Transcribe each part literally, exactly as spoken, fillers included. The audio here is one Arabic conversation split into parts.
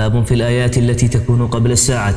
باب في الآيات التي تكون قبل الساعة.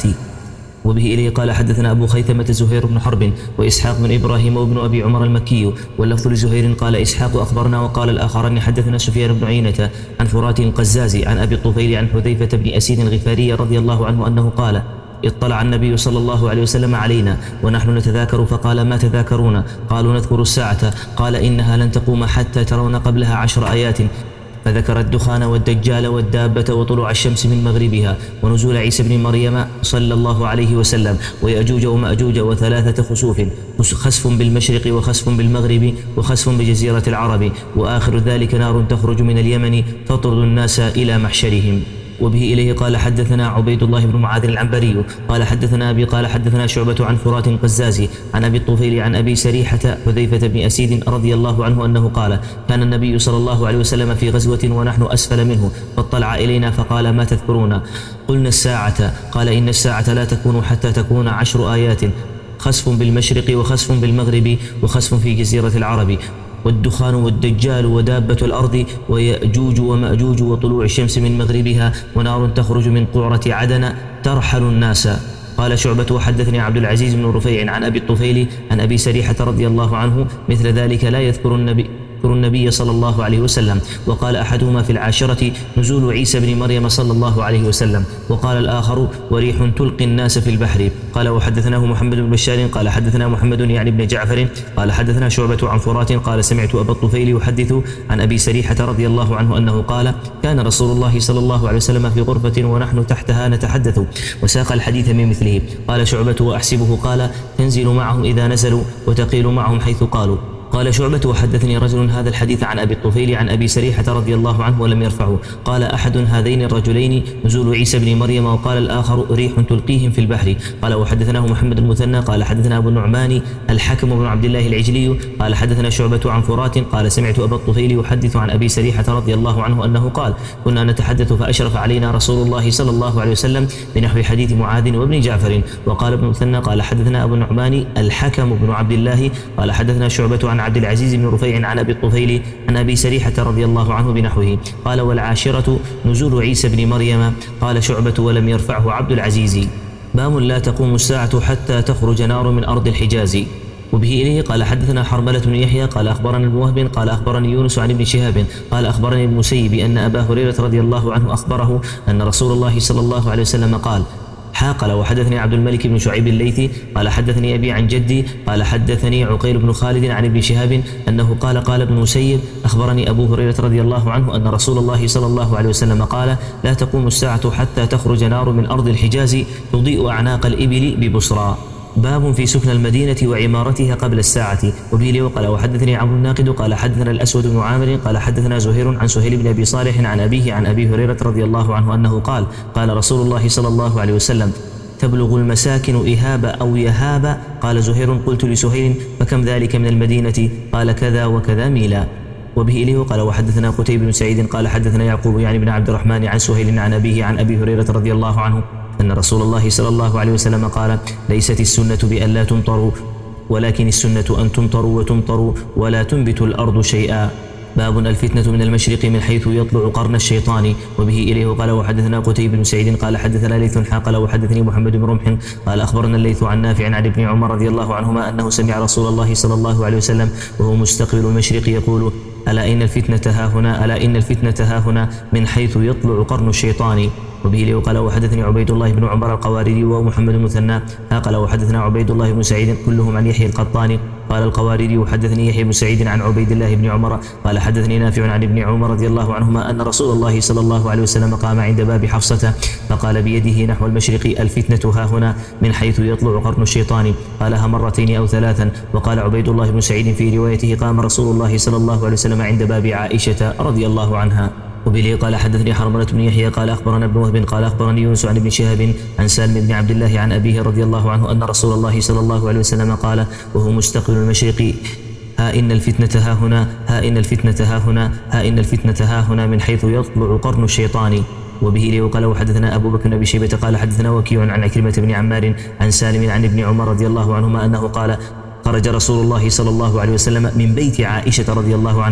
وبه إليه قال حدثنا أبو خيثمة زهير بن حرب وإسحاق بن إبراهيم وابن أبي عمر المكي، واللفظ لزهير قال إسحاق أخبرنا، وقال الآخران حدثنا سفيان بن عيينة عن فرات القزاز عن أبي الطفيل عن حذيفة بن أسيد الغفاري رضي الله عنه أنه قال اطلع النبي صلى الله عليه وسلم علينا ونحن نتذاكر فقال ما تذاكرون؟ قالوا نذكر الساعة. قال إنها لن تقوم حتى ترون قبلها عشر آيات، فذكر الدخان والدجال والدابة وطلوع الشمس من مغربها ونزول عيسى بن مريم صلى الله عليه وسلم ويأجوج ومأجوج وثلاثة خسوف، خسف بالمشرق وخسف بالمغرب وخسف بجزيرة العرب، وآخر ذلك نار تخرج من اليمن تطرد الناس إلى محشرهم. وبه إليه قال حدثنا عبيد الله بن معاذ العنبري قال حدثنا أبي قال حدثنا شعبة عن فرات قزازي عن أبي الطفيل عن أبي سريحة حذيفة بن أسيد رضي الله عنه أنه قال كان النبي صلى الله عليه وسلم في غزوة ونحن أسفل منه فاطلع إلينا فقال ما تذكرون؟ قلنا الساعة. قال إن الساعة لا تكون حتى تكون عشر آيات، خسف بالمشرق وخسف بالمغرب وخسف في جزيرة العرب، والدخان والدجال ودابة الأرض ويأجوج ومأجوج وطلوع الشمس من مغربها ونار تخرج من قعرة عدن ترحل الناس. قال شعبة وحدثني عبد العزيز بن رفيع عن أبي الطفيل عن أبي سريحة رضي الله عنه مثل ذلك لا يذكر النبي النبي صلى الله عليه وسلم. وقال أحدهما في العاشرة نزول عيسى بن مريم صلى الله عليه وسلم، وقال الآخر وريح تلقي الناس في البحر. قال وحدثناه محمد بن بشار قال حدثنا محمد يعني بن جعفر قال حدثنا شعبة عن فرات قال سمعت أبا الطفيل يحدث عن أبي سريحة رضي الله عنه أنه قال كان رسول الله صلى الله عليه وسلم في غرفة ونحن تحتها نتحدث، وساق الحديث من مثله. قال شعبة وأحسبه قال تنزل معهم إذا نزلوا وتقيل معهم حيث قالوا. قال شعبة وحدثني رجل هذا الحديث عن أبي الطفيل عن أبي سريحة رضي الله عنه ولم يرفعه. قال أحد هذين الرجلين نزول عيسى بن مريم، وقال الآخر ريح تلقيهم في البحر. قال وحدثناه محمد المثنى قال حدثنا أبو النعمان الحكم بن عبد الله العجلي قال حدثنا شعبة عن فرات قال سمعت أبا الطفيل يحدث عن أبي سريحة رضي الله عنه أنه قال كنا نتحدث فأشرف علينا رسول الله صلى الله عليه وسلم بنحو حديث معاذ وابن جعفر. وقال ابن المثنى قال حدثنا أبو النعمان الحكم بن عبد الله قال حدثنا شعبة عن عبد العزيز بن رفيع عن أبي الطفيل عن أبي سريحة رضي الله عنه بنحوه. قال والعاشرة نزول عيسى بن مريم. قال شعبة ولم يرفعه عبد العزيز. باب لا تقوم الساعة حتى تخرج نار من أرض الحجاز. وبه إليه قال حدثنا حرملة بن يحيى قال أخبرنا ابن وهب قال أخبرني يونس عن ابن شهاب قال أخبرني ابن المسيب أن أبا هريرة رضي الله عنه أخبره أن رسول الله صلى الله عليه وسلم قال قال وحدثني عبد الملك بن شعيب الليثي قال حدثني أبي عن جدي قال حدثني عقيل بن خالد عن ابن شهاب أنه قال قال ابن مسيب أخبرني أبو هريرة رضي الله عنه أن رسول الله صلى الله عليه وسلم قال لا تقوم الساعة حتى تخرج نار من أرض الحجاز تضيء أعناق الإبل ببصرى. باب في سكن المدينة وعمارتها قبل الساعة. وبه وقال وحدثني عمرو الناقد قال حدثنا الأسود بن عامر قال حدثنا زهير عن سهيل بن أبي صالح عن أبيه عن أبي هريرة رضي الله عنه أنه قال قال رسول الله صلى الله عليه وسلم تبلغ المساكن إهاب أو يهاب. قال زهير قلت لسهيل فكم ذلك من المدينة؟ قال كذا وكذا ميلا. وبه إليه قال وحدثنا قتيبة بن سعيد قال حدثنا يعقوب يعني بن عبد الرحمن عن سهيل عن أبيه عن أبي هريرة رضي الله عنه أن رسول الله صلى الله عليه وسلم قال ليست السنة بأن لا تمطروا ولكن السنة أن تمطروا وتمطروا ولا تنبت الأرض شيئا. باب الفتنة من المشرق من حيث يطلع قرن الشيطان. وبه إليه قال وحدثنا قتيبة بن سعيد قال حدثنا ليث قال وحدثني محمد بن رمح قال أخبرنا الليث عن نافع عن ابن عمر رضي الله عنهما أنه سمع رسول الله صلى الله عليه وسلم وهو مستقبل المشرق يقول ألا إن الفتنة ها هنا ألا إن الفتنة ها هنا من حيث يطلع قرن الشيطان. وبه لي قال وحدثني عبيد الله بن عمر القواريري ومحمد المثنى قال وحدثنا عبيد الله بن سعيد كلهم عن يحيى القطاني قال القواريري وحدثني يحيى بن سعيد عن عبيد الله بن عمر قال حدثني نافع عن ابن عمر رضي الله عنهما أن رسول الله صلى الله عليه وسلم قام عند باب حفصة فقال بيده نحو المشرق الفتنة ها هنا من حيث يطلع قرن الشيطان. قالها مرتين أو ثلاثا. وقال عبيد الله بن سعيد في روايته قام رسول الله صلى الله عليه وسلم عند باب عائشة رضي الله عنها. وبه قال حدثني حرملة بن يحيى قال أخبرنا ابن وهب قال أخبرني يونس عن ابن شهاب عن سالم بن عبد الله عن أبيه رضي الله عنه أن رسول الله صلى الله عليه وسلم قال وهو مستقبل المشرق ها إن الفتنة ها هنا ها إن الفتنة ها هنا ها إن الفتنة ها هنا من حيث يطلع قرن الشيطان. وبه لي وقال وحدثنا أبو بكر بن أبي شيبة قال حدثنا وكيع عن عكرمة بن عمار عن سالم عن ابن عمر رضي الله عنهما أنه قال خرج رسول الله صلى الله عليه وسلم من بيت عائشة رضي الله عنها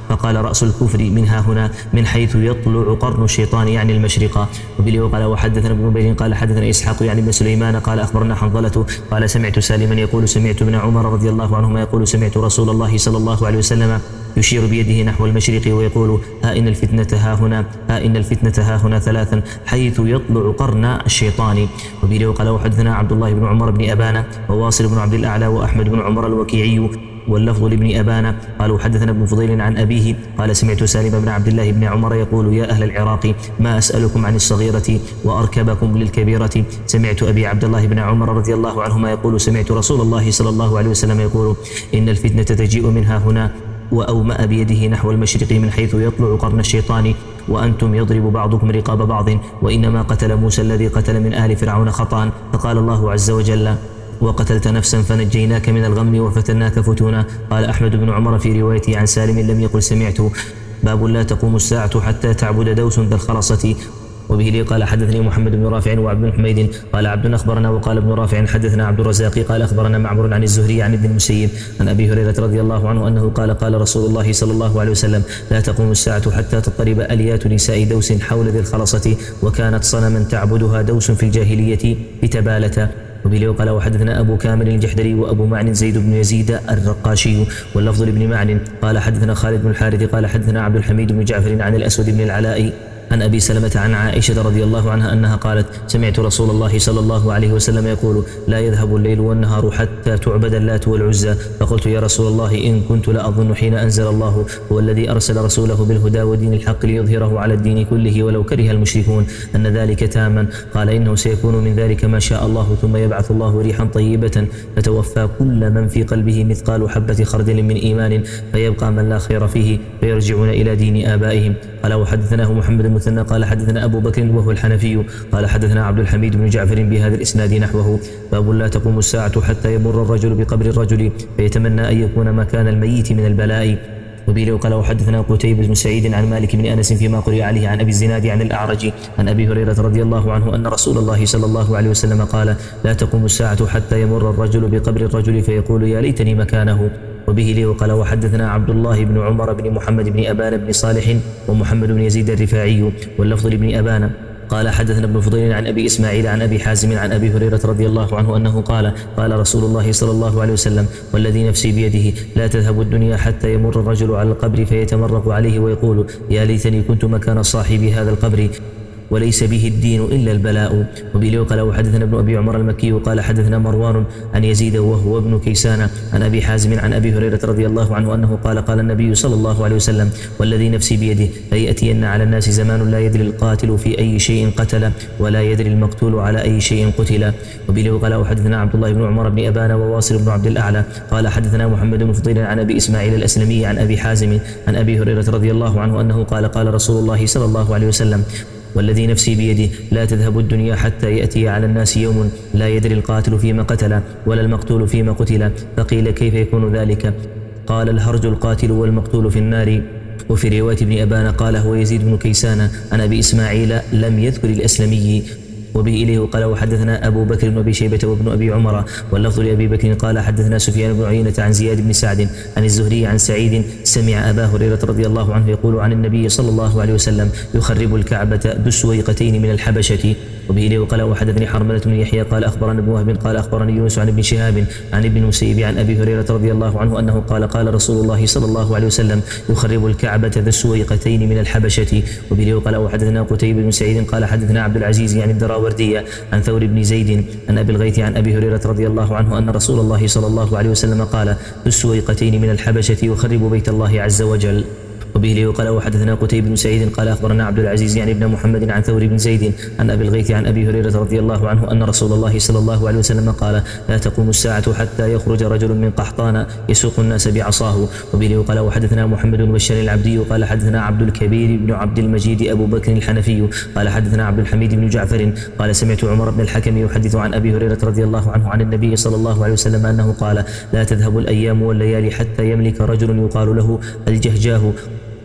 فقال رأس الكفر منها هنا من حيث يطلع قرن الشيطان يعني المشرق. وبه وقال وحدثنا ابن نمير قال حدثنا إسحاق يعني ابن سليمان قال أخبرنا حنظلة قال سمعت سالما يقول سمعت ابن عمر رضي الله عنهما يقول سمعت رسول الله صلى الله عليه وسلم يشير بيده نحو المشرق ويقول ها إن الفتنة ها هنا ها إن الفتنة ها هنا ثلاثا حيث يطلع قرن الشيطان. وبه وقال وحدثنا عبد الله بن عمر بن أبان وواصل بن عبد الأعلى وأحمد بن عمر الوكيعي واللفظ لابن أبان قالوا حدثنا ابن فضيل عن أبيه قال سمعت سالم بن عبد الله بن عمر يقول يا أهل العراق ما أسألكم عن الصغيرة وأركبكم للكبيرة. سمعت أبي عبد الله بن عمر رضي الله عنهما يقول سمعت رسول الله صلى الله عليه وسلم يقول إن الفتنة تجيء منها هنا وأومأ بيده نحو المشرق من حيث يطلع قرن الشيطان وأنتم يضرب بعضكم رقاب بعض وإنما قتل موسى الذي قتل من آل فرعون خطأ فقال الله عز وجل وقتلت نفسا فنجيناك من الغم وفتناك فتونا. قال أحمد بن عمر في روايته عن سالم لم يقل سمعت. باب لا تقوم الساعة حتى تعبد دوس ذا الخرصة. وبه لي قال حدثني محمد بن رافع وعبد بن حميد قال عبد أخبرنا وقال ابن رافع حدثنا عبد الرزاق قال أخبرنا معمر عن الزهري عن ابن المسيب عن أبي هريرة رضي الله عنه أنه قال قال رسول الله صلى الله عليه وسلم لا تقوم الساعة حتى تضطرب أليات نساء دوس حول ذي الخرصة وكانت صنما تعبدها دوس في الجاهلية بتبالة. وبه قال وحدثنا أبو كامل الجحدري وأبو معن زيد بن يزيد الرقاشي واللفظ لابن معن قال حدثنا خالد بن الحارث قال حدثنا عبد الحميد بن جعفر عن الأسود بن العلاء عن أبي سلمة عن عائشة رضي الله عنها أنها قالت سمعت رسول الله صلى الله عليه وسلم يقول لا يذهب الليل والنهار حتى تعبد اللات والعزى. فقلت يا رسول الله إن كنت لأظن حين أنزل الله هو الذي أرسل رسوله بالهدى ودين الحق ليظهره على الدين كله ولو كره المشركون أن ذلك تاما. قال إنه سيكون من ذلك ما شاء الله ثم يبعث الله ريحا طيبة فتوفى كل من في قلبه مثقال حبة خردل من إيمان فيبقى من لا خير فيه فيرجعون إلى دين آبائهم. قال وحدثناه محمد المثنى قال حدثنا أبو بكر وهو الحنفي قال حدثنا عبد الحميد بن جعفر بهذا الإسناد نحوه. باب لا تقوم الساعة حتى يمر الرجل بقبر الرجل فيتمنى أن يكون مكان الميت من البلاء. وبه قال وحدثنا قتيبة بن سعيد عن مالك بن أنس فيما قرئ عليه عن أبي الزناد عن الأعرج عن أبي هريرة رضي الله عنه أن رسول الله صلى الله عليه وسلم قال لا تقوم الساعة حتى يمر الرجل بقبر الرجل فيقول يا ليتني مكانه. وبه لي وقال وحدثنا عبد الله بن عمر بن محمد بن أبان بن صالح ومحمد بن يزيد الرفاعي واللفظ لابن أبان قال حدثنا ابن فضيل عن أبي إسماعيل عن أبي حازم عن أبي هريرة رضي الله عنه أنه قال قال رسول الله صلى الله عليه وسلم والذي نفسي بيده لا تذهب الدنيا حتى يمر الرجل على القبر فيتمرق عليه ويقول يا ليتني كنت مكان صاحب هذا القبر وليس به الدين إلا البلاء. وبه قال وحدثنا ابن أبي عمر المكي قال حدثنا مروان عن يزيد وهو ابن كيسان عن أبي حازم عن أبي هريرة رضي الله عنه أنه قال قال النبي صلى الله عليه وسلم والذي نفسي بيده ليأتين على الناس زمان لا يدري القاتل في أي شيء قتل ولا يدري المقتول على أي شيء قتل. وبه قال وحدثنا عبد الله بن عمر بن أبان وواصل بن عبد الأعلى قال حدثنا محمد بن فضيل عن أبي إسماعيل الأسلمي عن أبي حازم عن أبي هريرة رضي الله عنه أنه قال قال رسول الله صلى الله عليه وسلم والذي نفسي بيده لا تذهب الدنيا حتى يأتي على الناس يوم لا يدري القاتل فيما قتل ولا المقتول فيما قتل. فقيل كيف يكون ذلك؟ قال الهرج القاتل والمقتول في النار. وفي رواية ابن أبان قال هو يزيد بن كيسان عن أبي إسماعيل لم يذكر الأسلمي. وبه إليه قال وحدثنا أبو بكر بن أبي شيبة وابن أبي عمر واللفظ لأبي بكر قال حدثنا سفيان بن عيينة عن زياد بن سعد عن الزهري عن سعيد سمع أبا هريرة رضي الله عنه يقول عن النبي صلى الله عليه وسلم يخرب الكعبة بسويقتين من الحبشة. وبه إليه قال وحدثني حرملة بن يحيى قال أخبرنا ابن وهب قال أخبرني يونس عن ابن شهاب عن ابن المسيب عن أبي هريرة رضي الله عنه أنه قال قال رسول الله صلى الله عليه وسلم يخرب الكعبة بسويقتين من الحبشة. وبه إليه قال وحدثنا قتيبة بن سعيد قال حدثنا عبد العزيز يعني الدراوردية عن ثور بن زيد عن أبي الغيث عن أبي هريرة رضي الله عنه أن رسول الله صلى الله عليه وسلم قال بالسويقتين من الحبشة يخرب بيت الله عز وجل. وبه لي قال وحدثنا قتيبة بن سعيد قال أخبرنا عبد العزيز يعني ابن محمد عن ثور بن زيد عن أبي الغيث عن أبي هريرة رضي الله عنه أن رسول الله صلى الله عليه وسلم قال لا تقوم الساعة حتى يخرج رجل من قحطان يسوق الناس بعصاه. وبه لي قال وحدثنا محمد بن بشار العبدي قال حدثنا عبد الكبير بن عبد المجيد أبو بكر الحنفي قال حدثنا عبد الحميد بن جعفر قال سمعت عمر بن الحكم يحدث عن أبي هريرة رضي الله عنه عن النبي صلى الله عليه وسلم أنه قال لا تذهب الأيام والليالي حتى يملك رجل يقال له الجهجاه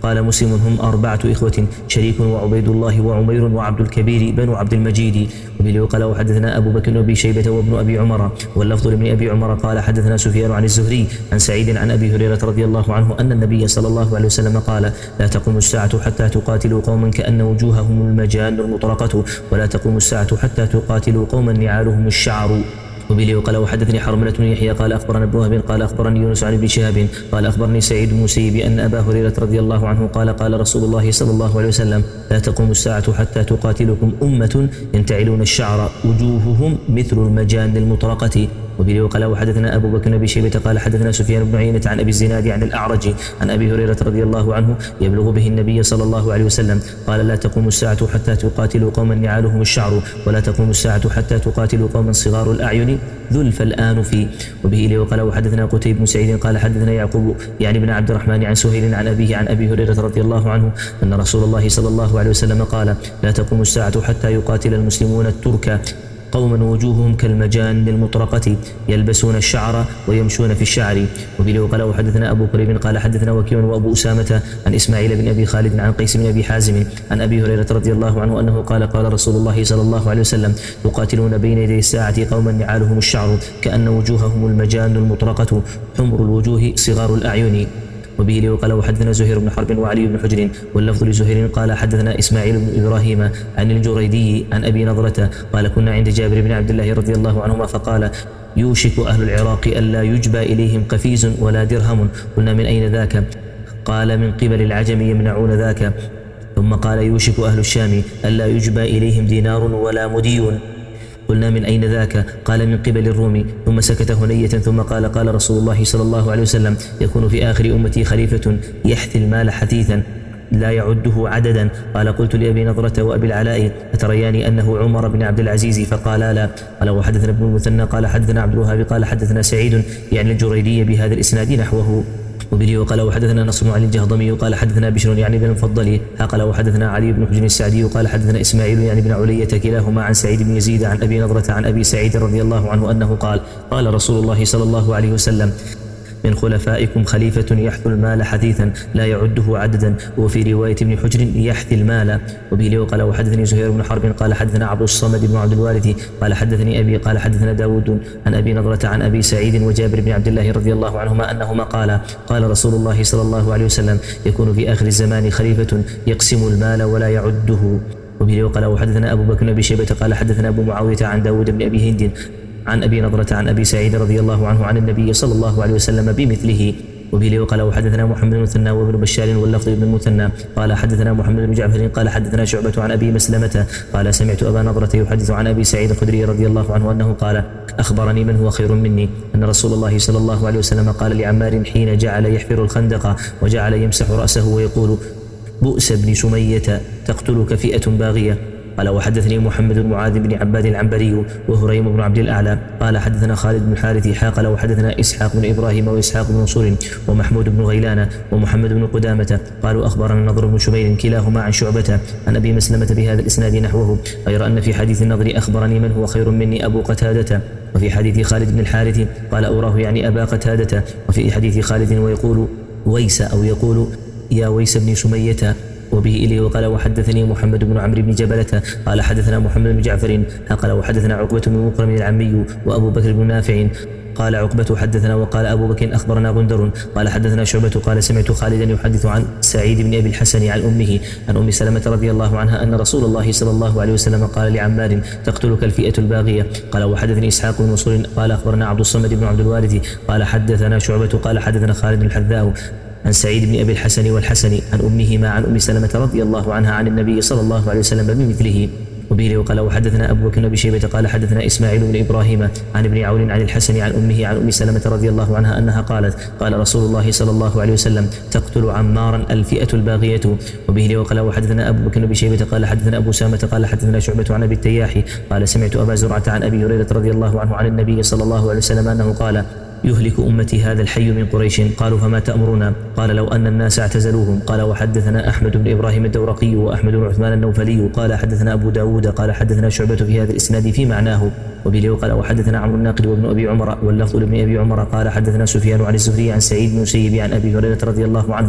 قال مسلم: هم أربعة إخوة: شريك وعبيد الله وعمير وعبد الكبير بنو عبد المجيد. وبه وقال وحدثنا أبو بكر وأبي شيبة وابن أبي عمر واللفظ لابن أبي عمر قال حدثنا سفيان عن الزهري عن سعيد عن أبي هريرة رضي الله عنه أن النبي صلى الله عليه وسلم قال: لا تقوم الساعة حتى تقاتلوا قوما كأن وجوههم المجان المطرقة، ولا تقوم الساعة حتى تقاتلوا قوما نعالهم الشعر. وبه وقال وحدثني حرملة بن يحيى قال أخبرنا ابن وهب قال أخبرني يونس عن ابن شهاب قال أخبرني سعيد بن المسيب أن أبا هريرة رضي الله عنه قال: قال رسول الله صلى الله عليه وسلم: لا تقوم الساعة حتى تقاتلكم أمة ينتعلون الشعر وجوههم مثل المجان المطرقة. وبه وقال وحدثنا أبو بكر بن شيبة قال حدثنا سفيان بن عيينة عن أبي الزناد عن الأعرج عن أبي هريرة رضي الله عنه يبلغ به النبي صلى الله عليه وسلم قال: لا تقوم الساعة حتى تقاتلوا قوما نعالهم الشعر، ولا تقوم الساعة حتى تقاتلوا قوما صغار الأعين ذلف الآنف. وبه وقال وحدثنا قتيبة بن سعيد قال حدثنا يعقوب يعني بن عبد الرحمن عن سهيل عن أبيه عن أبي هريرة رضي الله عنه أن رسول الله صلى الله عليه وسلم قال: لا تقوم الساعة حتى يقاتل المسلمون الترك قوما وجوههم كالمجان المطرقة يلبسون الشعر ويمشون في الشعر. وبه وقال وحدثنا أبو كريب قال حدثنا وكيع وأبو أسامة عن إسماعيل بن أبي خالد عن قيس بن أبي حازم عن أبي هريرة رضي الله عنه أنه قال: قال رسول الله صلى الله عليه وسلم: يقاتلون بين يدي الساعة قوما نعالهم الشعر كأن وجوههم المجان المطرقة حمر الوجوه صغار الأعين. وبه وقال وحدثنا زهير بن حرب وعلي بن حجر واللفظ لزهير قال حدثنا إسماعيل بن إبراهيم عن الجريدي عن أبي نضرة قال: كنا عند جابر بن عبد الله رضي الله عنهما فقال: يوشك أهل العراق ألا يجبى إليهم قفيز ولا درهم. قلنا: من أين ذاك؟ قال: من قبل العجم يمنعون ذاك. ثم قال: يوشك أهل الشام ألا يجبى إليهم دينار ولا مدي. قلنا: من أين ذاك؟ قال: من قبل الروم. ثم سكت هنية ثم قال: قال رسول الله صلى الله عليه وسلم: يكون في آخر أمتي خليفة يحثي المال حثيثا لا يعده عددا. قال: قلت لأبي نضرة وأبي العلاء: أتريان أنه عمر بن عبد العزيز؟ فقالا: لا. قال: وحدثنا ابن المثنى قال حدثنا عبد الوهاب قال حدثنا سعيد يعني الجريدي بهذا الإسناد نحوه. وبه وقال وحدثنا نصر بن علي الجهضمي قال حدثنا بشر يعني بن المفضل قال وحدثنا علي بن حجر السعدي قال حدثنا إسماعيل يعني بن علية كلاهما عن سعيد بن يزيد عن أبي نضرة عن أبي سعيد رضي الله عنه أنه قال: قال رسول الله صلى الله عليه وسلم: من خلفائكم خليفة يحث المال حثيثا لا يعده عددا. وفي رواية ابن حجر: يحثي المال. وبه وقال وحدثني زهير بن حرب قال حدثنا عبد الصمد بن عبد الوارث قال حدثني أبي قال حدثنا داود عن أبي نضرة عن أبي سعيد وجابر بن عبد الله رضي الله عنهما أنهما قال: قال رسول الله صلى الله عليه وسلم: يكون في آخر الزمان خليفة يقسم المال ولا يعده. وبه وقال وحدثنا أبو بكر بن شيبة قال حدثنا أبو معاوية عن داود بن أبي هند عن أبي نضرة عن أبي سعيد رضي الله عنه عن النبي صلى الله عليه وسلم بمثله. وبه وقال وحدثنا محمد بن المثنى وابن بشار واللفظ ابن المثنى قال حدثنا محمد بن جعفر قال حدثنا شعبة عن أبي مسلمة قال: سمعت أبا نضرة يحدث عن أبي سعيد الخدري رضي الله عنه أنه قال: أخبرني من هو خير مني أن رسول الله صلى الله عليه وسلم قال لعمار حين جعل يحفر الخندق وجعل يمسح رأسه ويقول: بؤس بن سمية تقتلك فئة باغية. قال وحدثني محمد بن معاذ بن عباد العنبري وهريم بن عبد الأعلى قال حدثنا خالد بن الحارث قال وحدثنا إسحاق بن إبراهيم وإسحاق بن منصور ومحمود بن غيلان ومحمد بن قدامة قالوا أخبرنا النضر بن شمير كلاهما عن شعبة عن أبي مسلمة بهذا الإسناد نحوه، غير أن في حديث النضر أخبرني من هو خير مني أبو قتادة، وفي حديث خالد بن الحارث قال أوراه يعني أبا قتادة، وفي حديث خالد ويقول ويس أو يقول يا ويس بن سمية. وبه إليه وقال وحدثني محمد بن عمرو بن جبلة قال حدثنا محمد بن جعفر قال وحدثنا عقبة بن مكرم العمي وأبو بكر بن نافع قال عقبة حدثنا وقال أبو بكر أخبرنا غندر قال حدثنا شعبة قال سمعت خالدا يحدث عن سعيد بن أبي الحسن عن أمه عن أم سلمة رضي الله عنها أن رسول الله صلى الله عليه وسلم قال لعمار تقتلك الفئة الباغية. قال وحدثني إسحاق بن منصور قال أخبرنا عبد الصمد بن عبد الوارث قال حدثنا شعبة قال حدثنا خالد الحذاء عن سعيد بن أبي الحسن والحسن عن أمهما عن أم سلمة رضي الله عنها عن النبي صلى الله عليه وسلم بمثله. وبه وقال وحدثنا أبو بكر بن شيبة قال حدثنا إسماعيل بن إبراهيم عن ابن عون عن الحسن عن أمه عن أم سلمة رضي الله عنها أنها قالت قال رسول الله صلى الله عليه وسلم تقتل عمارا الفئة الباغية. وبه وقال وحدثنا أبو بكر بن شيبة قال حدثنا أبو سامة قال حدثنا شعبة عن أبي التياح قال سمعت أبا زرعة عن أبي هريرة رضي الله عنه عن النبي صلى الله عليه وسلم أنه قال يهلك أمتي هذا الحي من قريش. قالوا فما تأمرنا؟ قال لو أن الناس اعتزلوهم. قال وحدثنا أحمد بن إبراهيم الدورقي وأحمد بن عثمان النوفلي قال حدثنا أبو داود قال حدثنا شعبة في هذا الإسناد في معناه. وبه وقال وحدثنا عمرو الناقد وابن أبي عمر واللفظ لابن أبي عمر قال حدثنا سفيان عن الزهري عن سعيد بن المسيب عن أبي هريرة رضي الله عنه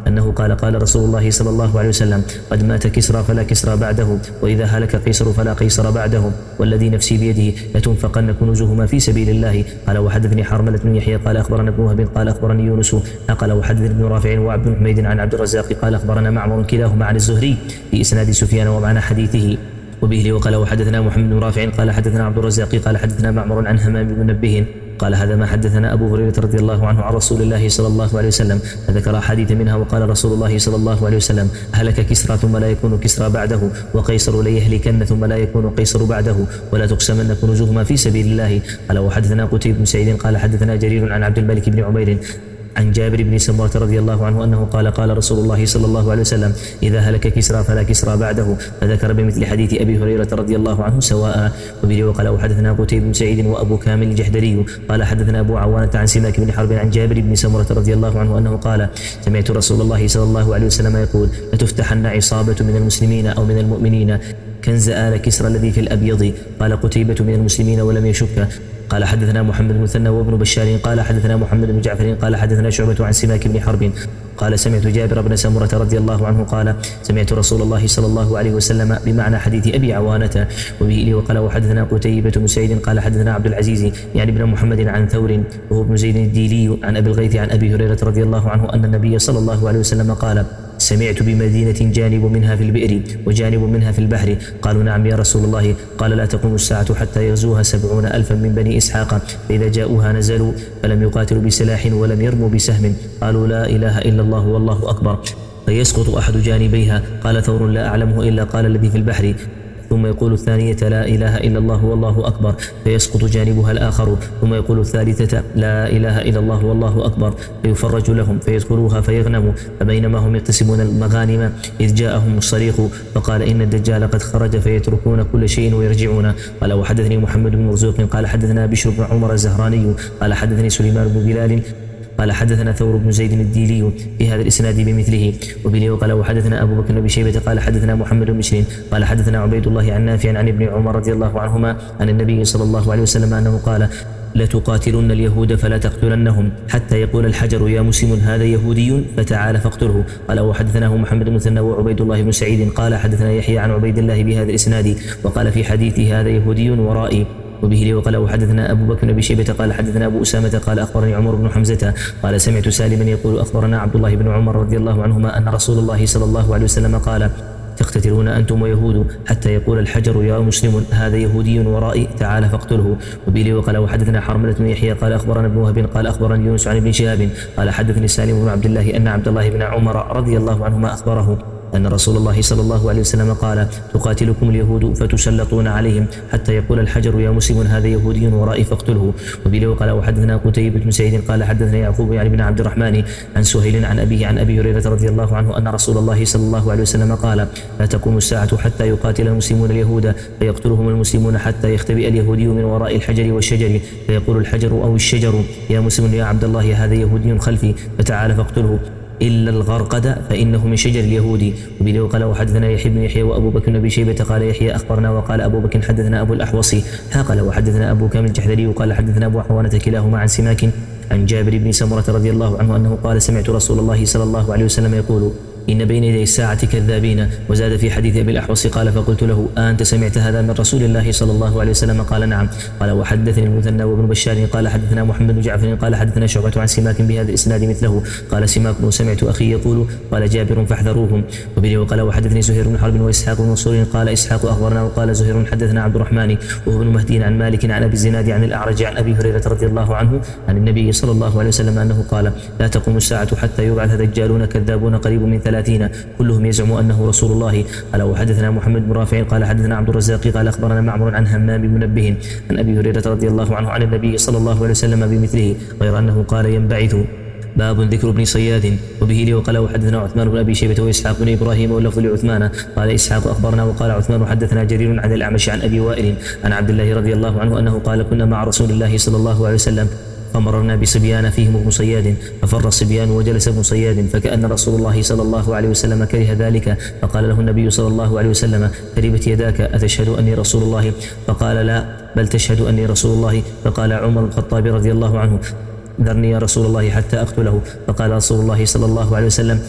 أنه قال قال رسول الله صلى الله عليه وسلم قد مات كسرى فلا كسرى بعده، وإذا هلك قيصر فلا قيصر بعده، والذي نفسي بيده لتنفقن كنوزهما في سبيل الله. قال وحدثني حرملة بن يحيى قال أخبرنا ابن وهب قال أخبرني يونس قال وحدثني ابن رافع وعبد بن حميد عن عبد الرزاق قال أخبرنا معمر كلاهما عن الزهري في إسناد سفيان ومعنى حديثه. وبه وقال وحدثنا محمد بن رافع قال حدثنا عبد الرزاق قال حدثنا معمر عن همام بن منبه قال هذا ما حدثنا أبو هريرة رضي الله عنه عن رسول الله صلى الله عليه وسلم، فذكر أحاديث منها. وقال رسول الله صلى الله عليه وسلم هلك كسرى ثم لا يكون كسرى بعده، وقيصر ليهلكن ثم لا يكون قيصر بعده، ولا تقسمن كنوزهما في سبيل الله. قال وحدثنا قتيبة بن سعيد قال حدثنا جرير عن عبد الملك بن عمير عن جابر بن سمرة رضي الله عنه أنه قال قال رسول الله صلى الله عليه وسلم إذا هلك كسرى فلا كسرى بعده، فذكر بمثل حديث أبي هريرة رضي الله عنه سواء. وبه وقال وحدثنا قتيبة بن سعيد وأبو كامل الجحدري قال حدثنا أبو عوانة عن سماك بن حرب عن جابر بن سمرة رضي الله عنه أنه قال سمعت رسول الله صلى الله عليه وسلم يقول لتفتحن عصابة من المسلمين أو من المؤمنين كنز آل كسرى الذي في الأبيض. قال قتيبة من المسلمين ولم يشك. قال حدثنا محمد بن مثنى وابن بشار قال حدثنا محمد بن جعفر قال حدثنا شعبة عن سماك بن حرب قال سمعت جابر بن سمرة رضي الله عنه قال سمعت رسول الله صلى الله عليه وسلم بمعنى حديث أبي عوانة. وبه لي وقال وحدثنا قتيبة بن سعيد قال حدثنا عبد العزيز يعني بن محمد عن ثور وهو ابن زيد الديلي عن أبي الغيث عن أبي هريرة رضي الله عنه أن النبي صلى الله عليه وسلم قال سمعت بمدينة جانب منها في البئر وجانب منها في البحر. قالوا نعم يا رسول الله. قال لا تقوم الساعة حتى يغزوها سبعون ألفا من بني إسحاق، فإذا جاءوها نزلوا فلم يقاتلوا بسلاح ولم يرموا بسهم، قالوا لا إله إلا الله والله أكبر، فيسقط أحد جانبيها. قال ثور لا أعلمه إلا قال الذي في البحر، ثم يقول الثانية لا إله إلا الله والله أكبر، فيسقط جانبها الآخر، ثم يقول الثالثة لا إله إلا الله والله أكبر، فيفرج لهم فيدخلوها فيغنموا. فبينما هم يقتسمون المغانم إذ جاءهم الصريخ فقال إن الدجال قد خرج، فيتركون كل شيء ويرجعون. قال وحدثني محمد بن مرزوق قال حدثنا بشر بن عمر الزهراني قال حدثني سليمان بن بلال قال حدثنا ثور بن زيد الديلي في هذا الاسناد بمثله. وبه وقال وحدثنا ابو بكر بن شيبه قال حدثنا محمد بن بشير قال حدثنا عبيد الله عن نافع عن ابن عمر رضي الله عنهما عن النبي صلى الله عليه وسلم انه قال لتقاتلن اليهود فلا تقتلنهم حتى يقول الحجر يا مسلم هذا يهودي فتعال فاقتله. قال وحدثناه محمد بن مثنى وعبيد الله بن سعيد قال حدثنا يحيى عن عبيد الله بهذا الاسناد وقال في حديثه هذا يهودي ورائي. وبه لي وقال وحدثنا أبو بكر بن شيبة قال حدثنا أبو أسامة قال أخبرني عمر بن حمزة قال سمعت سالما يقول أخبرنا عبد الله بن عمر رضي الله عنهما أن رسول الله صلى الله عليه وسلم قال تقتتلون أنتم ويهود حتى يقول الحجر يا مسلم هذا يهودي ورائي تعال فاقتله. وبه لي وقال وحدثنا حرملة بن يحيى قال أخبرنا ابن وهب قال أخبرني يونس عن ابن شهاب قال حدثني سالم بن عبد الله أن عبد الله بن عمر رضي الله عنهما أخبره أن رسول الله صلى الله عليه وسلم قال تقاتلكم اليهود فتسلطون عليهم حتى يقول الحجر يا مسلم هذا يهودي ورائي فاقتله. وبه وقال وحدثنا قتيبة بن سعيد قال حدثنا يعقوب يعني بن عبد الرحمن عن سهيل عن أبيه عن أبي هريرة رضي الله عنه أن رسول الله صلى الله عليه وسلم قال لا تقوم الساعة حتى يقاتل المسلمون اليهود فيقتلهم المسلمون حتى يختبئ اليهودي من وراء الحجر والشجر فيقول الحجر أو الشجر يا مسلم يا عبد الله هذا يهودي خلفي فتعال فاقتله إلا الغرقد فإنه من شجر اليهود. وبه وقال وحدثنا يحيى بن يحيى وأبو بكر بن شيبة قال يحيى أخبرنا وقال أبو بكر حدثنا أبو الأحوص قال وحدثنا أبو كامل الجحدري وقال حدثنا أبو عوانة كلاهما عن سماك عن جابر بن سمرة رضي الله عنه أنه قال سمعت رسول الله صلى الله عليه وسلم يقول إن بين يدي الساعة كذابين. وزاد في حديث أبي الأحوص قال فقلت له أنت سمعت هذا من رسول الله صلى الله عليه وسلم قال نعم. قال وحدثني المثنى وابن بشار قال حدثنا محمد بن جعفر قال حدثنا شعبة عن سماك بهذا الإسناد مثله قال سماك سمعت أخي يقول قال جابر فاحذروهم. وبه وقال وحدثني زهير بن حرب وإسحاق بن منصور قال إسحاق أخبرنا وقال زهير حدثنا عبد الرحمن وهو بن مهدي عن مالك عن أبي الزناد عن الأعرج عن أبي هريرة رضي الله عنه عن النبي صلى الله عليه وسلم أنه قال لا تقوم الساعة حتى يبعث دجالون كذابون قريب من ثلاثين كلهم يزعم أنه رسول الله. قال وحدثنا محمد بن رافع قال حدثنا عبد الرزاق قال أخبرنا معمر عن همام بن منبه عن أبي هريرة رضي الله عنه عن النبي صلى الله عليه وسلم بمثله غير أنه قال ينبعث. باب ذكر ابن صياد. وبه لي وقال وحدثنا عثمان بن أبي شيبة وإسحاق بن إبراهيم واللفظ لعثمان قال إسحاق أخبرنا وقال عثمان حدثنا جرير عن الأعمش عن أبي وائل عن عبد الله رضي الله عنه أنه قال كنا مع رسول الله صلى الله عليه وسلم فمررنا بصبيان فيهم ابن صياد ففر الصبيان وجلس ابن صياد فكأن رسول الله صلى الله عليه وسلم كره ذلك فقال له النبي صلى الله عليه وسلم تربت يداك أتشهد أني رسول الله؟ فقال لا بل تشهد أني رسول الله. فقال عمر بن الخطاب رضي الله عنه ذرني يا رسول الله حتى أقتله. فقال رسول الله صلى الله عليه وسلم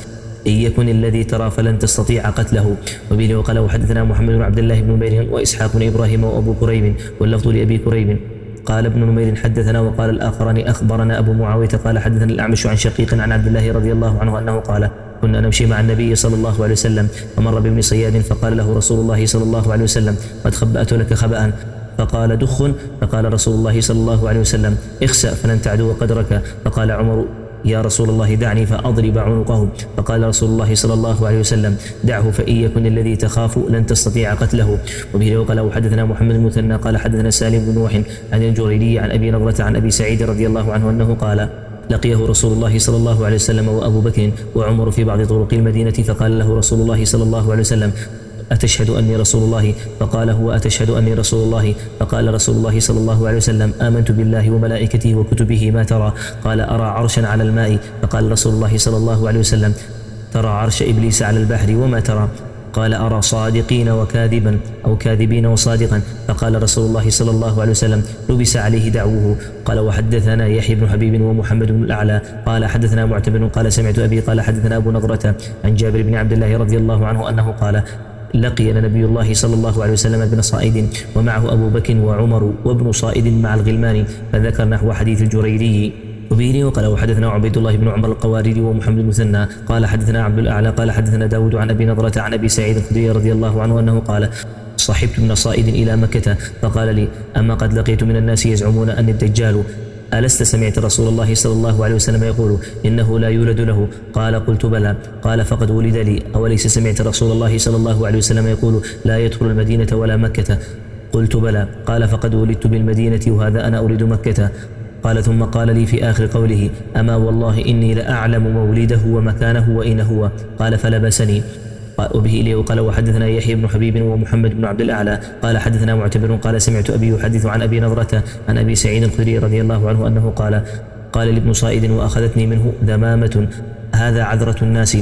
إن يكن الذي ترى فلن تستطيع قتله. وبه وقال وحدثنا محمد بن عبد الله بن نمير وإسحاق بن إبراهيم وأبو كريب واللفظ لأبي كريب قال ابن نمير حدثنا وقال الآخران أخبرنا أبو معاوية قال حدثنا الأعمش عن شقيق عن عبد الله رضي الله عنه أنه قال كنا نمشي مع النبي صلى الله عليه وسلم فمر بابن صياد فقال له رسول الله صلى الله عليه وسلم قد خبأت لك خبأ فقال دخ فقال رسول الله صلى الله عليه وسلم اخسأ فلن تعدو قدرك فقال عمر يا رسول الله دعني فأضرب عنقه فقال رسول الله صلى الله عليه وسلم دعه فإن يكن الذي تخاف لن تستطيع قتله. وبه وقال حدثنا محمد المثنى قال حدثنا سالم بن نوح عن الجريري عن أبي نضرة عن أبي سعيد رضي الله عنه أنه قال لقيه رسول الله صلى الله عليه وسلم وأبو بكر وعمر في بعض طرق المدينة فقال له رسول الله صلى الله عليه وسلم أتشهد أني رسول الله؟ فقال هو أتشهد أني رسول الله؟ فقال رسول الله صلى الله عليه وسلم آمنت بالله وملائكته وكتبه ما ترى؟ قال أرى عرشا على الماء. فقال رسول الله صلى الله عليه وسلم ترى عرش إبليس على البحر وما ترى؟ قال أرى صادقين وكاذبا أو كاذبين وصادقا. فقال رسول الله صلى الله عليه وسلم لبس عليه دعوه. قال وحدثنا يحيى بن حبيب ومحمد بن الأعلى قال حدثنا معتمر قال سمعت أبي قال حدثنا أبو نضرة عن جابر بن عبد الله رضي الله عنه أنه قال لقينا نبي الله صلى الله عليه وسلم ابن صائد ومعه أبو بكر وعمر وابن صائد مع الغلمان فذكر نحو حديث الجريري. وبه وقال وحدثنا عبيد الله بن عمر القواريري ومحمد المثنى قال حدثنا عبد الأعلى قال حدثنا داود عن أبي نضرة عن أبي سعيد الخدري رضي الله عنه أنه قال صحبت ابن صائد إلى مكة فقال لي أما قد لقيت من الناس يزعمون أني الدجال ألست سمعت رسول الله صلى الله عليه وسلم يقول إنه لا يولد له؟ قال قلت بلى. قال فقد ولد لي. أوليس سمعت رسول الله صلى الله عليه وسلم يقول لا يدخل المدينة ولا مكة؟ قلت بلى. قال فقد ولدت بالمدينة وهذا أنا أريد مكة. قال ثم قال لي في آخر قوله أما والله إني لأعلم مولده ومكانه وأين هو. قال فلبسني. وبه إليه وقال وحدثنا يحيى بن حبيب ومحمد بن عبد الأعلى قال حدثنا معتبر قال سمعت أبي يحدث عن أبي نضرة عن أبي سعيد الخدري رضي الله عنه أنه قال قال لابن صائد وأخذتني منه ذمامة هذا عذرة الناس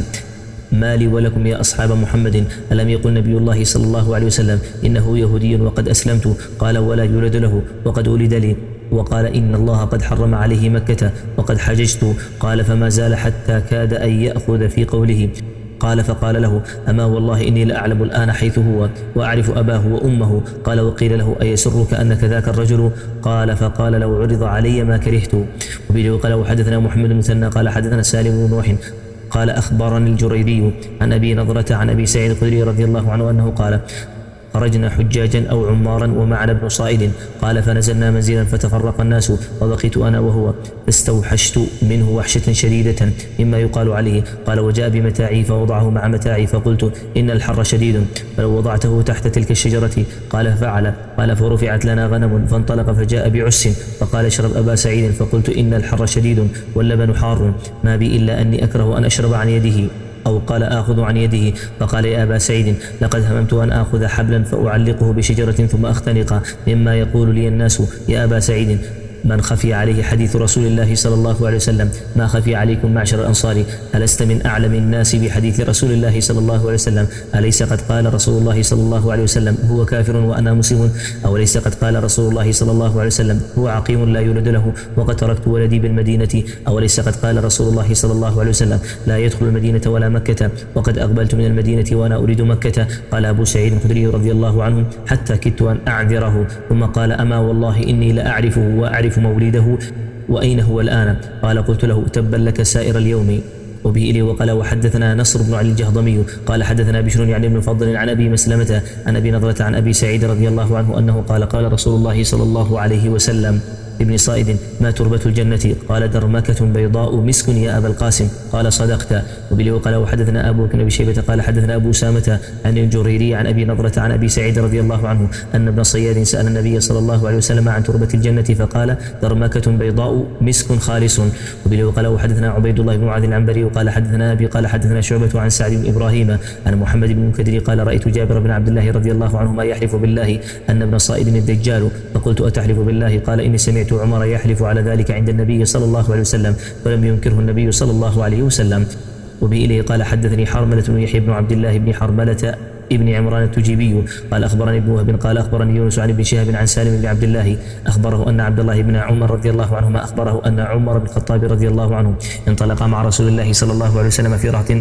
ما لي ولكم يا أصحاب محمد ألم يقل نبي الله صلى الله عليه وسلم إنه يهودي وقد أسلمت؟ قال ولا يولد له وقد ولد لي. وقال إن الله قد حرم عليه مكة وقد حججت. قال فما زال حتى كاد أن يأخذ في قوله. قال فقال له أما والله إني لأعلم الآن حيث هو وأعرف أباه وأمه. قال وقيل له أيسرك أنك ذاك الرجل؟ قال فقال لو عرض علي ما كرهت. وبه قال وحدثنا محمد المثنى قال حدثنا سالم بن نوح قال أخبرني الجريري عن أبي نضرة عن أبي سعيد الخدري رضي الله عنه أنه قال خرجنا حجاجا أو عمارا ومعنا ابن صائد. قال فنزلنا منزلا فتفرق الناس وبقيت أنا وهو فاستوحشت منه وحشة شديدة مما يقال عليه. قال وجاء بمتاعي فوضعه مع متاعي فقلت إن الحر شديد فلو وضعته تحت تلك الشجرة. قال ففعل. قال فرفعت لنا غنم فانطلق فجاء بعس فقال اشرب أبا سعيد فقلت إن الحر شديد واللبن حار ما بي إلا أني أكره أن أشرب عن يده أو قال آخذ عن يده. فقال يا أبا سعيد لقد هممت أن آخذ حبلا فأعلقه بشجرة ثم أختنق مما يقول لي الناس. يا أبا سعيد من خفي عليه حديث رسول الله صلى الله عليه وسلم ما خفي عليكم معشر الأنصار. ألست من أعلم الناس بحديث رسول الله صلى الله عليه وسلم؟ أليس قد قال رسول الله صلى الله عليه وسلم هو كافر وأنا مسلم؟ أو ليس قد قال رسول الله صلى الله عليه وسلم هو عقيم لا يولد له وقد تركت ولدي بالمدينة؟ أو ليس قد قال رسول الله صلى الله عليه وسلم لا يدخل المدينة ولا مكة وقد أقبلت من المدينة وأنا أريد مكة؟ قال أبو سعيد الخدري رضي الله عنه حتى كدت أن أعذره ثم قال أما والله إني لأعرفه وأعرف مولده وأين هو الآن؟ قال قلت له تبا لك سائر اليوم. وبه إليه وقال وحدثنا نصر بن علي الجهضمي قال حدثنا بشر يعني بن فضل عن أبي مسلمة عن أبي نضرة عن أبي سعيد رضي الله عنه أنه قال قال رسول الله صلى الله عليه وسلم ابن صائد ما تربة الجنة؟ قال درمكة بيضاء مسك يا أبا القاسم. قال صدقت. وبه وقال وحدثنا أبو بكر بن شيبة قال حدثنا أبو سامة عن الجريري عن أبي نضرة عن أبي سعيد رضي الله عنه أن ابن صياد سأل النبي صلى الله عليه وسلم عن تربة الجنة فقال درمكة بيضاء مسك خالص. وبه وقال وحدثنا عبيد الله بن معاذ العنبري وقال حدثنا أبي قال حدثنا شعبة عن سعد بن إبراهيم عن محمد بن المنكدر قال رأيت جابر بن عبد الله رضي الله عنهما يحلف بالله أن ابن صائد الدجال فقلت أتحلف بالله؟ قال إني سمعت عمر يحلف على ذلك عند النبي صلى الله عليه وسلم ولم ينكره النبي صلى الله عليه وسلم. وبه إليه قال حدثني حرملة بن يحيى بن عبد الله بن حرملة ابن عمران التجيبي قال أخبرني ابن وهب قال أخبرني يونس عن ابن شهاب عن سالم بن عبد الله أخبره أن عبد الله بن عمر رضي الله عنهما أخبره أن عمر بن الخطاب رضي الله عنه انطلق مع رسول الله صلى الله عليه وسلم في رهط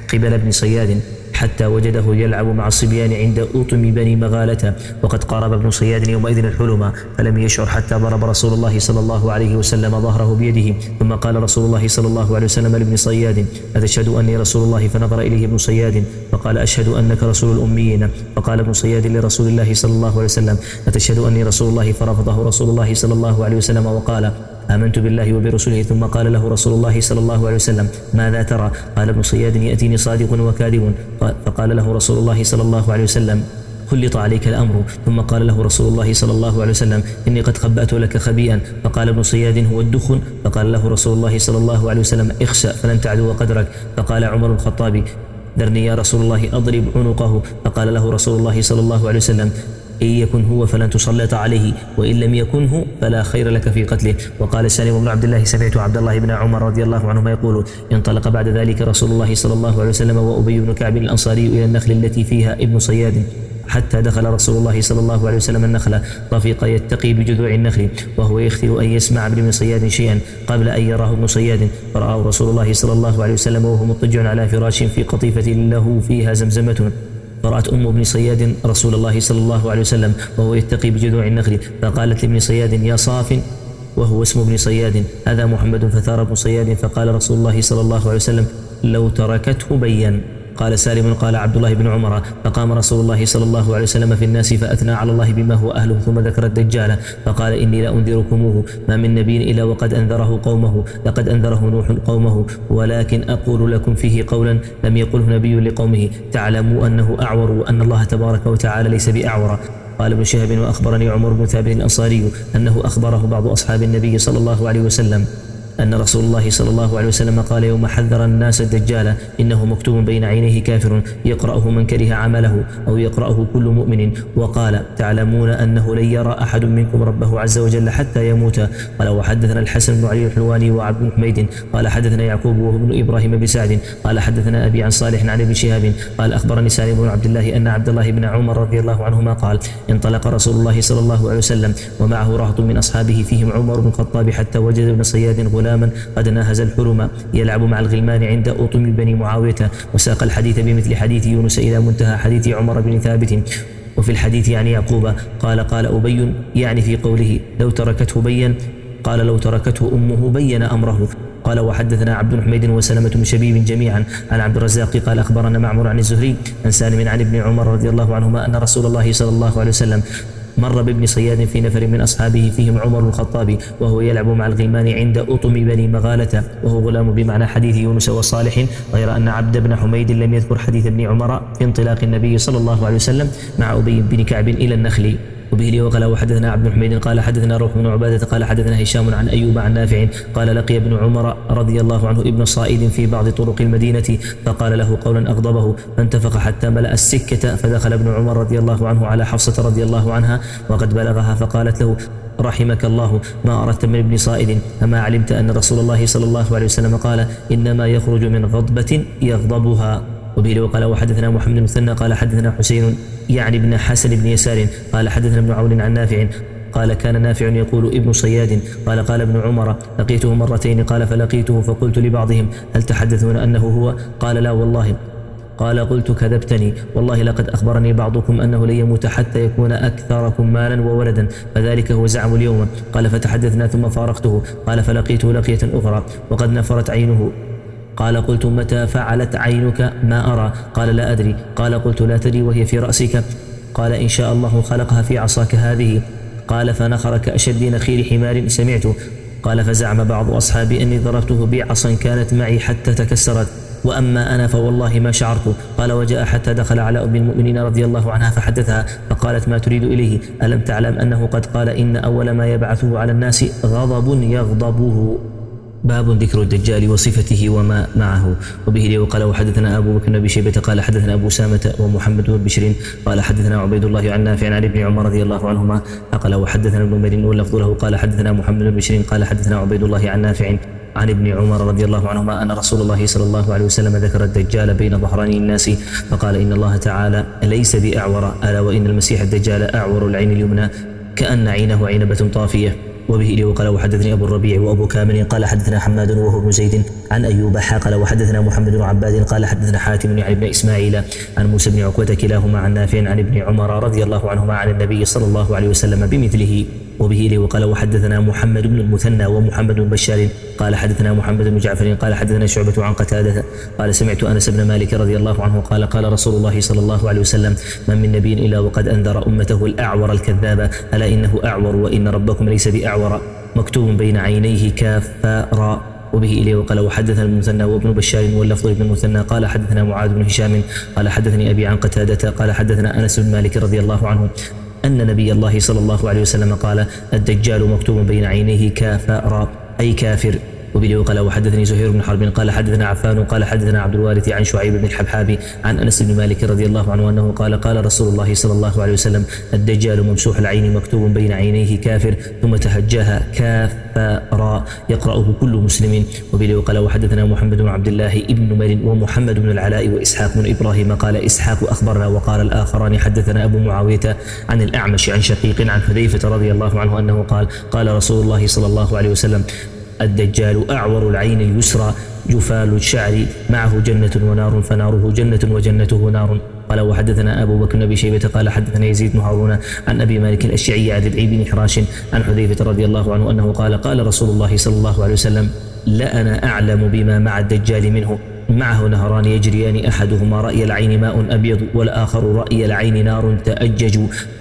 قبل ابن صياد حتى وجده يلعب مع الصبيان عند أوطم بني مغالة، وقد قارب ابن صياد يومئذ الحلم فلم يشعر حتى ضرب رسول الله صلى الله عليه وسلم ظهره بيده. ثم قال رسول الله صلى الله عليه وسلم لابن صياد: أتشهد أني رسول الله؟ فنظر إليه ابن صياد فقال: أشهد أنك رسول الأميين. فقال ابن صياد لرسول الله صلى الله عليه وسلم: أتشهد أني رسول الله؟ فرفضه رسول الله صلى الله عليه وسلم وقال: آمنت بالله وبرسوله. ثم قال له رسول الله صلى الله عليه وسلم: ماذا ترى؟ قال ابن صياد: يأتيني صادق وكاذب. فقال له رسول الله صلى الله عليه وسلم: خلط عليك الأمر. ثم قال له رسول الله صلى الله عليه وسلم: إني قد خبأت لك خبيئا. فقال ابن صياد: هو الدخن. فقال له رسول الله صلى الله عليه وسلم: اخسأ فلن تعدو قدرك. فقال عمر الخطاب: ذرني يا رسول الله أضرب عنقه. فقال له رسول الله صلى الله عليه وسلم: إن يكن هو فلن تسلط عليه، وإن لم يكن هو فلا خير لك في قتله. وقال سالم بن عبد الله: سمعت عبد الله بن عمر رضي الله عنهما يقول: انطلق بعد ذلك رسول الله صلى الله عليه وسلم وأبي بن كعب الأنصاري إلى النخل التي فيها ابن صياد، حتى دخل رسول الله صلى الله عليه وسلم النخل، طفق يتقي بجذوع النخل وهو يختل أن يسمع ابن صياد شيئا قبل أن يراه ابن صياد، فرآه رسول الله صلى الله عليه وسلم وهو مضطجع على فراش في قطيفة له فيها زمزمة. فرأت أم ابن صياد رسول الله صلى الله عليه وسلم وهو يتقي بجذوع النخل، فقالت لابن صياد: يا صاف، وهو اسم ابن صياد: هذا محمد. فثار ابن صياد فقال رسول الله صلى الله عليه وسلم: لو تركته بين. قال سالم: قال عبد الله بن عمر: فقام رسول الله صلى الله عليه وسلم في الناس فأثنى على الله بما هو أهله، ثم ذكر الدجال فقال: إني لأنذركموه، ما من نبي إلا وقد أنذره قومه، لقد أنذره نوح قومه، ولكن أقول لكم فيه قولا لم يقله نبي لقومه، تعلموا أنه أعور وأن الله تبارك وتعالى ليس بأعور. قال ابن شهاب: وأخبرني عمر بن ثابت الأنصاري أنه أخبره بعض أصحاب النبي صلى الله عليه وسلم أن رسول الله صلى الله عليه وسلم قال يوم حذر الناس الدجال: إنه مكتوب بين عينيه كافر يقرأه من كره عمله أو يقرأه كل مؤمن. وقال: تعلمون أنه لن يرى أحد منكم ربه عز وجل حتى يموت. قال: وحدثنا الحسن بن علي الحلواني وعبد بن حميد قال حدثنا يعقوب وهو ابن إبراهيم بن سعد قال حدثنا أبي عن صالح عن ابن شهاب قال أخبرني سالم بن عبد الله أن عبد الله بن عمر رضي الله عنهما قال: انطلق رسول الله صلى الله عليه وسلم ومعه رهط من أصحابه فيهم عمر بن الخطاب حتى وجد ابن صياد غلاما قد ناهز الحلم يلعب مع الغلمان عند أوطم بني معاوية، وساق الحديث بمثل حديث يونس إلى منتهى حديث عمر بن ثابت. وفي الحديث يعني يعقوب قال: قال أبي، يعني في قوله لو تركته بين، قال لو تركته أمه بين أمره. قال: وحدثنا عبد حميد وسلمة بن شبيب جميعا عن عبد الرزاق قال أخبرنا معمر عن الزهري عن سالم عن ابن عمر رضي الله عنهما أن رسول الله صلى الله عليه وسلم مر بابن صياد في نفر من أصحابه فيهم عمر بن الخطاب وهو يلعب مع الغلمان عند أطم بني مغالة، وهو غلام بمعنى حديث يونس وصالح، غير أن عبد بن حميد لم يذكر حديث ابن عمر في انطلاق النبي صلى الله عليه وسلم مع أبي بن كعب إلى النخل. وبه لي وقال: وحدثنا عبد حميد قال حدثنا روح بن عبادة قال حدثنا هشام عن أيوب عن نافع قال: لقي ابن عمر رضي الله عنه ابن صائد في بعض طرق المدينة فقال له قولا أغضبه فانتفخ حتى ملأ السكة، فدخل ابن عمر رضي الله عنه على حفصة رضي الله عنها وقد بلغها فقالت له: رحمك الله، ما أردت من ابن صائد؟ أما علمت أن رسول الله صلى الله عليه وسلم قال: إنما يخرج من غضبة يغضبها. وبه وقال: وحدثنا محمد بن مثنى قال حدثنا حسين يعني ابن حسن بن يسار قال حدثنا ابن عون عن نافع قال: كان نافع يقول ابن صياد. قال: قال ابن عمر: لقيته مرتين. قال: فلقيته فقلت لبعضهم: هل تحدثون أنه هو؟ قال: لا والله. قال: قلت: كذبتني والله، لقد أخبرني بعضكم أنه لن يموت حتى يكون أكثركم مالا وولدا، فذلك هو زعم اليوم. قال: فتحدثنا ثم فارقته. قال: فلقيته لقية أخرى وقد نفرت عينه. قال: قلت: متى فعلت عينك؟ ما أرى. قال: لا أدري. قال: قلت: لا تدري وهي في رأسك؟ قال: إن شاء الله خلقها في عصاك هذه. قال: فنخر كأشد نخير حمار سمعته. قال: فزعم بعض أصحابي أني ضربته بعصا كانت معي حتى تكسرت، وأما أنا فوالله ما شعرت. قال: وجاء حتى دخل على أم المؤمنين رضي الله عنها فحدثها فقالت: ما تريد إليه؟ ألم تعلم أنه قد قال إن أول ما يبعثه على الناس غضب يغضبه. باب ذكر الدجال وصفته وما معه. وبه لي وقال: وحدثنا أبو بكر بن شيبة قال حدثنا أبو سامة ومحمد بن بشر قال حدثنا عبيد الله عن نافع عن ابن عمر رضي الله عنهما قال: وحدثنا ابن عمر واللفظ له قال حدثنا محمد بن بشر قال حدثنا عبيد الله عن نافع عن ابن عمر رضي الله عنهما أن رسول الله صلى الله عليه وسلم ذكر الدجال بين ظهراني الناس فقال: إن الله تعالى ليس بأعور، ألا وإن المسيح الدجال أعور العين اليمنى كأن عينه عنبة طافية. وبه إليه وقال وحدثني أبو الربيع وأبو كامل قال حدثنا حماد وهو ابن زيد عن أيوب قال وحدثنا محمد بن عباد قال حدثنا حاتم يعني بن إسماعيل عن موسى بن عقبة كلاهما عن نافع عن ابن عمر رضي الله عنهما عن النبي صلى الله عليه وسلم بمثله. وبه إليه وقال وحدثنا محمد بن المثنى ومحمد بن بشار قال حدثنا محمد بن جعفر قال حدثنا شعبة عن قتادة قال سمعت أنس بن مالك رضي الله عنه قال قال رسول الله صلى الله عليه وسلم من من نبي إلا وقد أنذر أمته الأعور الكذاب ألا إنه أعور وإن ربكم ليس بأعور مكتوب بين عينيه كافا. وبه إليه وقال وحدثنا المثنى وابن بشار واللفظ ابن المثنى قال حدثنا معاذ بن هشام قال حدثني أبي عن قتادة قال حدثنا أنس بن مالك رضي الله عنه أن نبي الله صلى الله عليه وسلم قال الدجال مكتوب بين عينيه كافر أي كافر. وبه قال وحدثني زهير بن حرب قال حدثنا عفان قال حدثنا عبد الوارث عن شعيب بن الحبحاب عن أنس بن مالك رضي الله عنه أنه قال قال رسول الله صلى الله عليه وسلم الدجال ممسوح العين مكتوب بين عينيه كافر ثم تهجاها كافر يقرأه كل مسلم. وبه قال وحدثنا محمد بن عبد الله ابن مر ومحمد بن العلاء وإسحاق بن إبراهيم قال إسحاق أخبرنا وقال الآخران حدثنا أبو معاوية عن الأعمش عن شقيق عن حذيفة رضي الله عنه أنه قال قال رسول الله صلى الله عليه وسلم الدجال أعور العين اليسرى جفال الشعر معه جنة ونار فناره جنة وجنته نار. قال وحدثنا أبو بكر بن أبي شيبة قال حدثنا يزيد بن هارون عن أبي مالك الأشعري عن ربعي بن حراش عن حذيفة رضي الله عنه أنه قال قال رسول الله صلى الله عليه وسلم لا أنا أعلم بما مع الدجال منه معه نهران يجريان أحدهما رأي العين ماء أبيض والآخر رأي العين نار تأجج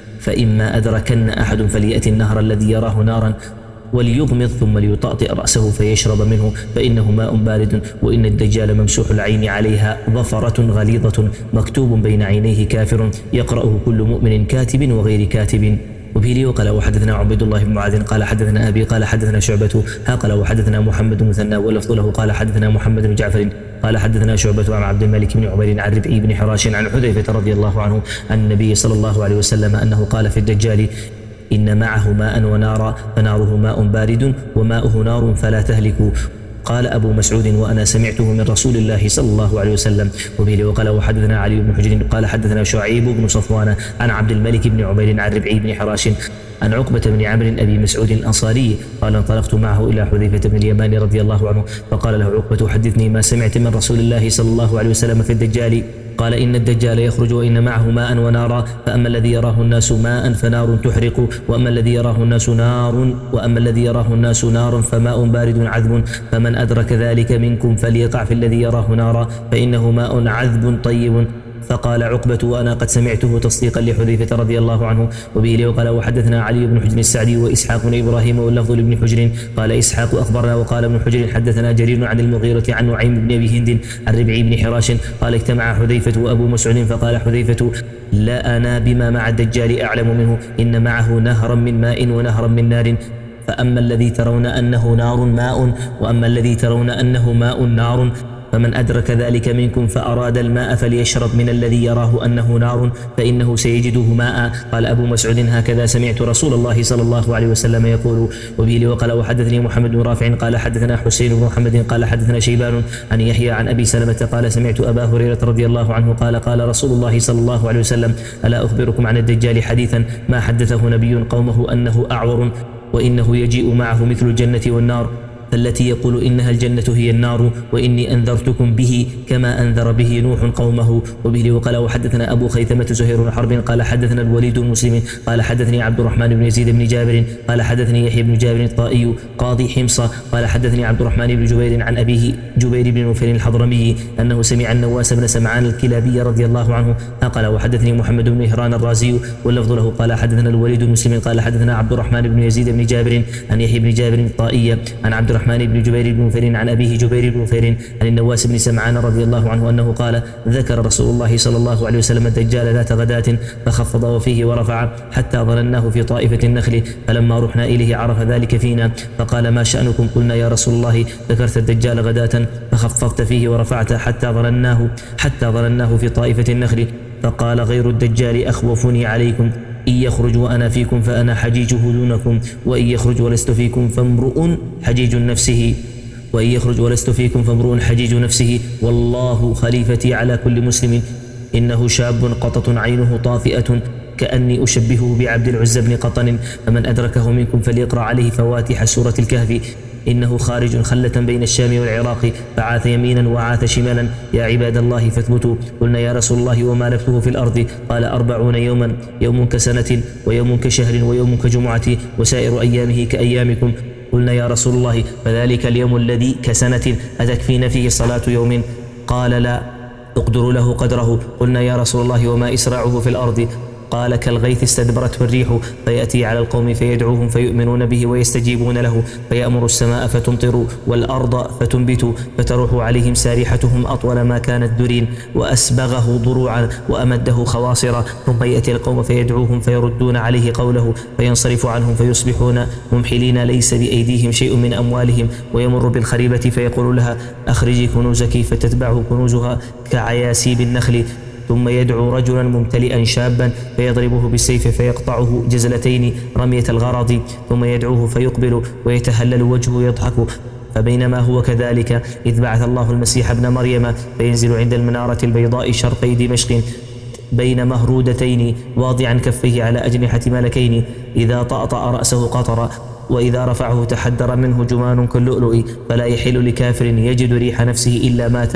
فإما أدركن أحد فليأتي النهر الذي يراه نارا وليغمض ثم ليطأطئ رأسه فيشرب منه فإنه ماء بارد وإن الدجال ممسوح العين عليها ظفرة غليظة مكتوب بين عينيه كافر يقرأه كل مؤمن كاتب وغير كاتب. وبه لي وقال وحدثنا عبد الله بن معاذ قال حدثنا أبي قال حدثنا شعبة ها قال وحدثنا محمد بن مثنى واللفظ له قال حدثنا محمد بن جعفر قال حدثنا شعبة عن عبد الملك بن عمير عن ربعي بن حراش عن حذيفة رضي الله عنه عن النبي صلى الله عليه وسلم أنه قال في الدجال إن معه ماء ونارا فناره ماء بارد وماؤه نار فلا تهلكوا. قال أبو مسعود وأنا سمعته من رسول الله صلى الله عليه وسلم. وبه وقال وحدثنا علي بن حجر قال حدثنا شعيب بن صفوان عن عبد الملك بن عمير عن ربعي بن حراش عن عقبة بن عمرو أبي مسعود الأنصاري قال انطلقت معه إلى حذيفة بن اليمان رضي الله عنه فقال له عقبة حدثني ما سمعت من رسول الله صلى الله عليه وسلم في الدجال. قال إن الدجال يخرج وإن معه ماء ونارا فأما الذي يراه الناس ماء فنار تحرق وأما الذي يراه الناس نار وأما الذي يراه الناس نار فماء بارد عذب فمن أدرك ذلك منكم فليقع في الذي يراه نارا فإنه ماء عذب طيب. فقال عقبة وأنا قد سمعته تصديقا لحذيفة رضي الله عنه. وبه لي وقال وحدثنا علي بن حجر السعدي وإسحاق بن إبراهيم واللفظ لابن حجر قال إسحاق أخبرنا وقال ابن حجر حدثنا جرير عن المغيرة عن نعيم بن أبي هند عن ربعي بن حراش قال اجتمع حذيفة وأبو مسعود فقال حذيفة لا أنا بما مع الدجال أعلم منه إن معه نهرا من ماء ونهرا من نار فأما الذي ترون أنه نار ماء وأما الذي ترون أنه ماء نار فمن أدرك ذلك منكم فأراد الماء فليشرب من الذي يراه أنه نار فإنه سيجده ماء. قال أبو مسعود هكذا سمعت رسول الله صلى الله عليه وسلم يقول. وبه لي وقال وحدثني محمد بن رافع قال حدثنا حسين بن محمد قال حدثنا شيبان عن يحيى عن أبي سلمة قال سمعت أبا هريرة رضي الله عنه قال قال رسول الله صلى الله عليه وسلم ألا أخبركم عن الدجال حديثا ما حدثه نبي قومه أنه أعور وإنه يجيء معه مثل الجنة والنار التي يقول إنها الجنة هي النار وإني أنذرتكم به كما أنذر به نوح قومه. وبه وقال وحدثنا أبو خيثمة زهير بن حرب قال حدثنا الوليد المسلم قال حدثني عبد الرحمن بن يزيد بن جابر قال حدثني يحيى بن جابر الطائي قاضي حمص قال حدثني عبد الرحمن بن جبير عن أبيه جبير بن نوفل الحضرمي أنه سمع النواس بن سمعان الكلابي رضي الله عنه قال وحدثني محمد بن مهران الرازي واللفظ له قال حدثنا الوليد المسلم قال حدثنا عبد الرحمن بن يزيد بن جابر عن يحيى بن جابر الطائي عن عبد الرحمن بن جبير بن نوفل عن أبيه جبير بن نوفل عن النواس بن سمعان رضي الله عنه أنه قال ذكر رسول الله صلى الله عليه وسلم الدجال ذات غداة فخفض وفيه ورفع حتى ظنناه في طائفة النخل فلما رحنا إليه عرف ذلك فينا فقال ما شأنكم قلنا يا رسول الله ذكرت الدجال غداة فخفضت فيه ورفعت حتى ظنناه حتى ظنناه في طائفة النخل فقال غير الدجال أخوفني عليكم إن يخرج وأنا فيكم فأنا حجيجه دونكم وإن يخرج ولست فيكم فامرؤ حجيج نفسه وإن يخرج ولست فيكم فامرؤ حجيج نفسه والله خليفتي على كل مسلم إنه شاب قطة عينه طافئة كأني أشبهه بعبد العزى بن قطن، فمن أدركه منكم فليقرأ عليه فواتح سورة الكهف، إنه خارج خلة بين الشام والعراق، فعاث يمينا وعاث شمالا. يا عباد الله فاثبتوا. قلنا يا رسول الله وما لبثه في الأرض؟ قال أربعون يوما، يوم كسنة ويوم كشهر ويوم كجمعة وسائر أيامه كأيامكم. قلنا يا رسول الله فذلك اليوم الذي كسنة أتكفين فيه صلاة يوم؟ قال لا، اقدروا له قدره. قلنا يا رسول الله وما إسراعه في الأرض؟ قال كالغيث استدبرته الريح، فيأتي على القوم فيدعوهم فيؤمنون به ويستجيبون له، فيأمر السماء فتمطر والأرض فتنبت، فتروح عليهم سارحتهم أطول ما كانت درين، وأسبغه ضروعا وأمده خواصرا، ثم يأتي القوم فيدعوهم فيردون عليه قوله، فينصرف عنهم فيصبحون ممحلين ليس بأيديهم شيء من أموالهم، ويمر بالخريبة فيقول لها أخرجي كنوزك، فتتبعه كنوزها كعياسيب النخل، ثم يدعو رجلا ممتلئا شابا فيضربه بالسيف فيقطعه جزلتين رمية الغرض، ثم يدعوه فيقبل ويتهلل وجهه يضحك. فبينما هو كذلك إذ بعث الله المسيح ابن مريم فينزل عند المنارة البيضاء شرقي دمشق بين مهرودتين واضعا كفيه على أجنحة ملكين، إذا طأطأ رأسه قطر، وإذا رفعه تحدر منه جمان كاللؤلؤ، فلا يحل لكافر يجد ريح نفسه إلا مات،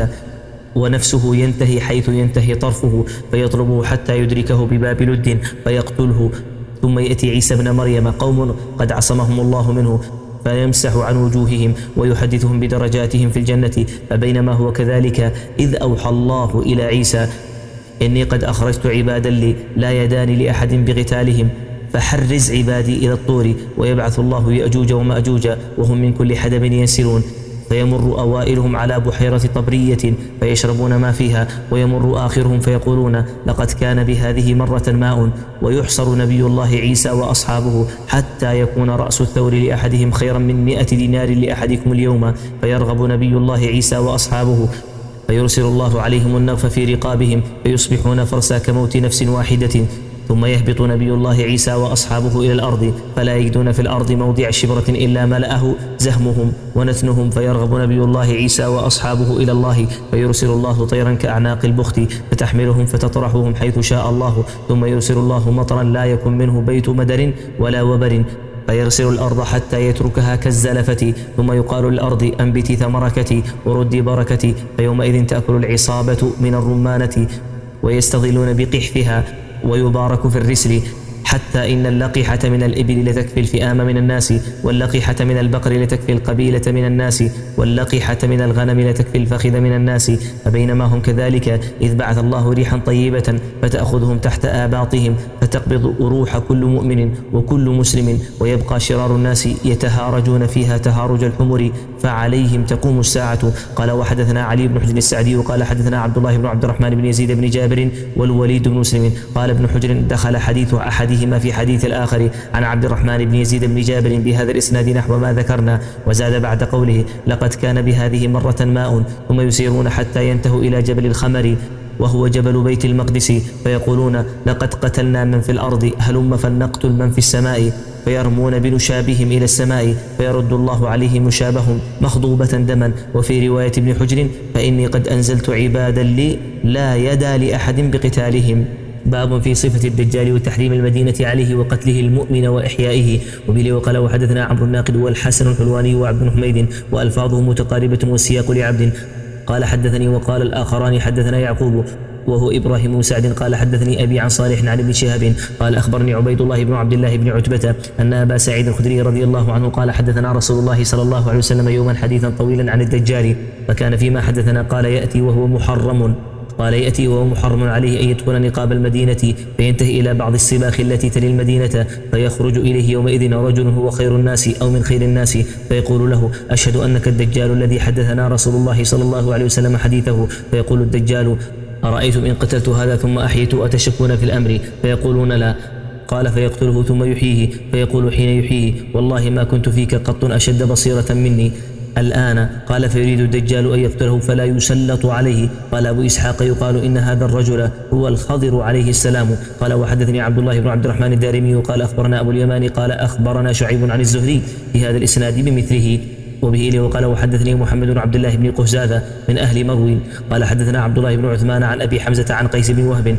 ونفسه ينتهي حيث ينتهي طرفه، فيطلبه حتى يدركه بباب لد فيقتله. ثم يأتي عيسى ابن مريم قوم قد عصمهم الله منه فيمسح عن وجوههم ويحدثهم بدرجاتهم في الجنة. فبينما هو كذلك إذ أوحى الله إلى عيسى إني قد أخرجت عبادا لي لا يدان لأحد بقتالهم، فحرز عبادي إلى الطور، ويبعث الله يأجوج ومأجوج وهم من كل حدب ينسلون، فيمر أوائلهم على بحيرة طبرية فيشربون ما فيها، ويمر آخرهم فيقولون لقد كان بهذه مرة ماء، ويحصر نبي الله عيسى وأصحابه حتى يكون رأس الثور لأحدهم خيرا من مئة دينار لأحدكم اليوم، فيرغب نبي الله عيسى وأصحابه، فيرسل الله عليهم النغف في رقابهم فيصبحون فرسا كموت نفس واحدة، ثم يهبط نبي الله عيسى وأصحابه إلى الأرض فلا يجدون في الأرض موضع شبرة إلا ملأه زهمهم ونتنهم، فيرغب نبي الله عيسى وأصحابه إلى الله فيرسل الله طيرا كأعناق البخت فتحملهم فتطرحهم حيث شاء الله، ثم يرسل الله مطرا لا يكن منه بيت مدر ولا وبر، فيغسل الأرض حتى يتركها كالزلفة، ثم يقال للأرض أنبتي ثمركتي وردي بركتي، فيومئذ تأكل العصابة من الرمانة ويستظلون بقحفها ويبارك في الرسل، حتى إن اللقحة من الإبل لتكفي الفئام من الناس، واللقحة من البقر لتكفي القبيلة من الناس، واللقحة من الغنم لتكفي الفخذ من الناس. فبينما هم كذلك إذ بعث الله ريحا طيبة فتأخذهم تحت آباطهم فتقبض روح كل مؤمن وكل مسلم، ويبقى شرار الناس يتهارجون فيها تهارج الحمر، فعليهم تقوم الساعة. قال وحدثنا علي بن حجر السعدي وقال حدثنا عبد الله بن عبد الرحمن بن يزيد بن جابر والوليد بن مسلم. قال ابن حجر دخل حديث أحدهما في حديث الآخر عن عبد الرحمن بن يزيد بن جابر بهذا الإسناد نحو ما ذكرنا، وزاد بعد قوله لقد كان بهذه مرة ماء، ثم يسيرون حتى ينتهوا إلى جبل الخمر وهو جبل بيت المقدس، فيقولون لقد قتلنا من في الأرض هلم فلنقتل من في السماء، فيرمون بنشابهم إلى السماء فيرد الله عليهم نشابهم مخضوبة دما. وفي رواية ابن حجر فإني قد أنزلت عبادا لي لا يدى لأحد بقتالهم. باب في صفة الدجال وتحريم المدينة عليه وقتله المؤمن وإحيائه. وبه وقال وحدثنا عمرو الناقد والحسن الحلواني وعبد بن حميد وألفاظه متقاربة والسياق لعبد. قال حدثني وقال الآخران حدثنا يعقوب وهو إبراهيم بن سعد قال حدثني أبي عن صالح عن ابن شهاب قال أخبرني عبيد الله بن عبد الله بن عتبة أن أبا سعيد الخدري رضي الله عنه قال حدثنا رسول الله صلى الله عليه وسلم يوما حديثا طويلا عن الدجال، فكان فيما حدثنا قال يأتي وهو محرم قال يأتي وهو محرم عليه أن يدخل نقاب المدينة فينتهي إلى بعض السباخ التي تلي المدينة، فيخرج إليه يومئذ رجل هو خير الناس أو من خير الناس فيقول له أشهد أنك الدجال الذي حدثنا رسول الله صلى الله عليه وسلم حديثه، فيقول الدجال أرأيتم إن قتلت هذا ثم أحييت أتشكون في الأمر؟ فيقولون لا. قال فيقتله ثم يحييه فيقول حين يحييه والله ما كنت فيك قط أشد بصيرة مني الآن. قال فيريد الدجال أن يقتله فلا يسلط عليه. قال أبو إسحاق يقال إن هذا الرجل هو الخضر عليه السلام. قال وحدثني عبد الله بن عبد الرحمن الدارمي قال أخبرنا أبو اليمان قال أخبرنا شعيب عن الزهري في هذا الإسناد بمثله. وبه إليه وقال وحدثني محمد بن عبد الله بن قهزاذة من أهل مروي قال حدثنا عبد الله بن عثمان عن أبي حمزة عن قيس بن وهب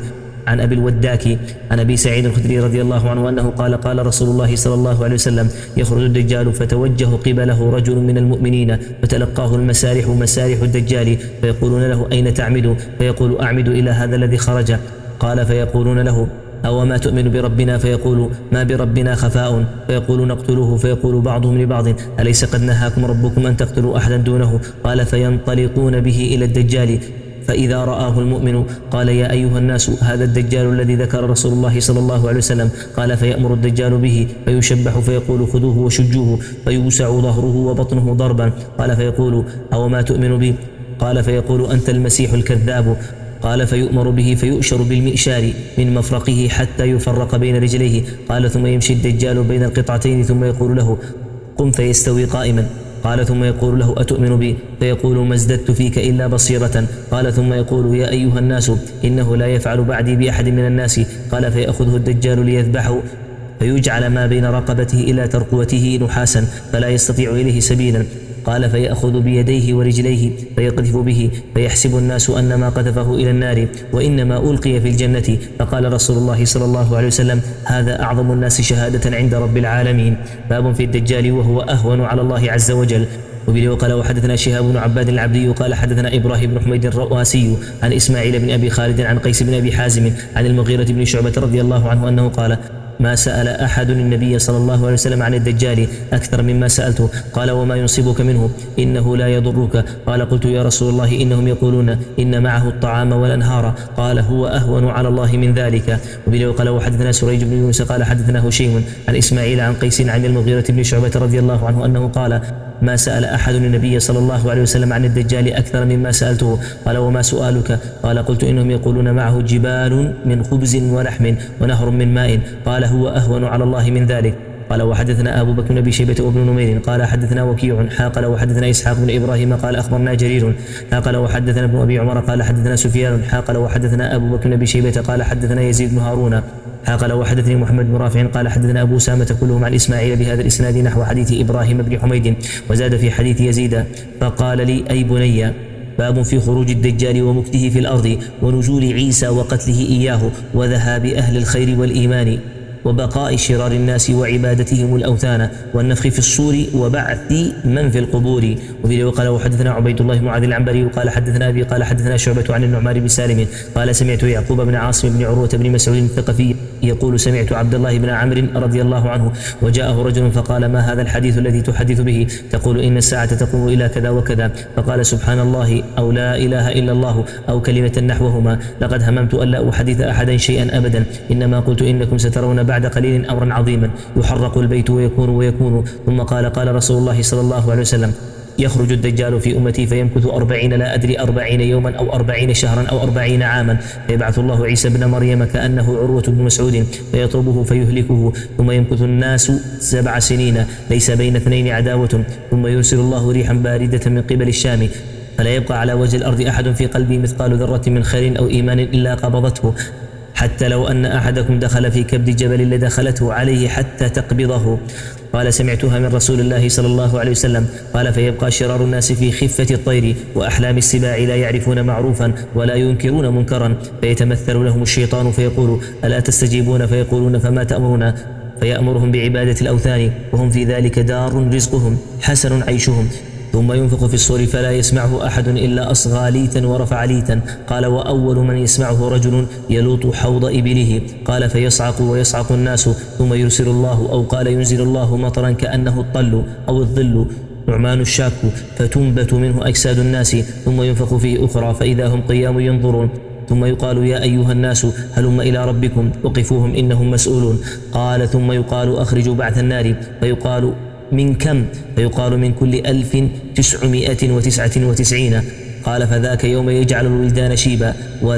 عن أبي الوداك عن أبي سعيد الخدري رضي الله عنه أنه قال قال رسول الله صلى الله عليه وسلم يخرج الدجال فتوجه قبله رجل من المؤمنين فتلقاه المسارح مسارح الدجال فيقولون له أين تعمد؟ فيقول أعمد إلى هذا الذي خرج. قال فيقولون له أو ما تؤمن بربنا؟ فيقول ما بربنا خفاء. فيقول نقتله. فيقول بعضهم لبعض أليس قد نهاكم ربكم أن تقتلوا أحدا دونه؟ قال فينطلقون به إلى الدجال فإذا رآه المؤمن قال يا أيها الناس هذا الدجال الذي ذكر رسول الله صلى الله عليه وسلم. قال فيأمر الدجال به فيشبح فيقول خذوه وشجوه فيوسع ظهره وبطنه ضربا. قال فيقول أو ما تؤمن بي؟ قال فيقول أنت المسيح الكذاب. قال فيؤمر به فيؤشر بالمئشار من مفرقه حتى يفرق بين رجليه. قال ثم يمشي الدجال بين القطعتين ثم يقول له قم فيستوي قائما. قال ثم يقول له أتؤمن بي؟ فيقول ما ازددت فيك إلا بصيرة. قال ثم يقول يا أيها الناس إنه لا يفعل بعدي بأحد من الناس. قال فيأخذه الدجال ليذبحه فيجعل ما بين رقبته إلى ترقوته نحاسا فلا يستطيع إليه سبيلا. قال فيأخذ بيديه ورجليه فيقذف به فيحسب الناس أن ما قذفه إلى النار وإنما ألقي في الجنة. فقال رسول الله صلى الله عليه وسلم هذا أعظم الناس شهادة عند رب العالمين. باب في الدجال وهو أهون على الله عز وجل. وبه قال وحدثنا شهاب بن عباد العبدي قال حدثنا إبراهيم بن حميد الرؤاسي عن إسماعيل بن أبي خالد عن قيس بن أبي حازم عن المغيرة بن شعبة رضي الله عنه أنه قال ما سأل أحد النبي صلى الله عليه وسلم عن الدجال أكثر مما سألته. قال وما ينصبك منه؟ إنه لا يضرك. قال قلت يا رسول الله إنهم يقولون إن معه الطعام والأنهار. قال هو أهون على الله من ذلك. وبه قال وحدثنا سريج بن يونس قال حدثنا هشيم عن إسماعيل عن قيس عن المغيرة بن شعبة رضي الله عنه أنه قال ما سأل أحد النبي صلى الله عليه وسلم عن الدجال أكثر مما سألته. قال وما سؤالك؟ قال قلت إنهم يقولون معه جبال من خبز ولحم ونهر من ماء. قال هو أهون على الله من ذلك. قال وحدثنا أبو بكر بن أبي شيبة وابن نمير قال حدثنا وكيع قال وحدثنا إسحاق بن إبراهيم قال أخبرنا جرير قال وحدثنا ابن أبي عمر قال حدثنا سفيان قال وحدثنا أبو بكر بن أبي شيبة قال حدثنا يزيد بن هارون قال وحدثني محمد بن رافع قال حدثنا أبو سامة كلهم عن إسماعيل بهذا الإسناد نحو حديث إبراهيم بن حميد وزاد في حديث يزيد فقال لي أي بني باب في خروج الدجال ومكته في الأرض ونزول عيسى وقتله إياه وذهاب أهل الخير والإيمان وبقاء شرار الناس وعبادتهم الأوثان والنفخ في الصور وبعث من في القبور. وفي قال وحدثنا عبيد الله بن معاذ العنبري قال حدثنا أبي قال حدثنا شعبة عن النعمان بن سالم قال سمعت يعقوب بن عاصم بن عروة بن مسعود الثقفي يقول سمعت عبد الله بن عمرو رضي الله عنه وجاءه رجل فقال ما هذا الحديث الذي تحدث به تقول إن الساعة تقوم إلى كذا وكذا؟ فقال سبحان الله أو لا إله إلا الله أو كلمة نحوهما لقد هممت ألا أحدث أحدا شيئا أبدا إنما قلت إنكم سترون بعد قليل أمرا عظيما يحرق البيت ويكون ويكون. ثم قال قال رسول الله صلى الله عليه وسلم يخرج الدجال في أمتي فيمكث أربعين لا أدري أربعين يوما أو أربعين شهرا أو أربعين عاما فيبعث الله عيسى بن مريم كأنه عروة بن مسعود فيطلبه فيهلكه ثم يمكث الناس سبع سنين ليس بين اثنين عداوة ثم يرسل الله ريحا باردة من قبل الشام فلا يبقى على وجه الأرض أحد في قلبه مثقال ذرة من خير أو إيمان إلا قبضته حتى لو أن أحدكم دخل في كبد جبل لدخلته عليه حتى تقبضه. قال سمعتها من رسول الله صلى الله عليه وسلم. قال فيبقى شرار الناس في خفة الطير وأحلام السباع لا يعرفون معروفا ولا ينكرون منكرا فيتمثل لهم الشيطان فيقول ألا تستجيبون؟ فيقولون فما تأمرنا؟ فيأمرهم بعبادة الأوثان وهم في ذلك دار رزقهم حسن عيشهم. ثم ينفخ في الصور فلا يسمعه أحد إلا أصغى ليتا ورفع ليتا. قال وأول من يسمعه رجل يلوط حوض إبله. قال فيصعق ويصعق الناس ثم يرسل الله أو قال ينزل الله مطرا كأنه الطل أو الظل نعمان الشاك فتنبت منه أجساد الناس ثم ينفخ فيه أخرى فإذا هم قيام ينظرون ثم يقال يا أيها الناس هلم إلى ربكم وقفوهم إنهم مسؤولون. قال ثم يقال أخرجوا بعث النار فيقال من كم؟ فيقال من كل ألف تسعمائة وتسعة وتسعين. قال فذاك يوم يجعل الولدان شيبا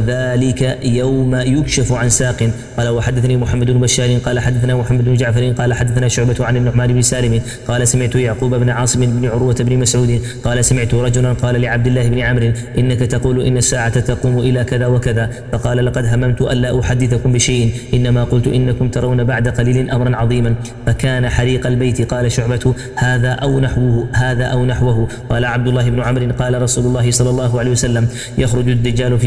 وذلك يوم يكشف عن ساق. قال وحدثني محمد بن بشار قال حدثنا محمد بن جعفر قال حدثنا شعبة عن النعمان بن سالم قال سمعت يعقوب بن عاصم بن عروة بن مسعود قال سمعت رجلا قال لعبد الله بن عمرو إنك تقول إن الساعة تقوم إلى كذا وكذا. فقال لقد هممت ألا أحدثكم بشيء إنما قلت إنكم ترون بعد قليل أمرا عظيما فكان حريق البيت. قال شعبة هذا أو نحوه هذا أو نحوه. قال عبد الله بن عمرو قال رسول الله صلى الله عليه وسلم يخرج الدجال في أمتي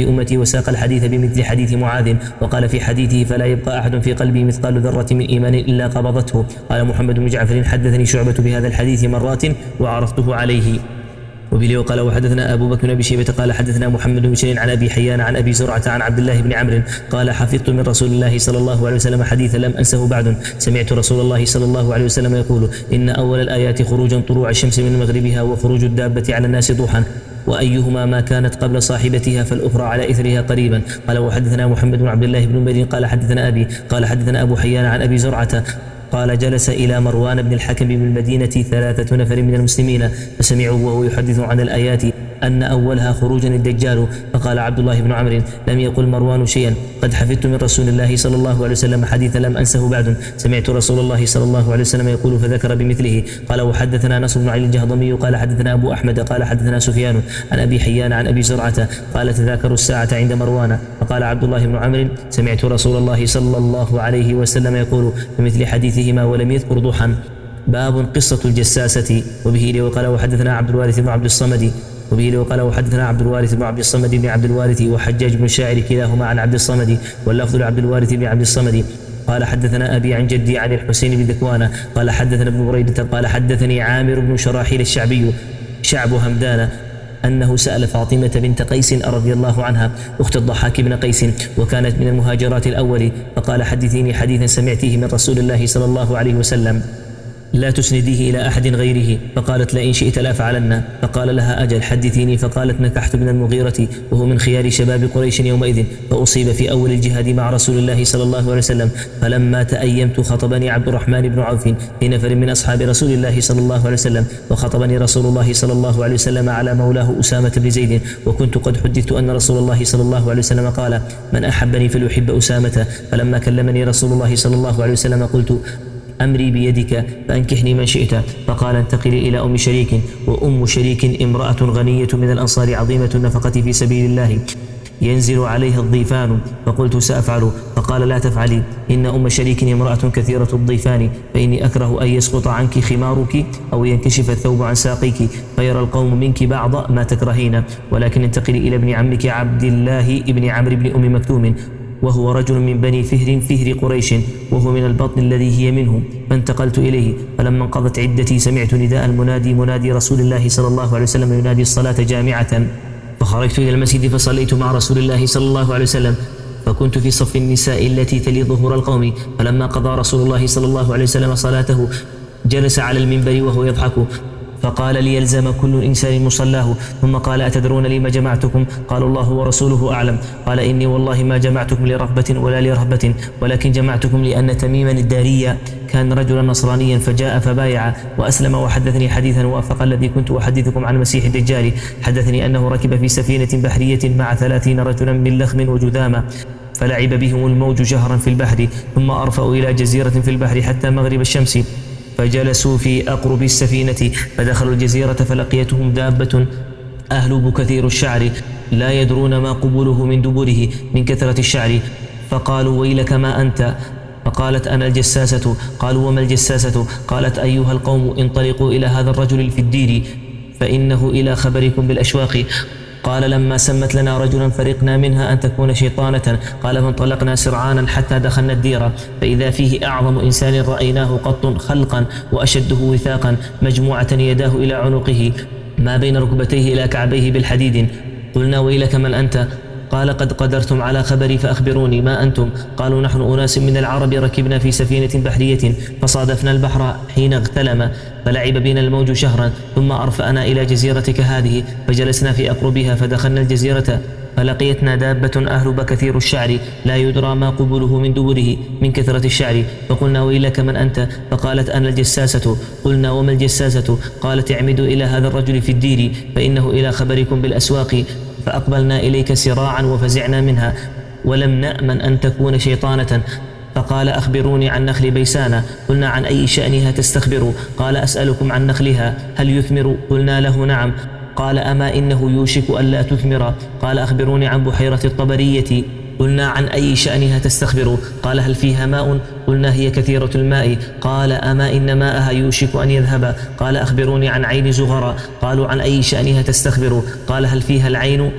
وساق الحديث بمثل حديث معاذ. وقال في حديثه: فلا يبقى أحد في قلبه مثقال ذرة من إيمان إلا قبضته. قال محمد بن جعفر: حدثني شعبة بهذا الحديث مرات وعرفته عليه. وبه قال وحدثنا أبو بكر بن أبي شيبة قال حدثنا محمد بن بشير عن أبي حيان عن أبي زرعة عن عبد الله بن عمرو قال: حفظت من رسول الله صلى الله عليه وسلم حديثا لم أنسه بعد. سمعت رسول الله صلى الله عليه وسلم يقول: إن أول الآيات خروجا طلوع الشمس من مغربها وخروج الدابة على الناس ضحى، وأيهما ما كانت قبل صاحبتها فالأخرى على إثرها قريبا. قال وحدثنا محمد بن عبد الله بن نمير قال حدثنا أبي قال حدثنا أبو حيان عن أبي زرعة قال: جلس إلى مروان بن الحكم بالمدينة ثلاثة نفر من المسلمين فسمعوا وهو يحدث عن الآيات أن أولها خروج الدجال. فقال عبد الله بن عمرو: لم يقل مروان شيئا، قد حفظت من رسول الله صلى الله عليه وسلم حديثا لم أنسه بعد. سمعت رسول الله صلى الله عليه وسلم يقول فذكر بمثله. قال وحدثنا نصر بن علي الجهضمي قال حدثنا أبو أحمد قال حدثنا سفيان عن أبي حيان عن أبي زرعة قال: تذاكروا الساعة عند مروان. فقال عبد الله بن عمرو: سمعت رسول الله صلى الله عليه وسلم يقول بمثل حديثهما ولم يذكر ضحى. باب قصة الجساسة. وبه وقال وحدثنا عبد الوارث بن عبد الصمد وبه وقال وحدثنا عبد الوارث بن عبد الصمد بن عبد الوارث وحجاج بن شاعر كلاهما عن عبد الصمد واللفظ لعبد الوارث بن عبد الصمد قال حدثنا أبي عن جدي عن الحسين بن ذكوان قال حدثنا ابن بريدة قال حدثني عامر بن شراحيل الشعبي شعب همدان أنه سأل فاطمة بنت قيس رضي الله عنها أخت الضحاك بن قيس وكانت من المهاجرات الأول، فقال: حدثيني حديثا سمعتيه من رسول الله صلى الله عليه وسلم لا تسنديه إلى أحد غيره. فقالت: لئن شئت لأفعلن. فقال لها: أجل حدثيني. فقالت: نكحت من المغيرة وهو من خيار شباب قريش يومئذ، فأصيب في أول الجهاد مع رسول الله صلى الله عليه وسلم، فلما تأيمت خطبني عبد الرحمن بن عوف في نفر من أصحاب رسول الله صلى الله عليه وسلم، وخطبني رسول الله صلى الله عليه وسلم على مولاه أسامة بن زيد، وكنت قد حدثت أن رسول الله صلى الله عليه وسلم قال: من أحبني فليحب أسامة. فلما كلمني رسول الله صلى الله عليه وسلم قلت: أمري بيدك فأنكحني من شئت. فقال: انتقلي إلى أم شريك. وأم شريك امرأة غنية من الأنصار عظيمة النفقة في سبيل الله ينزل عليها الضيفان. فقلت: سأفعل. فقال: لا تفعلي، إن أم شريك امرأة كثيرة الضيفان، فإني أكره أن يسقط عنك خمارك أو ينكشف الثوب عن ساقيك فيرى القوم منك بعض ما تكرهين، ولكن انتقلي إلى ابن عمك عبد الله ابن عمرو بن أم مكتوم، وهو رجل من بني فهر فهر قريش، وهو من البطن الذي هي منه. فانتقلت إليه. فلما انقضت عدتي سمعت نداء المنادي منادي رسول الله صلى الله عليه وسلم ينادي الصلاة جامعة، فخرجت إلى المسجد فصليت مع رسول الله صلى الله عليه وسلم، فكنت في صف النساء التي تلي ظهور القوم. فلما قضى رسول الله صلى الله عليه وسلم صلاته جلس على المنبر وهو يضحك، فقال: ليلزم كل إنسان مصلاه. ثم قال: أتدرون لما جمعتكم؟ قالوا: الله ورسوله أعلم. قال: إني والله ما جمعتكم لرغبة ولا لرهبة، ولكن جمعتكم لأن تميما الداري كان رجلا نصرانيا فجاء فبايع وأسلم. وحدثني حديثا وافق الذي كنت أحدثكم عن مسيح الدجال. حدثني أنه ركب في سفينة بحرية مع ثلاثين رجلا من لخم وجذامة، فلعب بهم الموج جهرا في البحر، ثم أرفأوا إلى جزيرة في البحر حتى مغرب الشمس، فجلسوا في أقرب السفينة، فدخلوا الجزيرة فلقيتهم دابة أهلب كثير الشعر لا يدرون ما قبوله من دبره من كثرة الشعر، فقالوا: ويلك ما أنت؟ فقالت: أنا الجساسة. قالوا: وما الجساسة؟ قالت: أيها القوم انطلقوا إلى هذا الرجل في الدير فإنه إلى خبركم بالأشواق. قال: لما سمت لنا رجلا فرقنا منها أن تكون شيطانة. قال: فانطلقنا سرعانا حتى دخلنا الدير، فإذا فيه أعظم إنسان رأيناه قط خلقا وأشده وثاقا، مجموعة يداه إلى عنقه ما بين ركبتيه إلى كعبيه بالحديد. قلنا: ويلك من أنت؟ قال: قد قدرتم على خبري فأخبروني ما أنتم؟ قالوا: نحن أناس من العرب ركبنا في سفينة بحرية فصادفنا البحر حين اغتلم، فلعب بنا الموج شهرا، ثم أرفأنا إلى جزيرتك هذه، فجلسنا في أقربها، فدخلنا الجزيرة فلقيتنا دابة أهلب كثير الشعر لا يدرى ما قبله من دبره من كثرة الشعر. فقلنا: ويلك من أنت؟ فقالت: أنا الجساسة. قلنا: وما الجساسة؟ قالت: اعمدوا إلى هذا الرجل في الدير فإنه إلى خبركم بالأسواق. فأقبلنا إليك سراعا وفزعنا منها، ولم نأمن أن تكون شيطانة. فقال: أخبروني عن نخل بيسانة. قلنا: عن أي شأنها تستخبر؟ قال: أسألكم عن نخلها هل يثمر؟ قلنا له: نعم. قال: أما إنه يوشك ألا تثمر. قال: أخبروني عن بحيرة الطبرية. قلنا: عن أي شأنها تستخبر؟ قال: هل فيها ماء؟ قلنا: هي كثيرة الماء. قال: أما إن ماءها يوشك أن يذهب. قال: أخبروني عن عين زغرة. قالوا: عن أي شأنها تستخبر؟ قال: هل فيها العين؟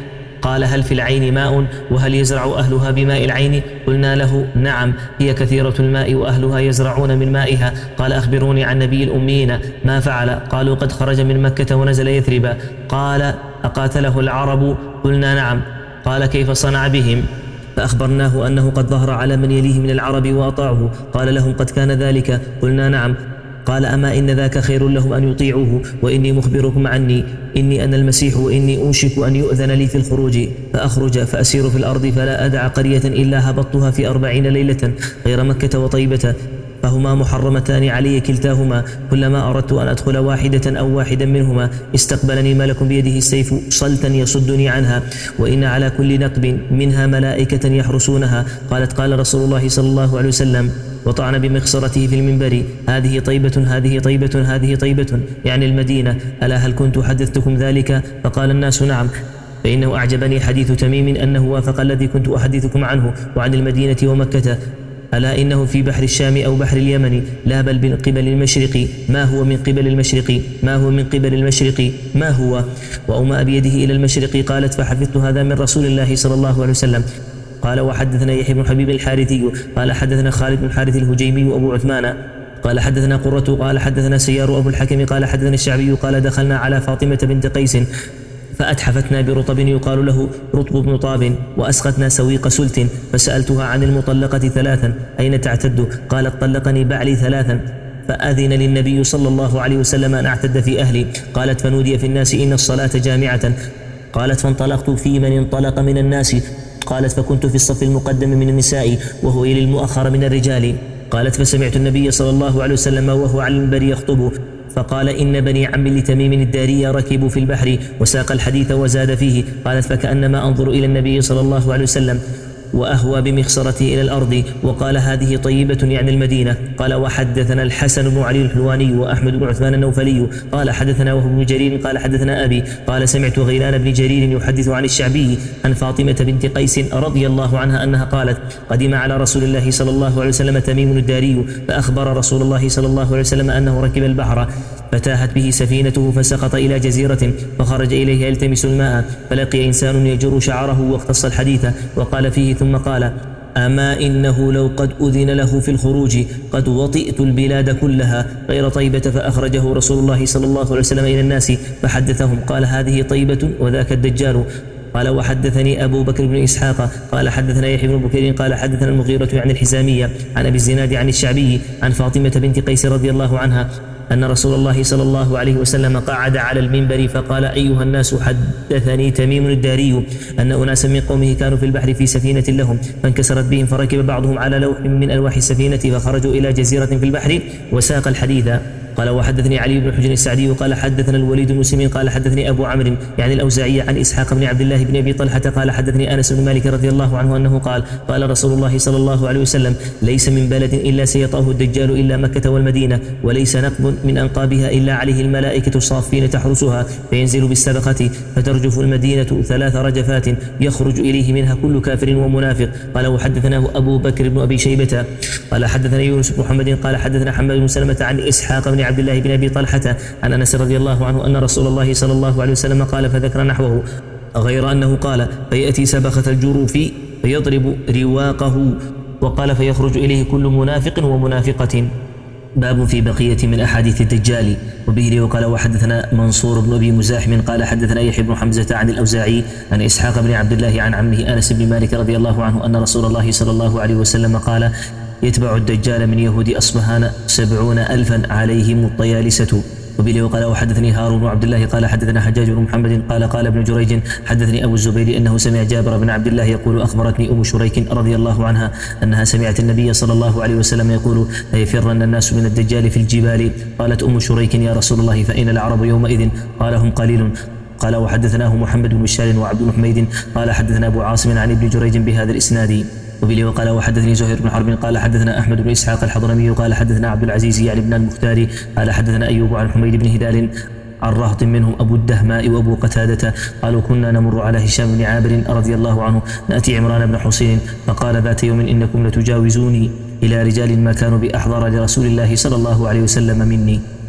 قال هل في العين ماء وهل يزرع أهلها بماء العين؟ قلنا له نعم، هي كثيرة الماء وأهلها يزرعون من مائها. قال أخبروني عن نبي الأميين ما فعل؟ قالوا قد خرج من مكة ونزل يثرب. قال أقاتله العرب؟ قلنا نعم. قال كيف صنع بهم؟ فأخبرناه أنه قد ظهر على من يليه من العرب وأطاعه. قال لهم قد كان ذلك؟ قلنا نعم. قال أما إن ذاك خير لهم أن يطيعوه، وإني مخبركم عني، إني أنا المسيح وإني أوشك أن يؤذن لي في الخروج فأخرج فأسير في الأرض فلا أدع قرية إلا هبطتها في أربعين ليلة غير مكة وطيبة، فهما محرمتان علي كلتاهما، كلما أردت أن أدخل واحدة أو واحدا منهما استقبلني ملك بيده السيف صلتا يصدني عنها، وإن على كل نقب منها ملائكة يحرسونها. قالت قال رسول الله صلى الله عليه وسلم وطعن بمخصرته في المنبر هذه طيبة هذه طيبة هذه طيبة، يعني المدينة، ألا هل كنت حدثتكم ذلك؟ فقال الناس نعم، فإنه أعجبني حديث تميم أنه وافق الذي كنت أحدثكم عنه وعن المدينة ومكة، ألا إنه في بحر الشام أو بحر اليمن، لا بل من قبل المشرق. ما هو من قبل المشرق؟ ما هو من قبل المشرق؟ ما هو؟ وأومأ بيده إلى المشرق. قالت فحفظت هذا من رسول الله صلى الله عليه وسلم. قال وحدثنا يحيى بن حبيب الحارثي قال حدثنا خالد بن الحارث الهجيمي وأبو عثمان قال حدثنا قرة قال حدثنا سيار أبو الحكم قال حدثنا الشعبي قال دخلنا على فاطمة بنت قيس فأتحفتنا برطب يقال له رطب بن طاب، وأسقتنا سويق سلت، فسألتها عن المطلقة ثلاثا أين تعتد؟ قالت طلقني بعلي ثلاثا، فأذن للنبي صلى الله عليه وسلم أن أعتد في أهلي. قالت فنودي في الناس إن الصلاة جامعة. قالت فانطلقت في من انطلق من الناس. قالت فكنت في الصف المقدم من النساء وهو إلى المؤخر من الرجال. قالت فسمعت النبي صلى الله عليه وسلم وهو على المنبر يخطب فقال إن بني عم لتميم الداري ركبوا في البحر، وساق الحديث وزاد فيه. قالت فكأنما أنظر إلى النبي صلى الله عليه وسلم وأهوى بمخصرته إلى الأرض، وقال هذه طيبة يعني المدينة. قال وحدثنا الحسن بن علي الحلواني وأحمد بن عثمان النوفلي قال حدثنا وهو بن جرير قال حدثنا أبي قال سمعت غيلان بن جرير يحدث عن الشعبي عن فاطمة بنت قيس رضي الله عنها أنها قالت قدم على رسول الله صلى الله عليه وسلم تميم الداري فأخبر رسول الله صلى الله عليه وسلم أنه ركب البحر فتاهت به سفينته فسقط إلى جزيرة فخرج إليها يلتمس الماء، فلقي إنسان يجر شعره واختص الحديث وقال فيه ثم قال أما إنه لو قد أذن له في الخروج قد وطئت البلاد كلها غير طيبة، فأخرجه رسول الله صلى الله عليه وسلم إلى الناس فحدثهم قال هذه طيبة وذاك الدجال. قال وحدثني أبو بكر بن إسحاق قال حدثنا يحيى بن بكير قال حدثنا المغيرة عن الحزامية عن أبي الزناد عن الشعبي عن فاطمة بنت قيس رضي الله عنها أن رسول الله صلى الله عليه وسلم قعد على المنبر فقال أيها الناس حدثني تميم الداري أن أناسا من قومه كانوا في البحر في سفينة لهم فانكسرت بهم فركب بعضهم على لوح من ألواح السفينة فخرجوا إلى جزيرة في البحر وساق الحديث. قال وحدثني علي بن حجر السعدي قال حدثنا الوليد بن مسلم قال حدثني أبو عمرو يعني الأوزاعي عن إسحاق بن عبد الله بن أبي طلحة قال حدثني أنس بن مالك رضي الله عنه أنه قال قال رسول الله صلى الله عليه وسلم ليس من بلد إلا سيطاه الدجال إلا مكة والمدينة، وليس نقب من أنقابها إلا عليه الملائكة صافين تحرسها، فينزل بالسبقة فترجف المدينة ثلاث رجفات يخرج إليه منها كل كافر ومنافق. قال وحدثناه أبو بكر بن أبي شيبة قال حدثنا يونس بن محمد قال حدثنا حماد بن سلمة عن إسحاق بن عبد الله بن أبي طلحة عن أنس رضي الله عنه أن رسول الله صلى الله عليه وسلم قال فذكر نحوه غير أنه قال فيأتي سبخة الجروف فيضرب رواقه، وقال فيخرج إليه كل منافق ومنافقة. باب في بقية من أحاديث الدجال. وبه وقال وحدثنا منصور بن أبي مزاحم قال حدثنا يحيى بن حمزة عن الأوزاعي عن إسحاق بن عبد الله عن عمه أنس بن مالك رضي الله عنه أن رسول الله صلى الله عليه وسلم قال يتبع الدجال من يهود أصبهان سبعون ألفا عليهم الطيالسة. وبه وقال وحدثني هارون بن عبد الله قال حدثنا حجاج بن محمد قال قال ابن جريج حدثني أبو الزبير أنه سمع جابر بن عبد الله يقول أخبرتني أم شريك رضي الله عنها أنها سمعت النبي صلى الله عليه وسلم يقول ليفرن الناس من الدجال في الجبال. قالت أم شريك يا رسول الله فأين العرب يومئذ؟ قال هم قليل. قال وحدثناه محمد بن بشار وعبد بن حميد قال حدثنا أبو عاصم عن ابن جريج بهذا الإسناد. وبه وقال وحدثني زهير بن حرب قال حدثنا أحمد بن إسحاق الحضرمي قال حدثنا عبد العزيز يعني بن المختار قال حدثنا أيوب عن حميد بن هلال عن رهط منهم أبو الدهماء وأبو قتادة قالوا كنا نمر على هشام بن عابر رضي الله عنه نأتي عمران بن حسين فقال ذات يوم إنكم لتجاوزوني إلى رجال ما كانوا بأحضر لرسول الله صلى الله عليه وسلم مني.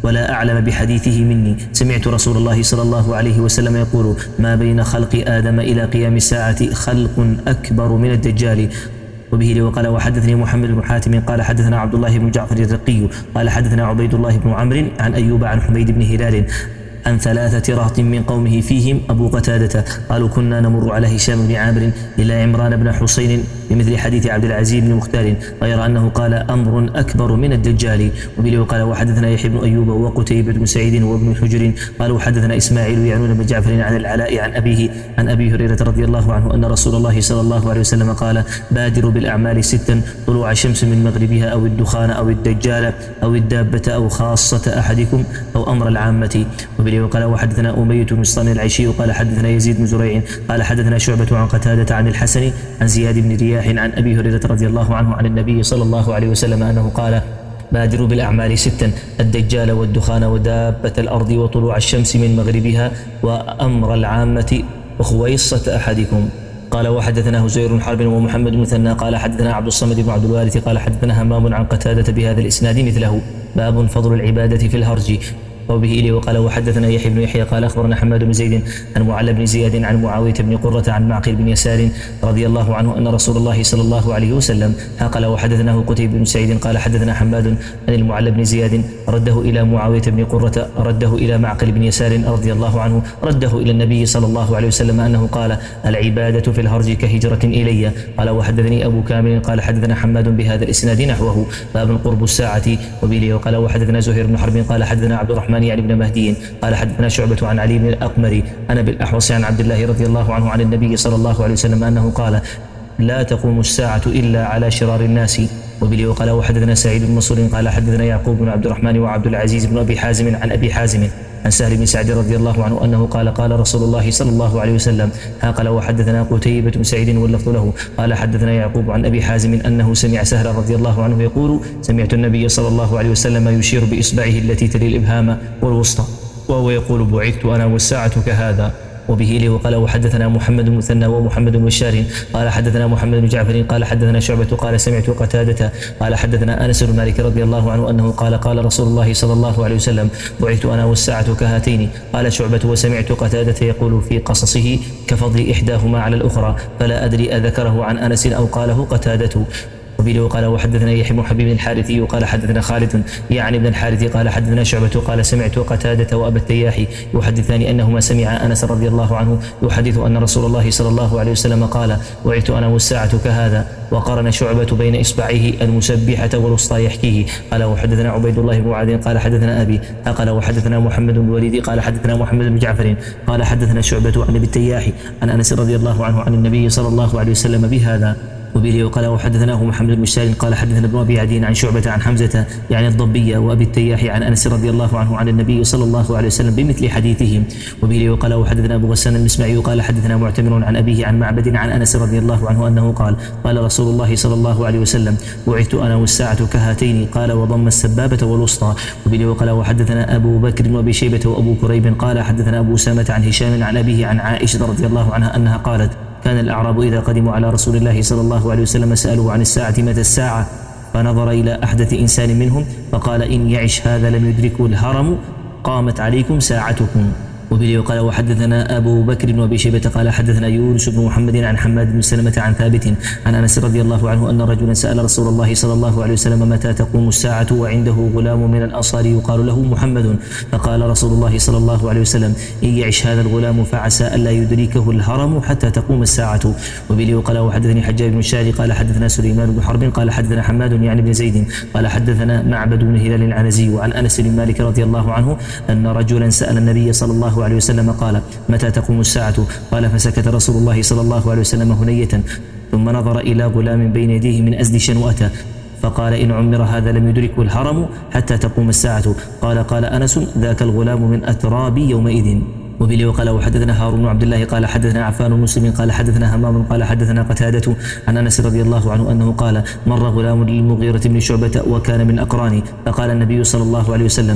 ولا أعلم بحديثه مني. سمعت رسول الله صلى الله عليه وسلم يقول: ما بين خلق آدم إلى قيام الساعة خلق أكبر من الدجال. وبه وقال وحدثني محمد بن حاتم قال حدثنا عبد الله بن جعفر الرقي قال حدثنا عبيد الله بن عمرو عن أيوب عن حميد بن هلال عن ثلاثة رهط من قومه فيهم أبو قتادة قالوا: كنا نمر على هشام بن عامر إلى عمران بن حسين بمثل حديث عبد العزيز بن مختار غير أنه قال: أمر أكبر من الدجال. وبه وقال وحدثنا يحيى بن أيوب وقتيبة بن سعيد وابن حجر قالوا حدثنا إسماعيل يعنون بن جعفر عن العلاء عن أبيه عن أبي هريرة رضي الله عنه أن رسول الله صلى الله عليه وسلم قال: بادروا بالأعمال ستا: طلوع الشمس من مغربها أو الدخان أو الدجال أو الدابة أو خاصة أحدكم أو أمر العامة. وبه وقال وحدثنا أمية بن صالح العيشي قال حدثنا يزيد بن زريع قال حدثنا شعبة عن قتادة عن الحسن عن زياد بن رياح عن أبي هريرة رضي الله عنه عن النبي صلى الله عليه وسلم أنه قال: بادروا بالأعمال ستا: الدجال والدخان ودابة الأرض وطلوع الشمس من مغربها وأمر العامة وخويصة أحدكم. قال وحدثنا زهير بن حرب ومحمد بن مثنى قال حدثنا عبد الصمد بن عبد الوارث قال حدثنا همام عن قتادة بهذا الإسناد مثله. باب فضل العبادة في الهرج. وبه إليه وقال وحدثنا يحيى بن يحيى قال أخبرنا حماد بن زيد عن معل بن زياد عن معاوية بن قرة عن معقل بن يسار رضي الله عنه أن رسول الله صلى الله عليه وسلم قال وحدثناه قتيبة بن سعيد قال حدثنا حماد عن المعل بن زياد رده إلى معاوية بن قرة رده إلى معقل بن يسار رضي الله عنه رده إلى النبي صلى الله عليه وسلم أنه قال: العبادة في الهرج كهجرة إلي. قال وحدثني أبو كامل قال حدثنا حماد بهذا الإسناد نحوه. باب قرب الساعة. وبه وقال وحدثنا زهير بن حرب قال حدثنا عبد الرحمن يعني بن مهدي قال حدثنا شعبة عن علي بن الأقمري أنا بالأحوص عن عبد الله رضي الله عنه عن النبي صلى الله عليه وسلم أنه قال: لا تقوم الساعة إلا على شرار الناس. وبه وقال وحدثنا سعيد بن منصور قال حدثنا يعقوب بن عبد الرحمن وعبد العزيز بن أبي حازم عن أبي حازم عن سهل بن سعد رضي الله عنه أنه قال: قال رسول الله صلى الله عليه وسلم. قال وحدثنا قتيبة بن سعيد واللفظ له قال حدثنا يعقوب عن أبي حازم أنه سمع سهل رضي الله عنه يقول: سمعت النبي صلى الله عليه وسلم يشير بإصبعه التي تلي الإبهام والوسطى وهو يقول: بعثت أنا والساعة كهذا. وبه إليه وقال وحدثنا محمد بن مثنى ومحمد بن بشار قال حدثنا محمد بن جعفر قال حدثنا شعبة قال سمعت قتادة قال حدثنا أنس بن مالك رضي الله عنه أنه قال: قال رسول الله صلى الله عليه وسلم: بعثت أنا والساعة كهاتين. قال شعبة وسمعت قتادة يقول في قصصه: كفضل إحداهما على الأخرى، فلا أدري أذكره عن أنس أو قاله قتادة. وبه وقال وحدثنا يحيى بن حبيب الحارثي قال حدثنا خالد يعني ابن الحارث قال حدثنا شعبة قال سمعت قتادة وأبا التياح يحدثان أنهما سمع أنس رضي الله عنه يحدث أن رسول الله صلى الله عليه وسلم قال: وعدت أنا والساعة كهذا. وقارن شعبة بين إصبعيه المسبحة والوسطى يحكيه. قال وحدثنا عبيد الله بن معاذ قال حدثنا أبي قال وحدثنا محمد بن الوليد قال حدثنا محمد بن جعفر قال حدثنا شعبة عن ابي التياح عن أنس رضي الله عنه عن النبي صلى الله عليه وسلم بهذا. وبه وقال وحدثناه محمد بن سالم قال حدثنا ابن ابي عدي عن شعبة عن حمزة يعني الضبية وابي التياح عن انس رضي الله عنه عن النبي صلى الله عليه وسلم بمثل حديثهم. وبه وقال وحدثنا ابو غسان المسمعي قال حدثنا معتمر عن ابيه عن معبد عن انس رضي الله عنه انه قال: قال رسول الله صلى الله عليه وسلم: بعثت انا والساعة كهاتين. قال: وضم السبابة والوسطى. وبه وقال وحدثنا ابو بكر وابي شيبة وابو كريب قال حدثنا ابو سامة عن هشام عن ابيه عن عائشة رضي الله عنها انها قالت: كان الأعراب إذا قدموا على رسول الله صلى الله عليه وسلم سألوه عن الساعة متى الساعة، فنظر إلى أحدث إنسان منهم فقال: إن يعش هذا لم يدركه الهرم، قامت عليكم ساعتكم. وبه وقال وحدثنا أبو بكر وأبي شيبة قال حدثنا يونس بن محمد عن حماد بن سلمة عن ثابت عن أنس رضي الله عنه أن رجلا سأل رسول الله صلى الله عليه وسلم: متى تقوم الساعة وعنده غلام من الأنصار يقال له محمد؟ فقال رسول الله صلى الله عليه وسلم: إن يعش هذا الغلام فعسى ألا يدركه الهرم حتى تقوم الساعة. وبه وقال وحدثني حجاج بن الشاري قال حدثنا سليمان بن حرب قال حدثنا حماد يعني بن زيد قال حدثنا معبد بن هلال العنزي وعن أنس بن مالك رضي الله عنه أن رجلا سأل النبي صلى الله عليه وسلم قال: متى تقوم الساعة؟ قال: فسكت رسول الله صلى الله عليه وسلم هنية ثم نظر إلى غلام بين يديه من أزد شنوءة فقال: إن عمر هذا لم يدركه الهرم حتى تقوم الساعة. قال قال أنس: ذاك الغلام من أترابي يومئذ. وبه وقال وحدثنا هارون بن عبد الله قال حدثنا عفان بن مسلم قال حدثنا همام قال حدثنا قتادة عن أنس رضي الله عنه أنه قال: مر غلام للمغيرة بن شعبة وكان من أقراني، فقال النبي صلى الله عليه وسلم: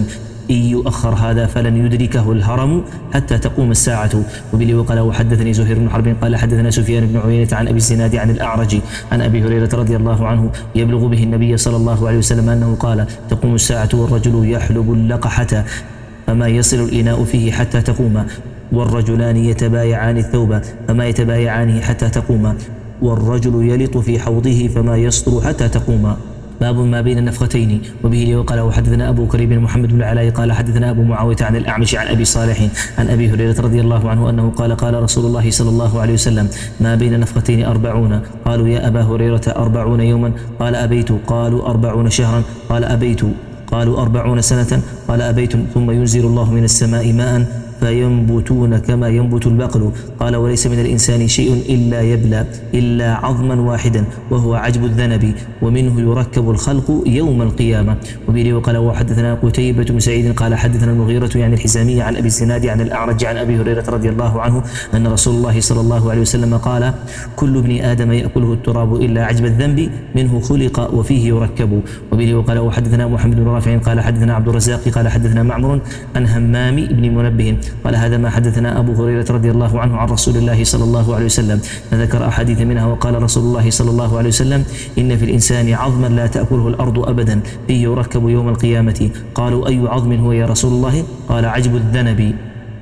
إن يؤخر هذا فلن يدركه الهرم حتى تقوم الساعة. وبه وقال وحدثني زهير بن حرب قال حدثنا سفيان بن عيينة عن أبي الزناد عن الأعرج عن أبي هريرة رضي الله عنه يبلغ به النبي صلى الله عليه وسلم أنه قال تقوم الساعة والرجل يحلب اللقحة فما يصل الإناء فيه حتى تقوم، والرجلان يتبايعان الثوب فما يتبايعانه حتى تقوم، والرجل يلط في حوضه فما يسطر حتى تقوم. باب ما بين النفختين. وبه وقال وحدثنا أبو كريب بن محمد بن العلاء قال حدثنا أبو معاوية عن الأعمش عن أبي صالح عن أبي هريرة رضي الله عنه أنه قال قال رسول الله صلى الله عليه وسلم ما بين نفختين أربعون. قالوا يا أبا هريرة أربعون يوما؟ قال أبيت. قالوا أربعون شهرا؟ قال أبيت. قالوا أربعون سنة؟ قال أبيت. ثم ينزل الله من السماء ماء فينبتون كما ينبت البقل. قال وليس من الإنسان شيء إلا يبلى إلا عظما واحدا وهو عجب الذنب ومنه يركب الخلق يوم القيامة. وبه وقال وحدثنا قتيبة بن سعيد قال حدثنا المغيرة يعني الحزامي عن أبي الزناد عن الأعرج عن أبي هريرة رضي الله عنه أن رسول الله صلى الله عليه وسلم قال كل ابن آدم يأكله التراب إلا عجب الذنب منه خلق وفيه يركب. وبه وقال وحدثنا محمد بن رافع قال حدثنا عبد الرزاق قال حدثنا معمر عن همام بن منبه قال هذا ما حدثنا أبو هريرة رضي الله عنه عن رسول الله صلى الله عليه وسلم فذكر أحاديث منها وقال رسول الله صلى الله عليه وسلم إن في الإنسان عظما لا تأكله الأرض أبدا فيه يركب يوم القيامة. قالوا أي عظم هو يا رسول الله؟ قال عجب الذنب.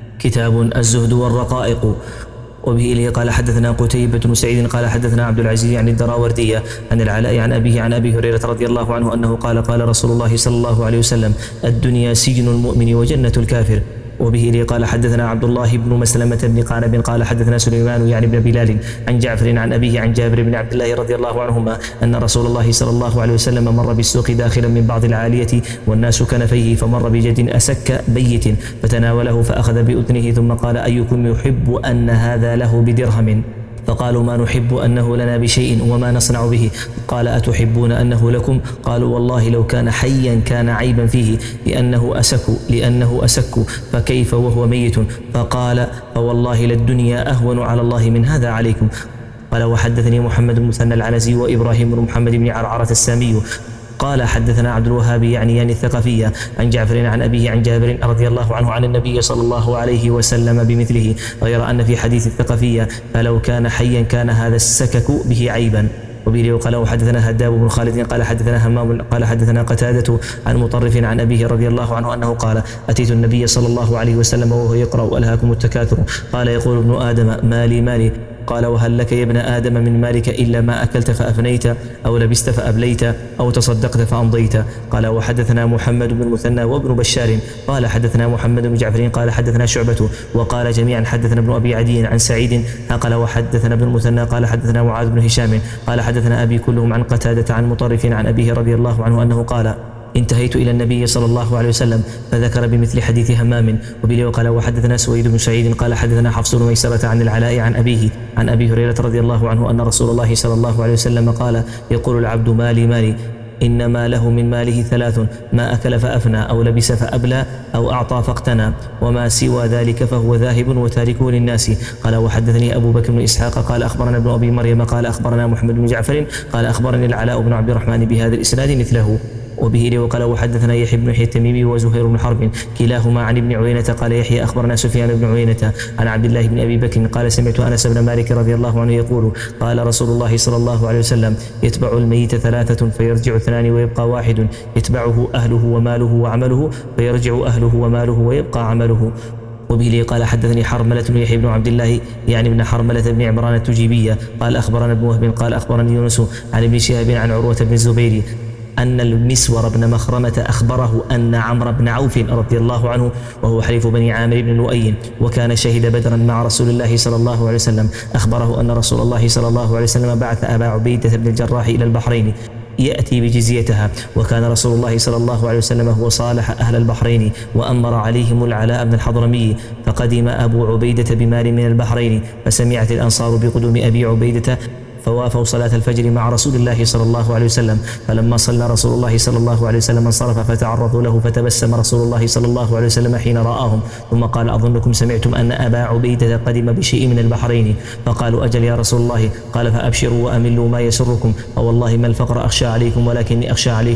كتاب الزهد والرقائق. وبه إليه قال حدثنا قتيبة بن سعيد قال حدثنا عبد العزيز عن الدراوردية عن العلاء عن أبيه عن أبي هريرة رضي الله عنه أنه قال قال رسول الله صلى الله عليه وسلم الدنيا سجن المؤمن وجنة الكافر. وبه إليه قال حدثنا عبد الله بن مسلمة بن قانب قال حدثنا سليمان يعني بن بلال عن جعفر عن أبيه عن جابر بن عبد الله رضي الله عنهما أن رسول الله صلى الله عليه وسلم مر بالسوق داخلا من بعض العالية والناس كنفيه فمر بجد أسك بيت فتناوله فأخذ بأذنه ثم قال أيكم يحب أن هذا له بدرهم؟ فقالوا ما نحب أنه لنا بشيء وما نصنع به. قال أتحبون أنه لكم؟ قالوا والله لو كان حيا كان عيبا فيه لأنه أسك لأنه أسك فكيف وهو ميت؟ فقال فوالله للدنيا أهون على الله من هذا عليكم. قال وحدثني محمد بن مثنى العنزي وإبراهيم بن محمد بن عرعرة السامي قال حدثنا عبد الوهاب يعني يعني الثقفية عن جعفر عن أبيه عن جابر رضي الله عنه عن النبي صلى الله عليه وسلم بمثله غير أن في حديث الثقفية فلو كان حيا كان هذا السكك به عيبا. وبه قال وحدثنا هداب بن خالد قال حدثنا همام قال حدثنا قتادة عن مطرف عن أبيه رضي الله عنه أنه قال أتيت النبي صلى الله عليه وسلم وهو يقرأ ألهاكم التكاثر قال يقول ابن آدم مالي مالي قال وهل لك يا ابن آدم من مالك إلا ما أكلت فأفنيت أو لبست فأبليت أو تصدقت فأمضيت. قال وحدثنا محمد بن المثنى وابن بشار قال حدثنا محمد بن جعفر قال حدثنا شعبة وقال جميعا حدثنا ابن أبي عدي عن سعيد قال وحدثنا ابن المثنى قال حدثنا معاذ بن هشام قال حدثنا أبي كلهم عن قتادة عن مطرف عن أبيه رضي الله عنه أنه قال انتهيت إلى النبي صلى الله عليه وسلم فذكر بمثل حديث همام. وبه وقال وحدثنا سويد بن سعيد قال حدثنا حفص بن ميسرة عن العلاء عن أبيه عن أبي هريرة رضي الله عنه أن رسول الله صلى الله عليه وسلم قال يقول العبد مالي مالي إنما له من ماله ثلاث ما أكل فأفنى أو لبس فأبلى أو أعطى فاقتنى وما سوى ذلك فهو ذاهب وتاركه للناس. قال وحدثني أبو بكر بن إسحاق قال أخبرنا ابن أبي مريم قال أخبرنا محمد بن جعفر قال أخبرني العلاء بن عبد الرحمن بهذا الإسناد مثله. وبه وقال وحدثنا يحيى بن يحيى التميمي وزهير بن حرب كلاهما عن ابن عيينة قال يحيى أخبرنا سفيان بن عيينة عن عبد الله بن أبي بكر قال سمعت أنس بن مالك رضي الله عنه يقول قال رسول الله صلى الله عليه وسلم يتبع الميت ثلاثة فيرجع اثنان ويبقى واحد يتبعه أهله وماله وعمله فيرجع أهله وماله ويبقى عمله. وبه قال حدثني حرملة بن يحيى بن عبد الله يعني ابن حرملة بن عمران التجيبية قال أخبرنا ابن وهب قال أخبرني يونس عن ابن شهاب عن عروة بن الزبير أن المسور بن مخرمة أخبره أن عمرو بن عوف رضي الله عنه وهو حليف بني عامر بن لؤي وكان شهد بدرا مع رسول الله صلى الله عليه وسلم أخبره أن رسول الله صلى الله عليه وسلم بعث أبا عبيدة بن الجراح إلى البحرين يأتي بجزيتها وكان رسول الله صلى الله عليه وسلم هو صالح أهل البحرين وأمر عليهم العلاء بن الحضرمي فقدم أبو عبيدة بمال من البحرين فسمعت الأنصار بقدوم أبي عبيدة فوافوا صلاة الفجر مع رسول الله صلى الله عليه وسلم فلما صلى رسول الله صلى الله عليه وسلم انصرف فتعرضوا له فتبسم رسول الله صلى الله عليه وسلم حين رآهم ثم قال أظنكم سمعتم أن أبا عبيدة قدم بشيء من البحرين فقالوا أجل يا رسول الله قال فأبشروا وأملوا ما يسركم فوالله ما الفقر أخشى عليكم ولكني أخشى عليكم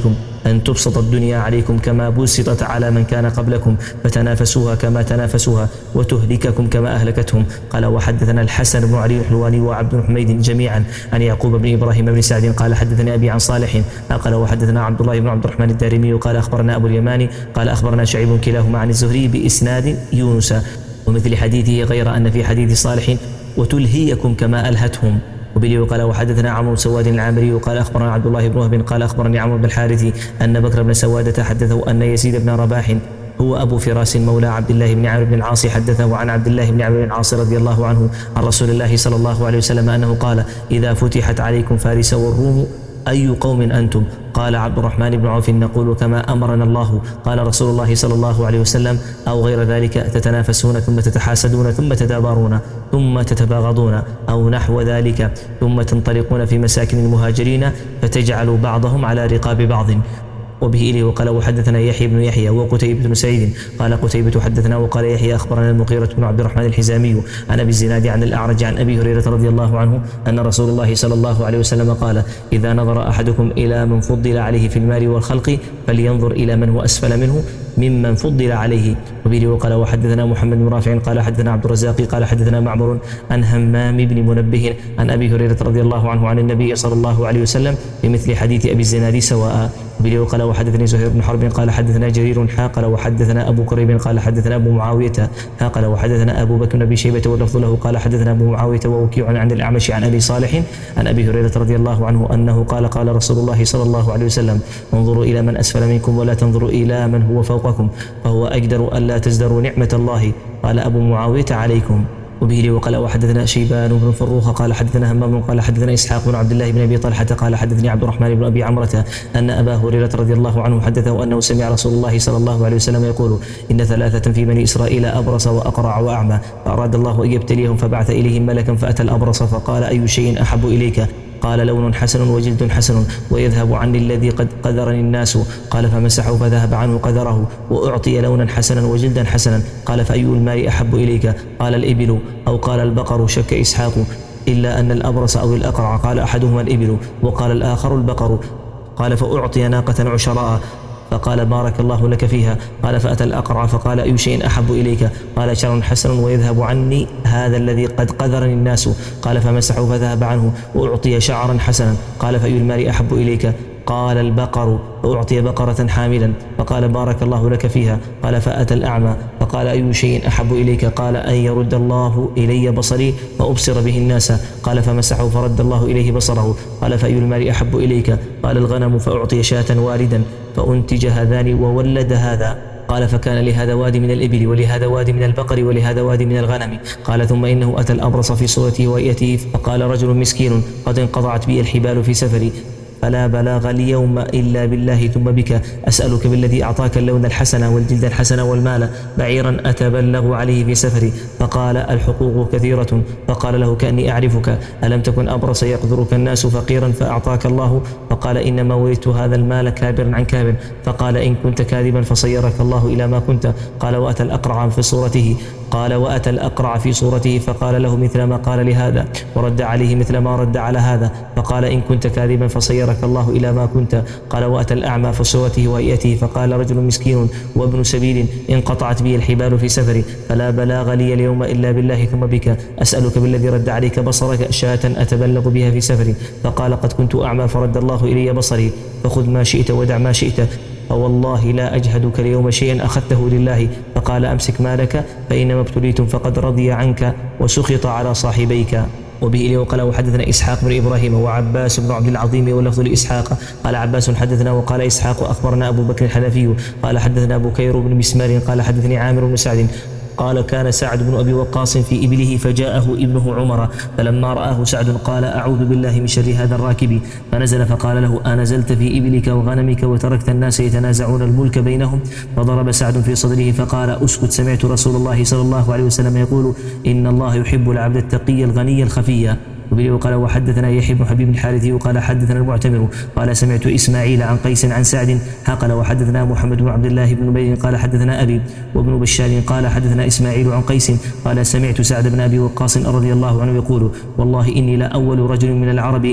أن تبسط الدنيا عليكم كما بسطت على من كان قبلكم فتنافسوها كما تنافسوها وتهلككم كما أهلكتهم. قال وحدثنا الحسن بن علي الحلواني وعبد بن حميد جميعا عن يعقوب بن إبراهيم بن سعد قال حدثني أبي عن صالح قال وحدثنا عبد الله بن عبد الرحمن الدارمي قال أخبرنا أبو اليماني قال أخبرنا شعيب كلاهما عن الزهري بإسناد يونس ومثل حديثه غير أن في حديث صالح وتلهيكم كما ألهتهم. وبه قال وحدثنا عمرو سواد العامري قال أخبرنا عبد الله بن وهب قال أخبرني عمرو بن الحارث أن بكر بن سوادة حدثه أن يزيد بن رباح هو أبو فراس مولى عبد الله بن عمرو بن العاص حدثه عن عبد الله بن عمرو بن العاص رضي الله عنه عن رسول الله صلى الله عليه وسلم أنه قال إذا فتحت عليكم فارس والروم أي قوم أنتم؟ قال عبد الرحمن بن عوف نقول كما أمرنا الله. قال رسول الله صلى الله عليه وسلم أو غير ذلك تتنافسون ثم تتحاسدون ثم تدابرون ثم تتباغضون أو نحو ذلك ثم تنطلقون في مساكن المهاجرين فتجعلوا بعضهم على رقاب بعض. وبه إليه وقال وحدثنا يحيى بن يحيى وقتيبة بن سعيد قال قتيبة حدثنا وقال يحيى أخبرنا المغيرة بن عبد الرحمن الحزامي عن أبي الزناد عن الأعرج عن أبي هريرة رضي الله عنه أن رسول الله صلى الله عليه وسلم قال إذا نظر أحدكم إلى من فضل عليه في المال والخلق فلينظر إلى من هو أسفل منه ممن فضل عليه. وبه وقال وحدثنا محمد بن رافع قال حدثنا عبد الرزاق قال حدثنا معمر عن همام بن منبه عن أبي هريرة رضي الله عنه عن النبي صلى الله عليه وسلم بمثل حديث أبي الزناد سواء. وبه وقال وحدثني زهير بن حرب قال حدثنا جرير قال وحدثنا أبو كريب قال حدثنا أبو معاوية قال وحدثنا أبو بكر بن أبي شيبة واللفظ له قال حدثنا أبو معاوية ووكيع عن الأعمش عن أبي صالح عن أبي هريرة رضي الله عنه أنه قال قال رسول الله صلى الله عليه وسلم انظروا إلى من أسفل منكم ولا تنظروا إلى من هو فوقكم فهو أجدر ألا تزدروا نعمة الله. قال أبو معاوية عليكم. وبه وقال وحدثنا شيبان بن فروخ قال حدثنا همام قال حدثنا إسحاق بن عبد الله بن أبي طلحة قال حدثني عبد الرحمن بن أبي عمرة أن أبا هريرة رضي الله عنه حدثه أنه سمع رسول الله صلى الله عليه وسلم يقول إن ثلاثة في بني إسرائيل أبرص وأقرع وأعمى فأراد الله أن يبتليهم فبعث إليهم ملكا فأتى الأبرص فقال أي شيء أحب إليك؟ قال لون حسن وجلد حسن ويذهب عني الذي قد قذرني الناس. قال فمسحه فذهب عنه قذره وأعطي لونا حسنا وجلدا حسنا. قال فأي المال أحب إليك؟ قال الإبل أو قال البقر شك إسحاق إلا أن الأبرص أو الأقرع قال أحدهما الإبل وقال الآخر البقر. قال فأعطي ناقة عشراء فقال بارك الله لك فيها. قال فأتى الأقرع فقال أي شيء أحب إليك؟ قال شر حسن ويذهب عني هذا الذي قد قذرني الناس. قال فمسحه فذهب عنه وأعطي شعرا حسنا. قال فأي المال أحب إليك؟ قال البقر فأعطي بقرة حاملا فقال بارك الله لك فيها. قال فأتى الأعمى فقال أي شيء أحب إليك؟ قال أن يرد الله إلي بصري فأبصر به الناس. قال فمسحه فرد الله إليه بصره. قال فأي المال أحب إليك؟ قال الغنم فأعطي شاة واردا فأنتج هذان وولد هذا. قال فكان لهذا وادي من الإبل ولهذا وادي من البقر ولهذا وادي من الغنم. قال ثم إنه أتى الأبرص في صورته وإيته فقال رجل مسكين قد انقطعت بي الحبال في سفري فلا بلاغ اليوم إلا بالله ثم بك أسألك بالذي أعطاك اللون الحسن والجلد الحسن والمال بعيرا أتبلغ عليه في سفري. فقال الحقوق كثيرة. فقال له كأني أعرفك ألم تكن أبرص يقدرك الناس فقيرا فأعطاك الله؟ فقال إنما ولدت هذا المال كابرا عن كابر. فقال إن كنت كاذبا فصيرك الله إلى ما كنت. قال وأتى الأقرع في صورته قال وأتى الأقرع في صورته فقال له مثل ما قال لهذا ورد عليه مثل ما رد على هذا. فقال إن كنت كاذبا فصيرك الله إلى ما كنت. قال وأتى الأعمى في صورته وهيئته فقال رجل مسكين وابن سبيل انقطعت بي الحبال في سفري فلا بلاغ لي اليوم إلا بالله ثم بك أسألك بالذي رد عليك بصرك شاة أتبلغ بها في سفري. فقال قد كنت أعمى فرد الله إلي بصري فخذ ما شئت ودع ما شئت فوالله لا أجهدك اليوم شيئا أخذته لله. فقال أمسك مالك فإنما ابتليتم فقد رضي عنك وسخط على صاحبيك. وبه إليه وقال وحدثنا إسحاق بن إبراهيم وعباس بن عبد العظيم واللفظ لإسحاق قال عباس حدثنا وقال إسحاق أخبرنا أبو بكر الحنفي قال حدثنا أبو كير بن مسمار قال حدثني عامر بن سعد قال كان سعد بن أبي وقاص في إبله فجاءه ابنه عمر فلما رآه سعد قال أعوذ بالله من شر هذا الراكب فنزل فقال له أنزلت في إبلك وغنمك وتركت الناس يتنازعون الملك بينهم؟ فضرب سعد في صدره فقال أسكت سمعت رسول الله صلى الله عليه وسلم يقول إن الله يحب العبد التقي الغني الخفي. وبه وقال وحدثنا يحيى بن حبيب الحارثي وقال حدثنا المعتمر قال سمعت إسماعيل عن قيس عن سعد قال وحدثنا محمد بن عبد الله بن نبي قال حدثنا أبي وابن بشار قال حدثنا إسماعيل عن قيس قال سمعت سعد بن أبي وقاص رضي الله عنه يقول والله إني لأول رجل من العرب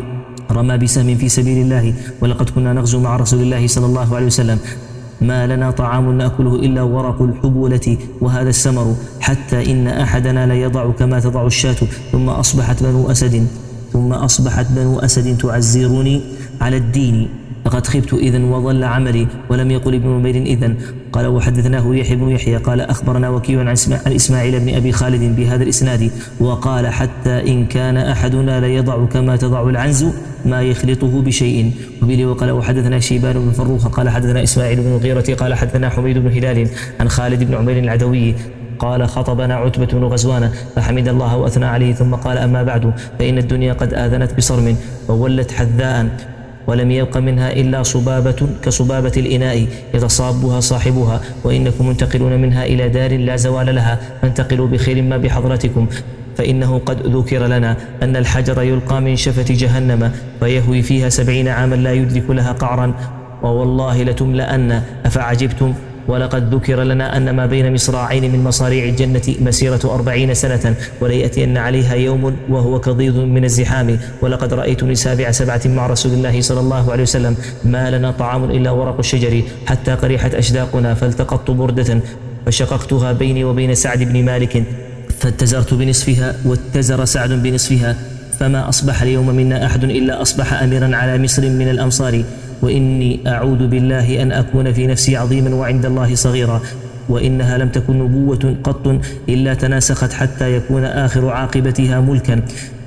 رمى بسهم في سبيل الله، ولقد كنا نغزو مع رسول الله صلى الله عليه وسلم ما لنا طعام نأكله إلا ورق الحبولة وهذا السمر، حتى إن أحدنا ليضع كما تضع الشاة. ثم أصبحت بنو أسد ثم أصبحت بنو أسد تعزروني على الدين، لقد خبت إذن وضل عملي. ولم يقل ابن نمير إذن. قال وحدثناه يحيى بن يحيى قال أخبرنا وكيع عن إسماعيل بن أبي خالد بهذا الإسناد، وقال حتى إن كان أحدنا ليضع كما تضع العنز ما يخلطه بشيء. وبه وقال وحدثنا شيبان بن فروخ قال حدثنا إسماعيل بن الغيرة قال حدثنا حميد بن هلال عن خالد بن عمير العدوي قال خطبنا عتبة بن غزوان فحمد الله وأثنى عليه، ثم قال أما بعد فإن الدنيا قد آذنت بصرم وولت حذاء، ولم يبق منها إلا صبابة كصبابة الإناء يتصابها صاحبها، وإنكم منتقلون منها إلى دار لا زوال لها، فانتقلوا بخير ما بحضرتكم، فإنه قد ذكر لنا أن الحجر يلقى من شفة جهنم فيهوي فيها سبعين عاما لا يدرك لها قعرا، ووالله لتملأن. أفعجبتم؟ ولقد ذكر لنا أن ما بين مصراعين من مصاريع الجنة مسيرة أربعين سنة، وليأتين عليها يوم وهو كضيض من الزحام. ولقد رأيتني سابع سبعة مع رسول الله صلى الله عليه وسلم ما لنا طعام إلا ورق الشجر، حتى قريحت أشداقنا فالتقطت بردة فشققتها بيني وبين سعد بن مالك فاتزرت بنصفها واتزر سعد بنصفها، فما أصبح اليوم منا أحد إلا أصبح أميرا على مصر من الأمصار. وإني أعوذ بالله أن أكون في نفسي عظيما وعند الله صغيرا، وإنها لم تكن نبوة قط إلا تناسخت حتى يكون آخر عاقبتها ملكا،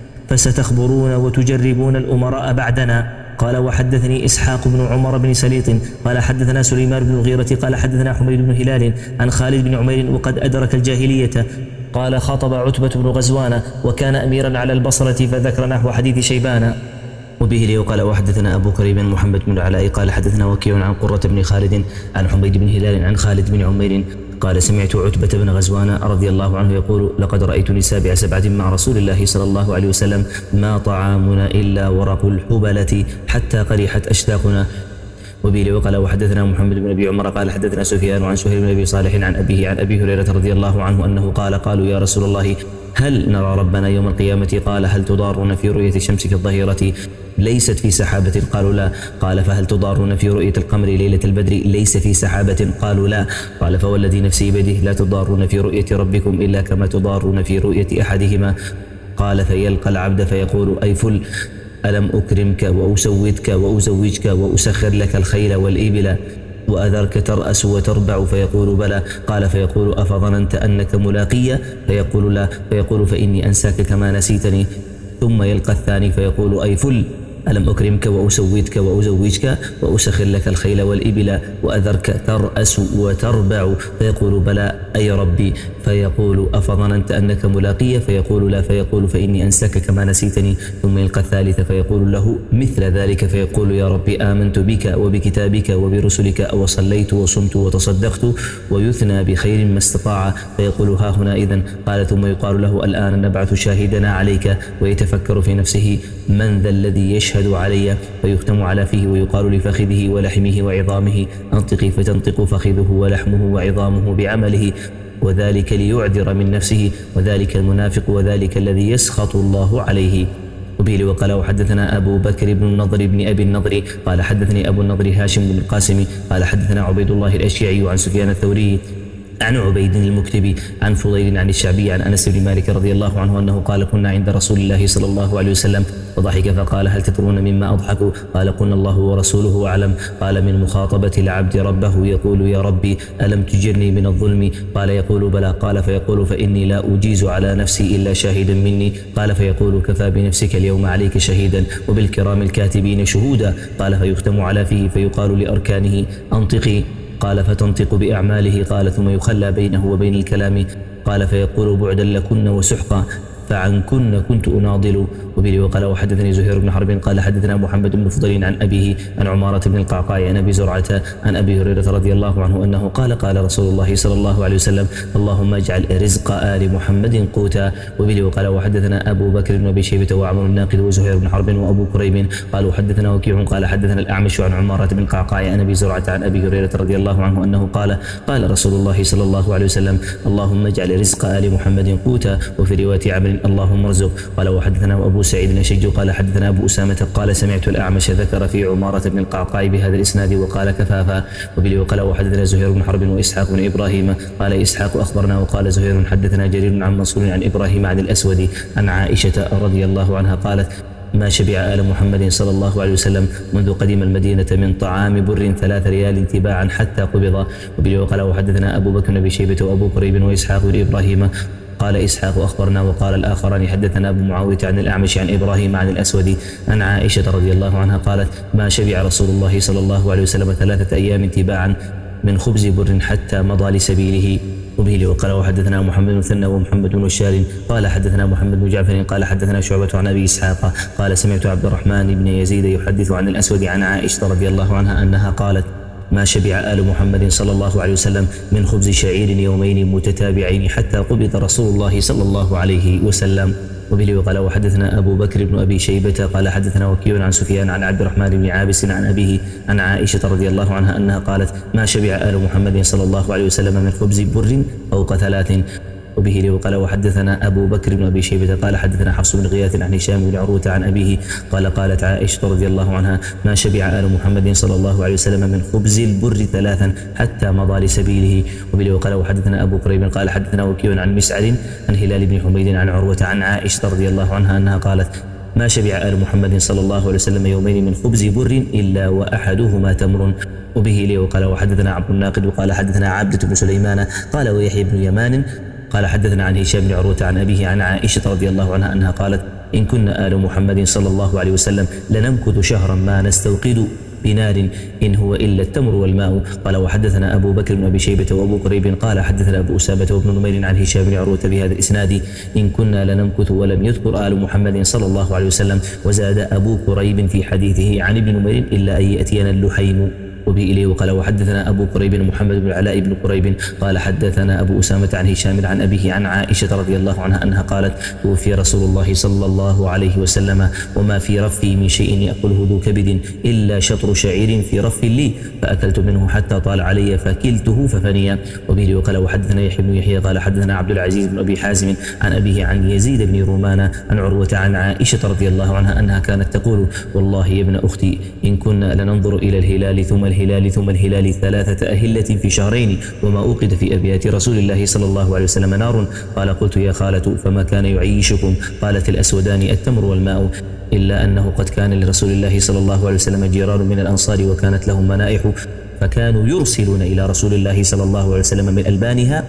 فستخبرون وتجربون الأمراء بعدنا. قال وحدثني إسحاق بن عمر بن سليط قال حدثنا سليمان بن الغيرة قال حدثنا حميد بن هلال عن خالد بن عمير وقد أدرك الجاهلية قال خطب عتبة بن غزوان وكان أميرا على البصرة، فذكر نحو حديث شيبان. وبه لي وقال وحدثنا أبو كريب محمد بن العلاء قال حدثنا وكيع عن قرة بن خالد عن حميد بن هلال عن خالد بن عمير قال سمعت عتبة بن غزوان رضي الله عنه يقول لقد رأيتني سابع سبعة مع رسول الله صلى الله عليه وسلم ما طعامنا إلا ورق الحبلة حتى قريحت أشتاقنا. وبه لي وقال وحدثنا محمد بن أبي عمر قال حدثنا سفيان عن سهيل بن أبي صالح عن أبيه عن أبي هريرة رضي الله عنه أنه قال قالوا يا رسول الله هل نرى ربنا يوم القيامة؟ قال هل تضارون في رؤية الشمس في الظهيرة ليست في سحابة؟ قالوا لا. قال فهل تضارون في رؤية القمر ليلة البدر ليس في سحابة؟ قالوا لا. قال فوالذي نفسي بيده لا تضارون في رؤية ربكم إلا كما تضارون في رؤية أحدهما. قال فيلقى العبد فيقول أي فل ألم أكرمك وأسودك وأزوجك وأسخر لك الخيل والإبل وأذرك ترأس وتربع؟ فيقول بلى. قال فيقول أفظننت أنك ملاقية؟ فيقول لا. فيقول فإني أنساك كما نسيتني. ثم يلقى الثاني فيقول أي فل ألم أكرمك وأسودك وأزوجك وأسخر لك الخيل والإبل وأذرك ترأس وتربع؟ فيقول بلى أي ربي. فيقول أفظننت أنك ملاقية؟ فيقول لا. فيقول فإني أنساك كما نسيتني. ثم يلقى الثالث فيقول له مثل ذلك، فيقول يا ربي آمنت بك وبكتابك وبرسلك وصليت وصمت وتصدقت، ويثنى بخير ما استطاع. فيقول ها هنا إذن. قال ثم يقال له الآن نبعث شاهدنا عليك، ويتفكر في نفسه من ذا الذي يشهد علي؟ فيختم على فيه ويقال لفخذه ولحمه وعظامه انطقي، فتنطق فخذه ولحمه وعظامه بعمله، وذلك ليعذر من نفسه، وذلك المنافق وذلك الذي يسخط الله عليه. وبه وقال وحدثنا أبو بكر بن النضر بن أبي النضر قال حدثني أبو النضر هاشم بن القاسم قال حدثنا عبيد الله الأشيعي عن سفيان الثوري عن عبيد المكتبي عن فضيل عن الشعبي عن أنس بن مالك رضي الله عنه أنه قال كنا عند رسول الله صلى الله عليه وسلم فضحك فقال هل تدرون مما أضحك؟ قال قلنا الله ورسوله أعلم. قال من مخاطبة العبد ربه يقول يا ربي ألم تجرني من الظلم؟ قال يقول بلى. قال فيقول فإني لا أجيز على نفسي إلا شاهدا مني. قال فيقول كفى بنفسك اليوم عليك شهيدا وبالكرام الكاتبين شهودا. قال فيختم على فيه فيقال لأركانه أنطقي. قال فتنطق بأعماله. قال ثم يخلى بينه وبين الكلام. قال فيقول بعدا لكن وسحقا فعنكن كنت أناضل. وبه وقال وحدثني زهير بن حرب قال حدثنا محمد بن فضيل عن أبيه عن عمارة بن القعقاع عن أبي زرعة عن أبي هريرة رضي الله عنه أنه قال قال رسول الله صلى الله عليه وسلم اللهم اجعل رزق آل محمد قوتا. وبه وقال وحدثنا أبو بكر بن أبي شيبة وعمر الناقد وزهير بن حرب وأبو كريب قالوا حدثنا وكيع قال حدثنا الأعمش عن عمارة بن القعقاع عن أبي زرعة عن أبي هريرة رضي الله عنه أنه قال قال رسول الله صلى الله عليه وسلم اللهم اجعل رزق آل محمد قوتا. وفي رواية عمرو جعفر اللهم ارزق. قال وحدثنا أبو سعيد الأشج قال حدثنا أبو أسامة قال سمعت الأعمش ذكر في عمارة بن القعقاع بهذا الإسناد وقال كفافا. وبه وقال وحدثنا زهير بن حرب وإسحاق بن إبراهيم قال إسحاق أخبرنا وقال زهير حدثنا جرير عن منصور عن إبراهيم عن الأسود عن عائشة رضي الله عنها قالت ما شبع آل محمد صلى الله عليه وسلم منذ قدم المدينة من طعام بر ثلاث ريال تباعا حتى قبض. وبه وقال وحدثنا أبو بكر بن شيبة وأبو قريب وإسحاق بن إبراهيم قال إسحاق أخبرنا وقال الآخران حدثنا أبو معاوية عن الأعمش عن إبراهيم عن الأسود عن عائشة رضي الله عنها قالت ما شبع رسول الله صلى الله عليه وسلم ثلاثة أيام تباعا من خبز بر حتى مضى لسبيله. وبه وقال وحدثنا محمد بن مثنى ومحمد بن بشار قال حدثنا محمد بن جعفر قال حدثنا شعبة عن أبي إسحاق قال سمعت عبد الرحمن بن يزيد يحدث عن الأسود عن عائشة رضي الله عنها أنها قالت ما شبع آل محمد صلى الله عليه وسلم من خبز شعير يومين متتابعين حتى قبض رسول الله صلى الله عليه وسلم. وبه وقال وحدثنا أبو بكر بن أبي شيبة قال حدثنا وكيع عن سفيان عن عبد الرحمن بن عابس عن أبيه عن عائشة رضي الله عنها أنها قالت ما شبع آل محمد صلى الله عليه وسلم من خبز بر فوق ثلاث. وبه وقال وحدثنا أبو بكر بن أبي شيبة قال حدثنا حفص بن غياث عن هشام بن عروة عن أبيه قال قالت عائشة رضي الله عنها ما شبع آل محمد صلى الله عليه وسلم من خبز البر ثلاثا حتى مضى لسبيله. وبه وقال وحدثنا أبو قريب قال حدثنا وكيع عن مسعد عن هلال بن حميد عن عروة عن عائشة رضي الله عنها أنها قالت ما شبع آل محمد صلى الله عليه وسلم يومين من خبز بر إلا وأحدهما تمر. وبه لي وقال وحدثنا عبد الناقد وقال حدثنا عبدة بن سليمان قال ويحيى بن يمان قال حدثنا عن هشام بن عروة عن أبيه عن عائشة رضي الله عنها أنها قالت إن كنا آل محمد صلى الله عليه وسلم لنمكث شهرا ما نستوقد بنار إن هو إلا التمر والماء. قال وحدثنا أبو بكر بن أبي شيبة وأبو قريب قال حدثنا أبو أسامة وابن نمير عن هشام بن عروة بهذا الإسناد إن كنا لنمكث ولم يذكر آل محمد صلى الله عليه وسلم. وزاد أبو قريب في حديثه عن ابن نمير إلا أن يأتينا اللحيم. وبه إليه وقال وحدثنا أبو قريب محمد بن العلاء بن قريب قال حدثنا أبو أسامة عن هشام عن أبيه عن عائشة رضي الله عنها أنها قالت توفي رسول الله صلى الله عليه وسلم وما في رفي من شيء يأكله ذو كبد إلا شطر شعير في رف لي فأكلت منه حتى طال علي فكلته ففني. وبه وقال وحدثنا يحيى بن يحيى قال حدثنا عبد العزيز بن أبي حازم عن أبيه عن يزيد بن رومان عن عروة عن عائشة رضي الله عنها أنها كانت تقول والله يا ابن أختي إن كنا لننظر إلى الهلال ثم الهلال ثم الهلال ثلاثة أهلة في شهرين وما أوقد في أبيات رسول الله صلى الله عليه وسلم نار. قال قلت يا خالة فما كان يعيشكم؟ قالت الأسودان التمر والماء إلا أنه قد كان لرسول الله صلى الله عليه وسلم جيران من الأنصار وكانت لهم منائح فكانوا يرسلون إلى رسول الله صلى الله عليه وسلم من ألبانها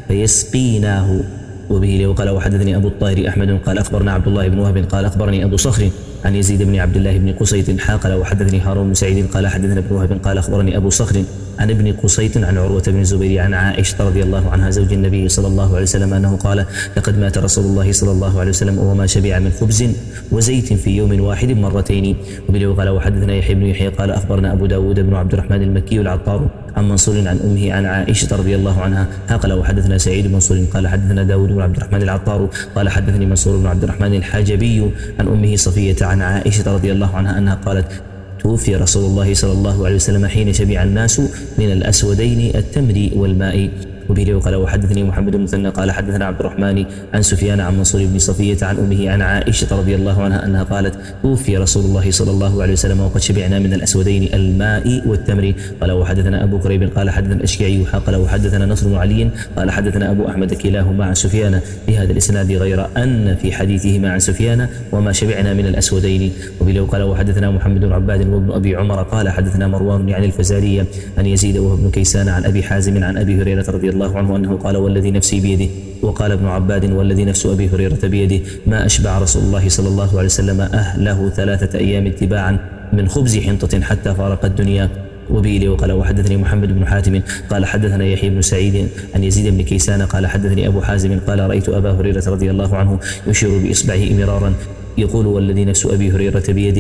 فيسقيناه. وبه وقال وحدثني أبو الطاهر أحمد قال أخبرنا عبد الله بن وهب قال أخبرني أبو صخر عن يزيد بن عبد الله بن قصيط حاقل وحدثني هارون بن سعيد قال حدثنا ابن وهب قال أخبرني أبو صخر عن ابن قصيط عن عروة بن الزبير عن عائشة رضي الله عنها زوج النبي صلى الله عليه وسلم أنه قال لقد مات رسول الله صلى الله عليه وسلم وما شبع من خبز وزيت في يوم واحد مرتين. وبه قال وحدثنا يحيى بن يحيى قال أخبرنا أبو داود بن عبد الرحمن المكي العطار عن منصور عن أمه عن عائشة رضي الله عنها قال وحدثنا سعيد بن منصور قال حدثنا داود بن عبد الرحمن العطار قال حدثني منصور بن عبد الرحمن الحاجبي عن أمه صفية عن عائشة رضي الله عنها أنها قالت توفي رسول الله صلى الله عليه وسلم حين شبع الناس من الأسودين التمر والماء. وبه قال وحدثني محمد بن مثنى قال حدثنا عبد الرحمن عن سفيان عن منصور بن صفية عن أمه عن عائشة رضي الله عنها أنها قالت توفي رسول الله صلى الله عليه وسلم وقد شبعنا من الأسودين الماء والتمر. قال وحدثنا أبو قريب قال حدثنا الأشكعي قال وحدثنا نصر بن علي قال حدثنا أبو أحمد كلاهما عن سفيان بهذا الإسناد غير أن في حديثهما عن سفيان وما شبعنا من الأسودين. وبه قال وحدثنا محمد بن عباد وابن أبي عمر قال حدثنا مروان يعني الفزارية عن يزيد وهو ابن كيسان عن أبي حازم عن أبي هريرة رضي الله عنه أنه قال والذي نفسي بيده. وقال ابن عباد والذي نفس أبي هريرة بيده ما أشبع رسول الله صلى الله عليه وسلم أهله ثلاثة أيام اتباعا من خبز حنطة حتى فارق الدنيا. وبه وقال وحدثني محمد بن حاتم قال حدثنا يحيى بن سعيد عن يزيد بن كيسان قال حدثني أبو حازم قال رأيت أبا هريرة رضي الله عنه يشير بإصبعه مرارا يقول والذي نفس أبي هريرة بيده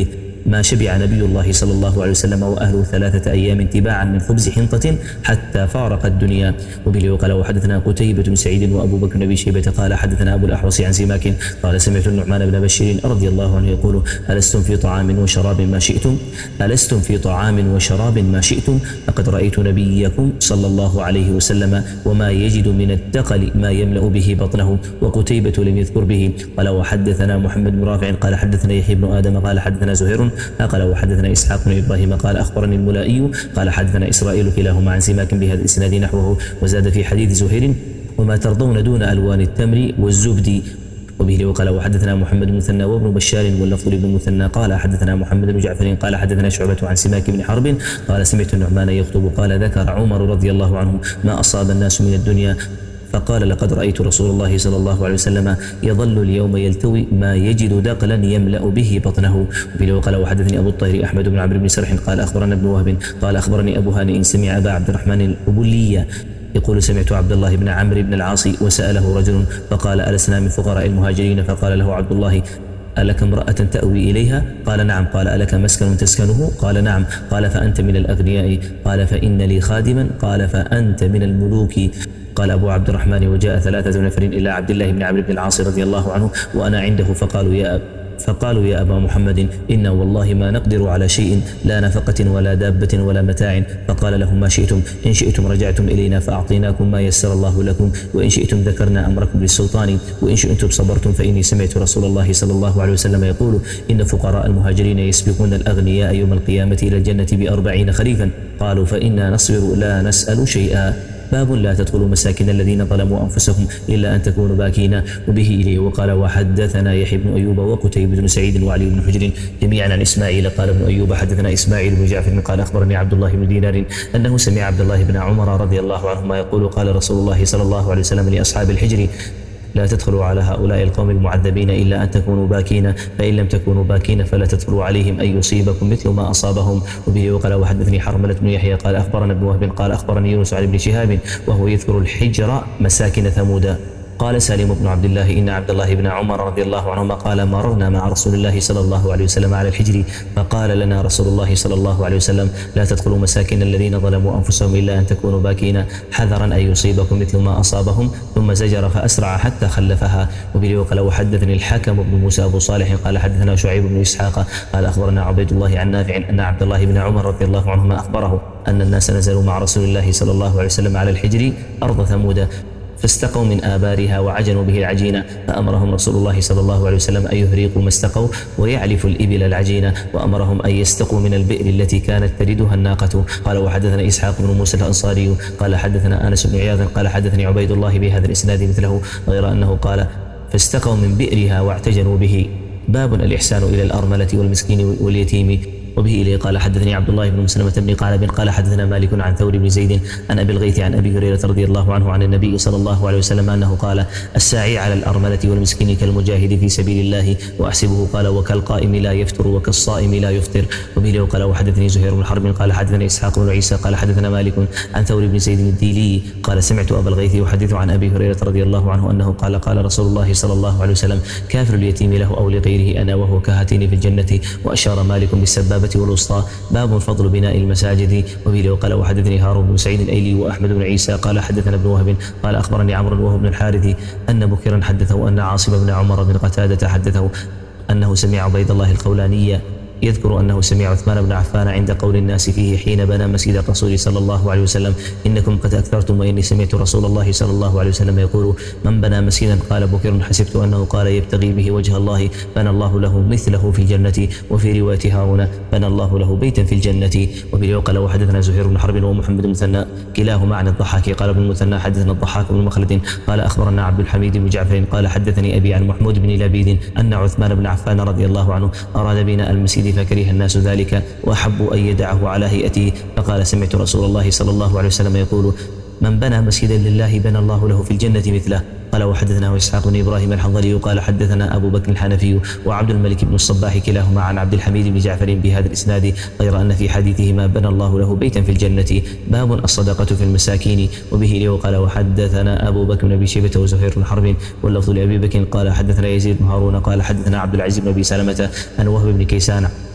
ما شبع نبي الله صلى الله عليه وسلم وأهله ثلاثة أيام تباعا من خبز حنطة حتى فارق الدنيا. وبه قال وحدثنا قتيبة بن سعيد وأبو بكر بن أبي شيبة قال حدثنا أبو الأحوص عن سماك قال سمعت النعمان بن بشير رضي الله عنه يقول ألستم في طعام وشراب ما شئتم ألستم في طعام وشراب ما شئتم لقد رأيت نبيكم صلى الله عليه وسلم وما يجد من الدقل ما يملأ به بطنه. وقتيبة لم يذكر به. قال وحدثنا محمد بن رافع قال حدثنا يحيى بن آدم قال حدثنا زهير قال وحدثنا إسحاق بن إبراهيم قال أخبرني الملائي قال حدثنا إسرائيل كلاهما عن سماك بهذا الإسناد نحوه وزاد في حديث زهير وما ترضون دون ألوان التمر والزبد. وبه وقال وحدثنا محمد بن مثنى وابن بشار واللفظ لابن مثنى قال حدثنا محمد بن جعفر قال حدثنا شعبة عن سماك بن حرب قال سمعت النعمان يخطب قال ذكر عمر رضي الله عنه ما أصاب الناس من الدنيا فقال لقد رأيت رسول الله صلى الله عليه وسلم يظل اليوم يلتوي ما يجد دقلا يملأ به بطنه. وبه وقال وحدثني أبو الطاهر أحمد بن عمرو بن سرح قال أخبرنا ابن وهب قال أخبرني أبو هانئ سمع أبا عبد الرحمن الأبلية يقول سمعت عبد الله بن عمرو بن العاص وسأله رجل فقال ألسنا من فقراء المهاجرين فقال له عبد الله ألك امرأة تأوي إليها؟ قال نعم. قال ألك مسكن تسكنه؟ قال نعم. قال فأنت من الأغنياء؟ قال فإن لي خادما؟ قال فأنت من الملوك. قال أبو عبد الرحمن وجاء ثلاثة نفر إلى عبد الله بن عمرو بن العاص رضي الله عنه وأنا عنده فقالوا يا أب فقالوا يا أبا محمد إنا والله ما نقدر على شيء لا نفقة ولا دابة ولا متاع. فقال لهم ما شئتم إن شئتم رجعتم إلينا فأعطيناكم ما يسر الله لكم وإن شئتم ذكرنا أمركم للسلطان وإن شئتم صبرتم فإني سمعت رسول الله صلى الله عليه وسلم يقول إن فقراء المهاجرين يسبقون الأغنياء يوم القيامة إلى الجنة بأربعين خريفا. قالوا فإنا نصبر لا نسأل شيئا. باب لا تدخلوا مساكن الذين ظلموا أنفسهم إلا أن تكونوا باكين. وبه إليه وقال وحدثنا يحيى بن أيوب وقتيبة بن سعيد وعلي بن حجر جميعا عن إسماعيل قال ابن أيوب حدثنا إسماعيل بن جعفر قال أخبرني عبد الله بن دينار أنه سمع عبد الله بن عمر رضي الله عنهما يقول قال رسول الله صلى الله عليه وسلم لأصحاب الحجر لا تدخلوا على هؤلاء القوم المعذبين إلا أن تكونوا باكين فإن لم تكونوا باكين فلا تدخلوا عليهم أن يصيبكم مثل ما أصابهم. وبه وقال وحدثني حرملة بن يحيى قال أخبرنا ابن وهب قال أخبرني يونس عن ابن شهاب وهو يذكر الحجر مساكن ثمود. قال سالم بن عبد الله إن عبد الله بن عمر رضي الله عنهما قال مررنا مع رسول الله صلى الله عليه وسلم على الحجر فقال لنا رسول الله صلى الله عليه وسلم لا تدخلوا مساكن الذين ظلموا أنفسهم إلا أن تكونوا باكين حذرا أن يصيبكم مثل ما أصابهم ثم زجر فأسرع حتى خلفها. وبه وقال وحدثني الحكم بن موسى أبو صالح قال حدثنا شعيب بن إسحاق قال أخبرنا عبيد الله عن نافع أن عبد الله بن عمر رضي الله عنهما أخبره أن الناس نزلوا مع رسول الله صلى الله عليه وسلم على الحجر أرض ثمود فاستقوا من آبارها وعجنوا به العجينة فأمرهم رسول الله صلى الله عليه وسلم أن يهريقوا ما استقوا ويعلفوا الإبل العجينة وأمرهم أن يستقوا من البئر التي كانت تردها الناقة. قال وحدثنا إسحاق بن موسى الأنصاري قال حدثنا أنس بن عياض قال حدثني عبيد الله بهذا الإسناد مثله غير أنه قال فاستقوا من بئرها واعتجنوا به. باب الإحسان إلى الأرملة والمسكين واليتيم. وبه إليه قال حدثني عبد الله بن مسلمة بن قالب قال حدثنا مالك عن ثور بن زيد عن أبي الغيث عن أبي هريرة رضي الله عنه عن النبي صلى الله عليه وسلم أنه قال الساعي على الأرملة والمسكين كالمجاهد في سبيل الله وأحسبه قال وكالقائم لا يفتر وكالصائم لا يفطر. وبه إليه قال وحدثني زهير بن حرب قال حدثنا إسحاق بن عيسى قال حدثنا مالك عن ثور بن زيد الديلي قال سمعت أبا الغيث يحدث عن أبي هريرة رضي الله عنه أنه قال قال رسول الله صلى الله عليه وسلم كافر اليتيم له أو لغيره أنا وهو كهاتين في الجنة. وأشار مالك بالسبابة والوسطى. باب فضل بناء المساجد. وبه وقال وحدثني هارون بن سعيد الأيلي وأحمد بن عيسى قال حدثنا ابن وهب قال أخبرني عمرو وهو بن الحارث أن بكرا حدثه أن عاصم بن عمر بن قتادة حدثه أنه سمع عبيد الله القولاني يذكر أنه سمع عثمان بن عفان عند قول الناس فيه حين بنى مسجد الرسول صلى الله عليه وسلم إنكم قد أكثرتم وإني سمعت رسول الله صلى الله عليه وسلم يقول من بنى مسجدا قال بكر حسبت أنه قال يبتغي به وجه الله بنى الله له مثله في الجنة. وفي رواية هارون بنى الله له بيتا في الجنة. وفي قال وحدثنا زهير بن حرب ومحمد بن مثنى كلاهما عن الضحاك قال ابن المثنى حدثنا الضحاك بن مخلد قال أخبرنا عبد الحميد بن جعفر قال حدثني أبي عن محمود بن لبيد أن عثمان بن عفان رضي الله عنه أراد بناء المسجد فكره الناس ذلك وأحبوا أن يدعه على هيئته فقال سمعت رسول الله صلى الله عليه وسلم يقول من بنى مسجدا لله بنى الله له في الجنة مثله. قال وحدثنا إسحاق بن إبراهيم الحنظلي قال حدثنا أبو بكر الحنفي وعبد الملك بن الصباح كلاهما عن عبد الحميد بن جعفر بهذا الإسناد غير أن في حديثهما بنى الله له بيتا في الجنة. باب الصدقة في المساكين. وبه إليه قال وحدثنا أبو بكر بن أبي شيبة وزهير بن حرب واللفظ لأبي بكر قال حدثنا يزيد بن هارون قال حدثنا عبد العزيز بن أبي سلمة عن وهب بن كيسان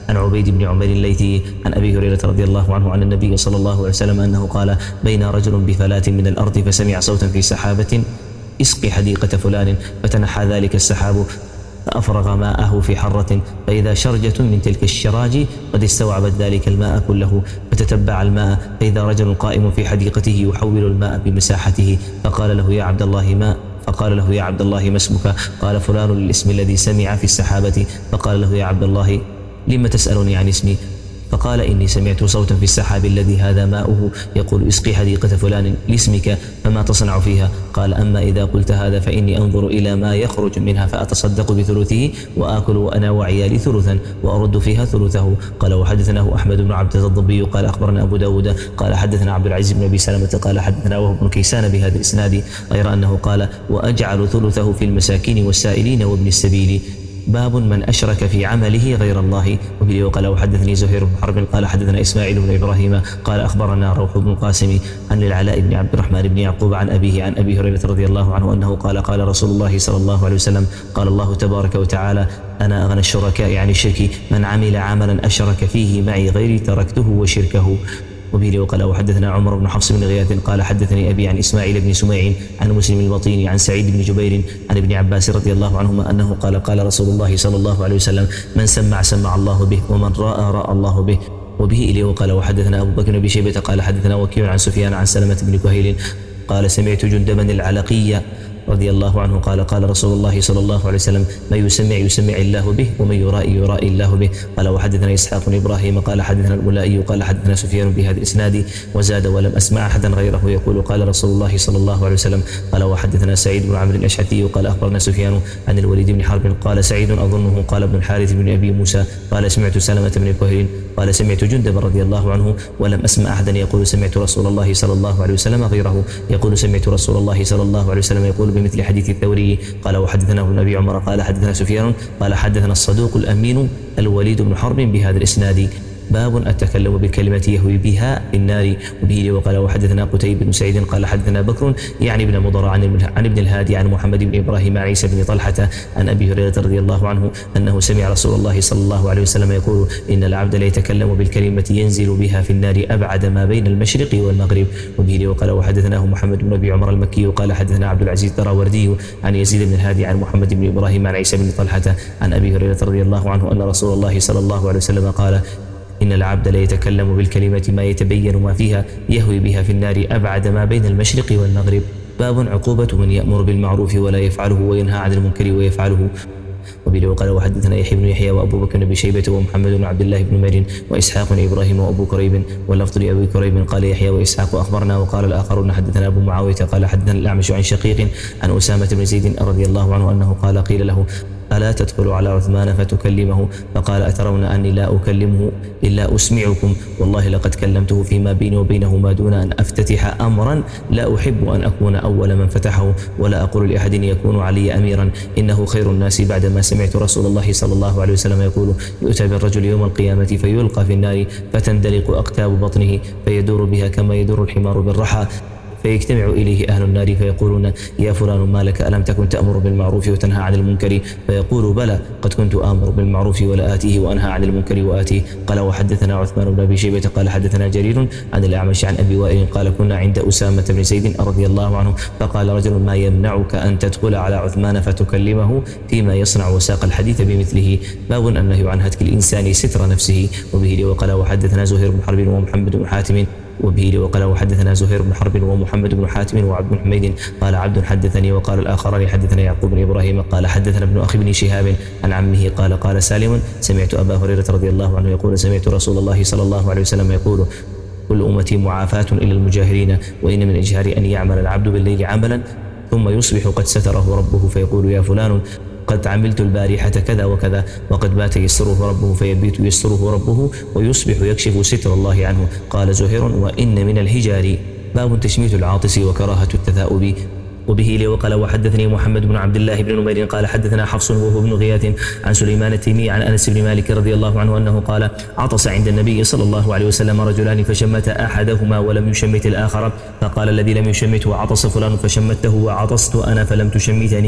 عن عبيد بن عمر الليثي عن أبي هريرة رضي الله عنه عن النبي صلى الله عليه وسلم أنه قال: بين رجل بفلاة من الأرض فسمع صوتا في سحابة: اسقي حديقة فلان، فتنحى ذلك السحاب فأفرغ ماءه في حرة، فإذا شرجة من تلك الشراج قد استوعبت ذلك الماء كله، فتتبع الماء فإذا رجل قائم في حديقته يحول الماء بمساحته، فقال له: يا عبد الله ما فقال له: يا عبد الله ما اسمك؟ قال: فلان للاسم الذي سمع في السحابة. فقال له: يا عبد الله لم تسألني عن اسمي؟ فقال: إني سمعت صوتا في السحاب الذي هذا ماؤه يقول: اسقي حديقة فلان لاسمك، فما تصنع فيها؟ قال: أما إذا قلت هذا فإني أنظر إلى ما يخرج منها فأتصدق بثلثه وآكل وأنا وعيالي ثلثا وأرد فيها ثلثه. قال: وحدثناه أحمد بن عبد الضبي قال أخبرنا أبو داود قال حدثنا عبد العزيز بن أبي سلمة قال حدثنا وهب بن كيسان بهذا الإسناد، غير أنه قال: وأجعل ثلثه في المساكين والسائلين وابن السبيل. باب من أشرك في عمله غير الله. وبه وقال: وحدثني زهير بن حرب قال حدثنا إسماعيل بن إبراهيم قال أخبرنا روح بن قاسم عن العلاء بن عبد الرحمن بن يعقوب عن أبيه عن أبي هريرة رضي الله عنه أنه قال: قال رسول الله صلى الله عليه وسلم: قال الله تبارك وتعالى: أنا أغنى الشركاء عن الشرك، من عمل عملا أشرك فيه معي غيري تركته وشركه. وبه وقال: وحدثنا عمر بن حفص بن غياث قال حدثني أبي عن إسماعيل بن سميع عن مسلم البطيني عن سعيد بن جبير عن ابن عباس رضي الله عنهما أنه قال: قال رسول الله صلى الله عليه وسلم: من سمع سمع الله به، ومن رأى رأى الله به. وبه إليه وقال: وحدثنا أبو بكر بن شيبة قال حدثنا وكيع عن سفيان عن سلمة بن كهيل قال: سمعت جندبا العلقي رضي الله عنه قال: قال رسول الله صلى الله عليه وسلم: ما يسمع يسمع الله به، ومن يرائي يرائي الله به. قال: وحدثنا إسحاق بن إبراهيم قال حدثنا الملائي قال حدثنا سفيان بهذا الإسناد وزاد: ولم أسمع أحدا غيره يقول قال رسول الله صلى الله عليه وسلم. قال: وحدثنا سعيد بن عمرو الأشعثي قال أخبرنا سفيان عن الوليد بن حرب قال سعيد أظنه قال ابن الحارث بن أبي موسى قال: سمعت سلمة بن كهيل قال: سمعت جندب رضي الله عنه، ولم أسمع أحدا يقول سمعت رسول الله صلى الله عليه وسلم غيره يقول سمعت رسول الله صلى الله عليه وسلم يقول بمثل حديث الثوري. قال: وحدثنا ابن أبي عمر قال حدثنا سفيان قال حدثنا الصدوق الأمين الوليد بن حرب بهذا الإسناد. باب التكلم بالكلمة يهوي بها في النار. وبه وقال: وحدثنا قتيبة بن سعيد قال حدثنا بكر يعني ابن مضر عن عن ابن الهادي عن محمد بن إبراهيم عن عيسى بن طلحة عن أبي هريرة رضي الله عنه أنه سمع رسول الله صلى الله عليه وسلم يقول: إن العبد ليتكلم بالكلمة ينزل بها في النار أبعد ما بين المشرق والمغرب. وبه وقال: وحدثناه محمد بن أبي عمر المكي قال حدثنا عبد العزيز الدراوردي عن يزيد بن الهادي عن محمد بن إبراهيم عن عيسى بن طلحة عن أبي هريرة رضي الله عنه أن رسول الله صلى الله عليه وسلم قال: إن العبد ليتكلم بالكلمة ما يتبين ما فيها يهوي بها في النار أبعد ما بين المشرق والمغرب. باب عقوبة من يأمر بالمعروف ولا يفعله وينهى عن المنكر ويفعله. وبه وقال: وحدثنا يحيى بن يحيى وأبو بكر بن شيبة ومحمد بن عبد الله بن مرين وإسحاق بن إبراهيم وأبو كريب واللفظ لأبي كريب قال يحيى وإسحاق أخبرنا. وقال الآخرون حدثنا أبو معاوية قال حدثنا الأعمش عن شقيق عن أسامة بن زيد رضي الله عنه أنه قال: قيل له: ألا تدخل على عثمان فتكلمه؟ فقال: أترون أني لا أكلمه إلا أسمعكم؟ والله لقد كلمته فيما بيني وبينه ما دون أن أفتتح أمرا لا أحب أن أكون أول من فتحه، ولا أقول لأحد يكون علي أميرا، إنه خير الناس بعدما سمعت رسول الله صلى الله عليه وسلم يقول: يؤتى بالرجل يوم القيامة فيلقى في النار فتندلق أقتاب بطنه فيدور بها كما يدور الحمار بالرحى، فيجتمع إليه أهل النار فيقولون: يا فلان ما لك، ألم تكن تأمر بالمعروف وتنهى عن المنكر؟ فيقول: بلى، قد كنت آمر بالمعروف ولا آتيه وأنهى عن المنكر وآتيه. قال: وحدثنا عثمان بن أبي شيبة قال حدثنا جرير عن الأعمش عن أبي وائل قال: كنا عند أسامة بن زيد رضي الله عنه فقال رجل: ما يمنعك أن تدخل على عثمان فتكلمه فيما يصنع؟ وساق الحديث بمثله. باب النهي عن هتك الإنسان ستر نفسه. وبه وقال: وحدثنا زهير بن حرب ومحمد بن حاتم وبه وقال: وحدثنا زهير بن حرب ومحمد بن حاتم وعبد بن حميد قال: عبد حدثني. وقال الآخران حدثنا يعقوب بن إبراهيم قال حدثنا ابن أخي بن شهاب عن عمه قال: قال سالم: سمعت أبا هريرة رضي الله عنه يقول: سمعت رسول الله صلى الله عليه وسلم يقول: كل أمتي معافاة إلا المجاهرين، وإن من الإجهار أن يعمل العبد بالليل عملا ثم يصبح قد ستره ربه فيقول: يا فلان قد عملت البارحة كذا وكذا، وقد بات يستره ربه فيبيت يستره ربه ويصبح يكشف ستر الله عنه. قال زهير: وإن من الهجار. باب تشميت العاطس وكراهة التثاؤب. وبه لي وقال: وحدثني محمد بن عبد الله بن نمير قال حدثنا حفص وهو بن غياث عن سليمان التيمي عن أنس بن مالك رضي الله عنه أنه قال: عطس عند النبي صلى الله عليه وسلم رجلان فشمت أحدهما ولم يشمت الآخر، فقال الذي لم يشمت: وعطس فلان فشمته وعطست أنا فلم تشمتني.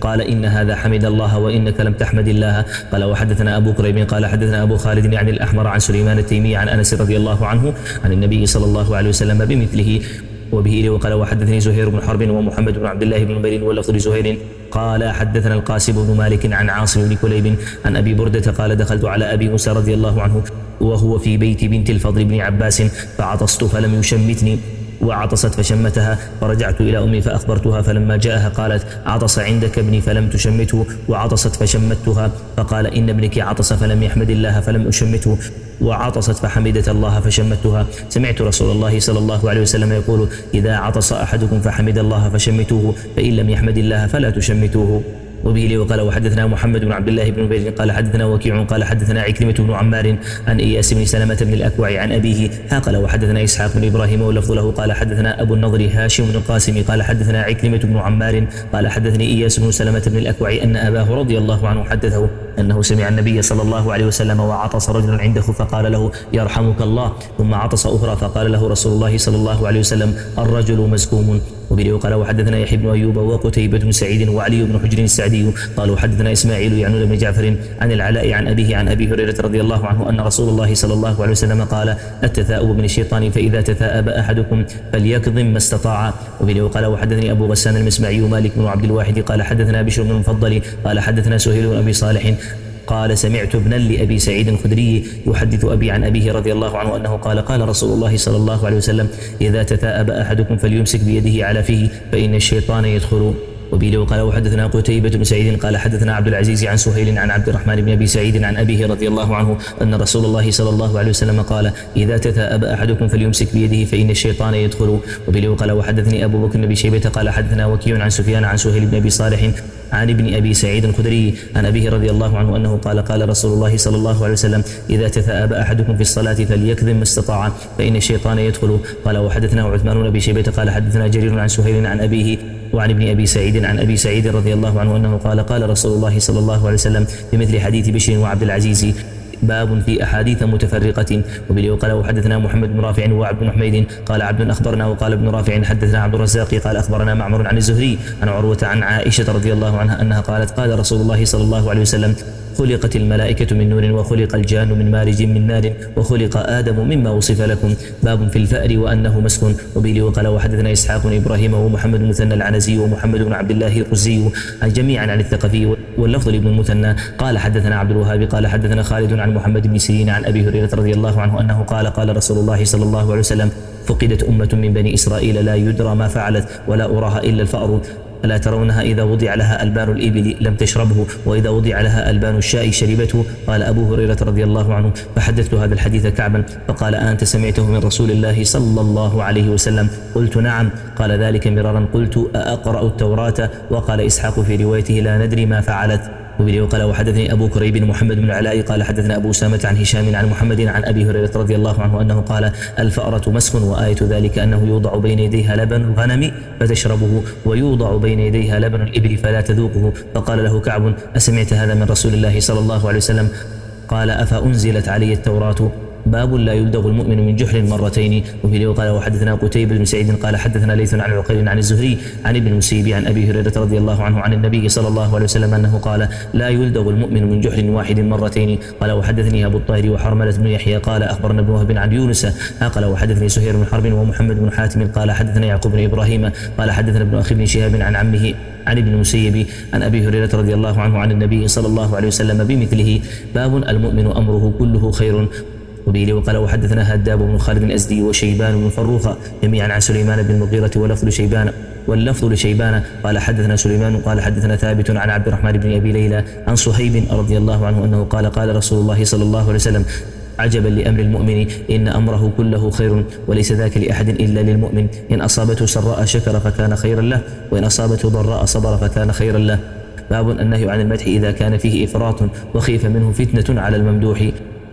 قال إن هذا حمد الله وإنك لم تحمد الله. قال وحدثنا أبو كريب قال حدثنا أبو خالد يعني الأحمر عن سليمان التيمي عن أنس رضي الله عنه عن النبي صلى الله عليه وسلم بمثله وبه. وقال وحدثني زهير بن حرب ومحمد بن عبد الله بن نمير واللفظ لزهير قال حدثنا القاسم بن مالك عن عاصم بن كليب عن أبي بردة قال دخلت على أبي موسى رضي الله عنه وهو في بيت بنت الفضل بن عباس فعطست فلم يشمتني وعطست فشمتها فرجعت إلى أمي فأخبرتها فلما جاءها قالت عطس عندك ابني فلم تشمته وعطست فشمتها فقال إن ابنك عطس فلم يحمد الله فلم أشمته وعطست فحمدت الله فشمتها. سمعت رسول الله صلى الله عليه وسلم يقول إذا عطس أحدكم فحمد الله فشمتوه فإن لم يحمد الله فلا تشمتوه. وبه وقال وحدثنا محمد بن عبد الله بن نمير قال حدثنا وكيع قال حدثنا عكرمة بن عمار عن إياس بن سلمة بن الأكوع عن أبيه قال وحدثنا إسحاق بن إبراهيم واللفظ له قال حدثنا أبو النضر هاشم بن القاسم قال حدثنا عكرمة بن عمار قال حدثني إياس بن سلمة بن الأكوع أن أباه رضي الله عنه حدثه أنه سمع النبي صلى الله عليه وسلم وعطس رجل عنده فقال له يرحمك الله ثم عطس أخرى فقال له رسول الله صلى الله عليه وسلم الرجل مزكوم. وبه وقال وحدثنا يحيى بن أيوب وقتيبة بن سعيد وعلي بن حجر السعدي قالوا حدثنا إسماعيل يعني بن جعفر عن العلاء عن أبيه عن أبي هريرة رضي الله عنه أن رسول الله صلى الله عليه وسلم قال التثاؤب من الشيطان فإذا تثاءب أحدكم فليكظم ما استطاع. وبه وقال وحدثني أبو غسان المسمعي مالك بن عبد الواحد قال حدثنا بشر بن المفضل قال حدثنا سهيل بن أبي صالح قال سمعت ابنا لأبي سعيد الخدري يحدث أبي عن أبيه رضي الله عنه أنه قال قال رسول الله صلى الله عليه وسلم إذا تثاءب أحدكم فليمسك بيده على فيه فإن الشيطان يدخل. وبه وقال وحدثنا قتيبة بن سعيد قال حدثنا عبد العزيز عن سهيل عن عبد الرحمن بن أبي سعيد عن أبيه رضي الله عنه أن رسول الله صلى الله عليه وسلم قال إذا تثاءب أحدكم فليمسك بيده فإن الشيطان يدخل. وبه وقال وحدثني أبو بكر بن أبي شيبة قال حدثنا وكيع عن سفيان عن سهيل بن أبي صالح عن ابن أبي سعيد الخدري عن أبيه رضي الله عنه أنه قال قال رسول الله صلى الله عليه وسلم إذا تثاءب أحدكم في الصلاة فليكذب ما استطاع فإن الشيطان يدخل. قال وحدثنا عثمان بن أبي شيبة قال حدثنا جرير عن سهيل عن أبيه وعن ابن أبي سعيد عن أبي سعيد رضي الله عنه أنه قال قال رسول الله صلى الله عليه وسلم بمثل حديث بشر وعبد العزيز باب في أحاديث متفرقة. وبه وقال وحدثنا محمد بن رافع وعبد بن حميد قال عبد أخبرنا وقال ابن رافع حدثنا عبد الرزاق قال أخبرنا معمر عن الزهري عن عروة عن عائشة رضي الله عنها أنها قالت قال رسول الله صلى الله عليه وسلم خلقت الملائكة من نور وخلق الجان من مارج من نار وخلق آدم مما وصف لكم. باب في الفأر وأنه مسك. وبه وقال وحدثنا إسحاق بن إبراهيم ومحمد بن مثنى العنزي ومحمد بن عبد الله الرزي جميعا عن الثقفي واللفظ لابن المثنى قال حدثنا عبد الوهاب قال حدثنا خالد عن محمد بن سيرين عن أبي هريرة رضي الله عنه أنه قال قال رسول الله صلى الله عليه وسلم فقدت أمة من بني إسرائيل لا يدرى ما فعلت ولا أراها إلا الفأر ألا ترونها إذا وضع لها ألبان الإبل لم تشربه وإذا وضع لها ألبان الشاء شربته. قال أبو هريرة رضي الله عنه فحدثت هذا الحديث كعبا فقال أنت سمعته من رسول الله صلى الله عليه وسلم؟ قلت نعم. قال ذلك مرارا. قلت أأقرأ التوراة؟ وقال إسحاق في روايته لا ندري ما فعلت. وبه وقال وحدثني أبو كريب محمد بن العلاء قال حدثنا أبو أسامة عن هشام عن محمد عن أبي هريرة رضي الله عنه أنه قال الفأرة مسك وآية ذلك أنه يوضع بين يديها لبن الغنم فتشربه ويوضع بين يديها لبن الإبل فلا تذوقه. فقال له كعب أسمعت هذا من رسول الله صلى الله عليه وسلم؟ قال أفأنزلت علي التوراة؟ باب لا يلدغ المؤمن من جحر مرتين. وفي قال وحدثنا قتيبة بن سعيد قال حدثنا ليث عن عقيل عن الزهري عن ابن المسيب عن أبي هريرة رضي الله عنه عن النبي صلى الله عليه وسلم أنه قال لا يلدغ المؤمن من جحر واحد مرتين. قال وحدثني أبو الطاهر وحرملة بن يحيى قال أخبرنا ابن وهب عن يونس قال وحدثني سهير بن حرب ومحمد بن حاتم قال حدثنا يعقوب بن إبراهيم قال حدثنا ابن أخي بن شهاب عن عمه عن ابن المسيب عن أبي هريرة رضي الله عنه عن النبي صلى الله عليه وسلم بمثله. باب المؤمن أمره كله خير. وبه وقال وحدثنا هداب بن خالد الأزدي وشيبان بن فروخ جميعا عن سليمان بن المغيرة ولفظ لشيبان واللفظ لشيبان قال حدثنا سليمان قال حدثنا ثابت عن عبد الرحمن بن أبي ليلى عن صهيب رضي الله عنه أنه قال قال رسول الله صلى الله عليه وسلم عجبا لأمر المؤمن إن أمره كله خير وليس ذاك لأحد إلا للمؤمن إن أصابته سراء شكر فكان خيرا له وإن أصابته ضراء صبر فكان خيرا له. باب النهي عن المدح إذا كان فيه إفراط وخيف منه فتنة على الممدوح.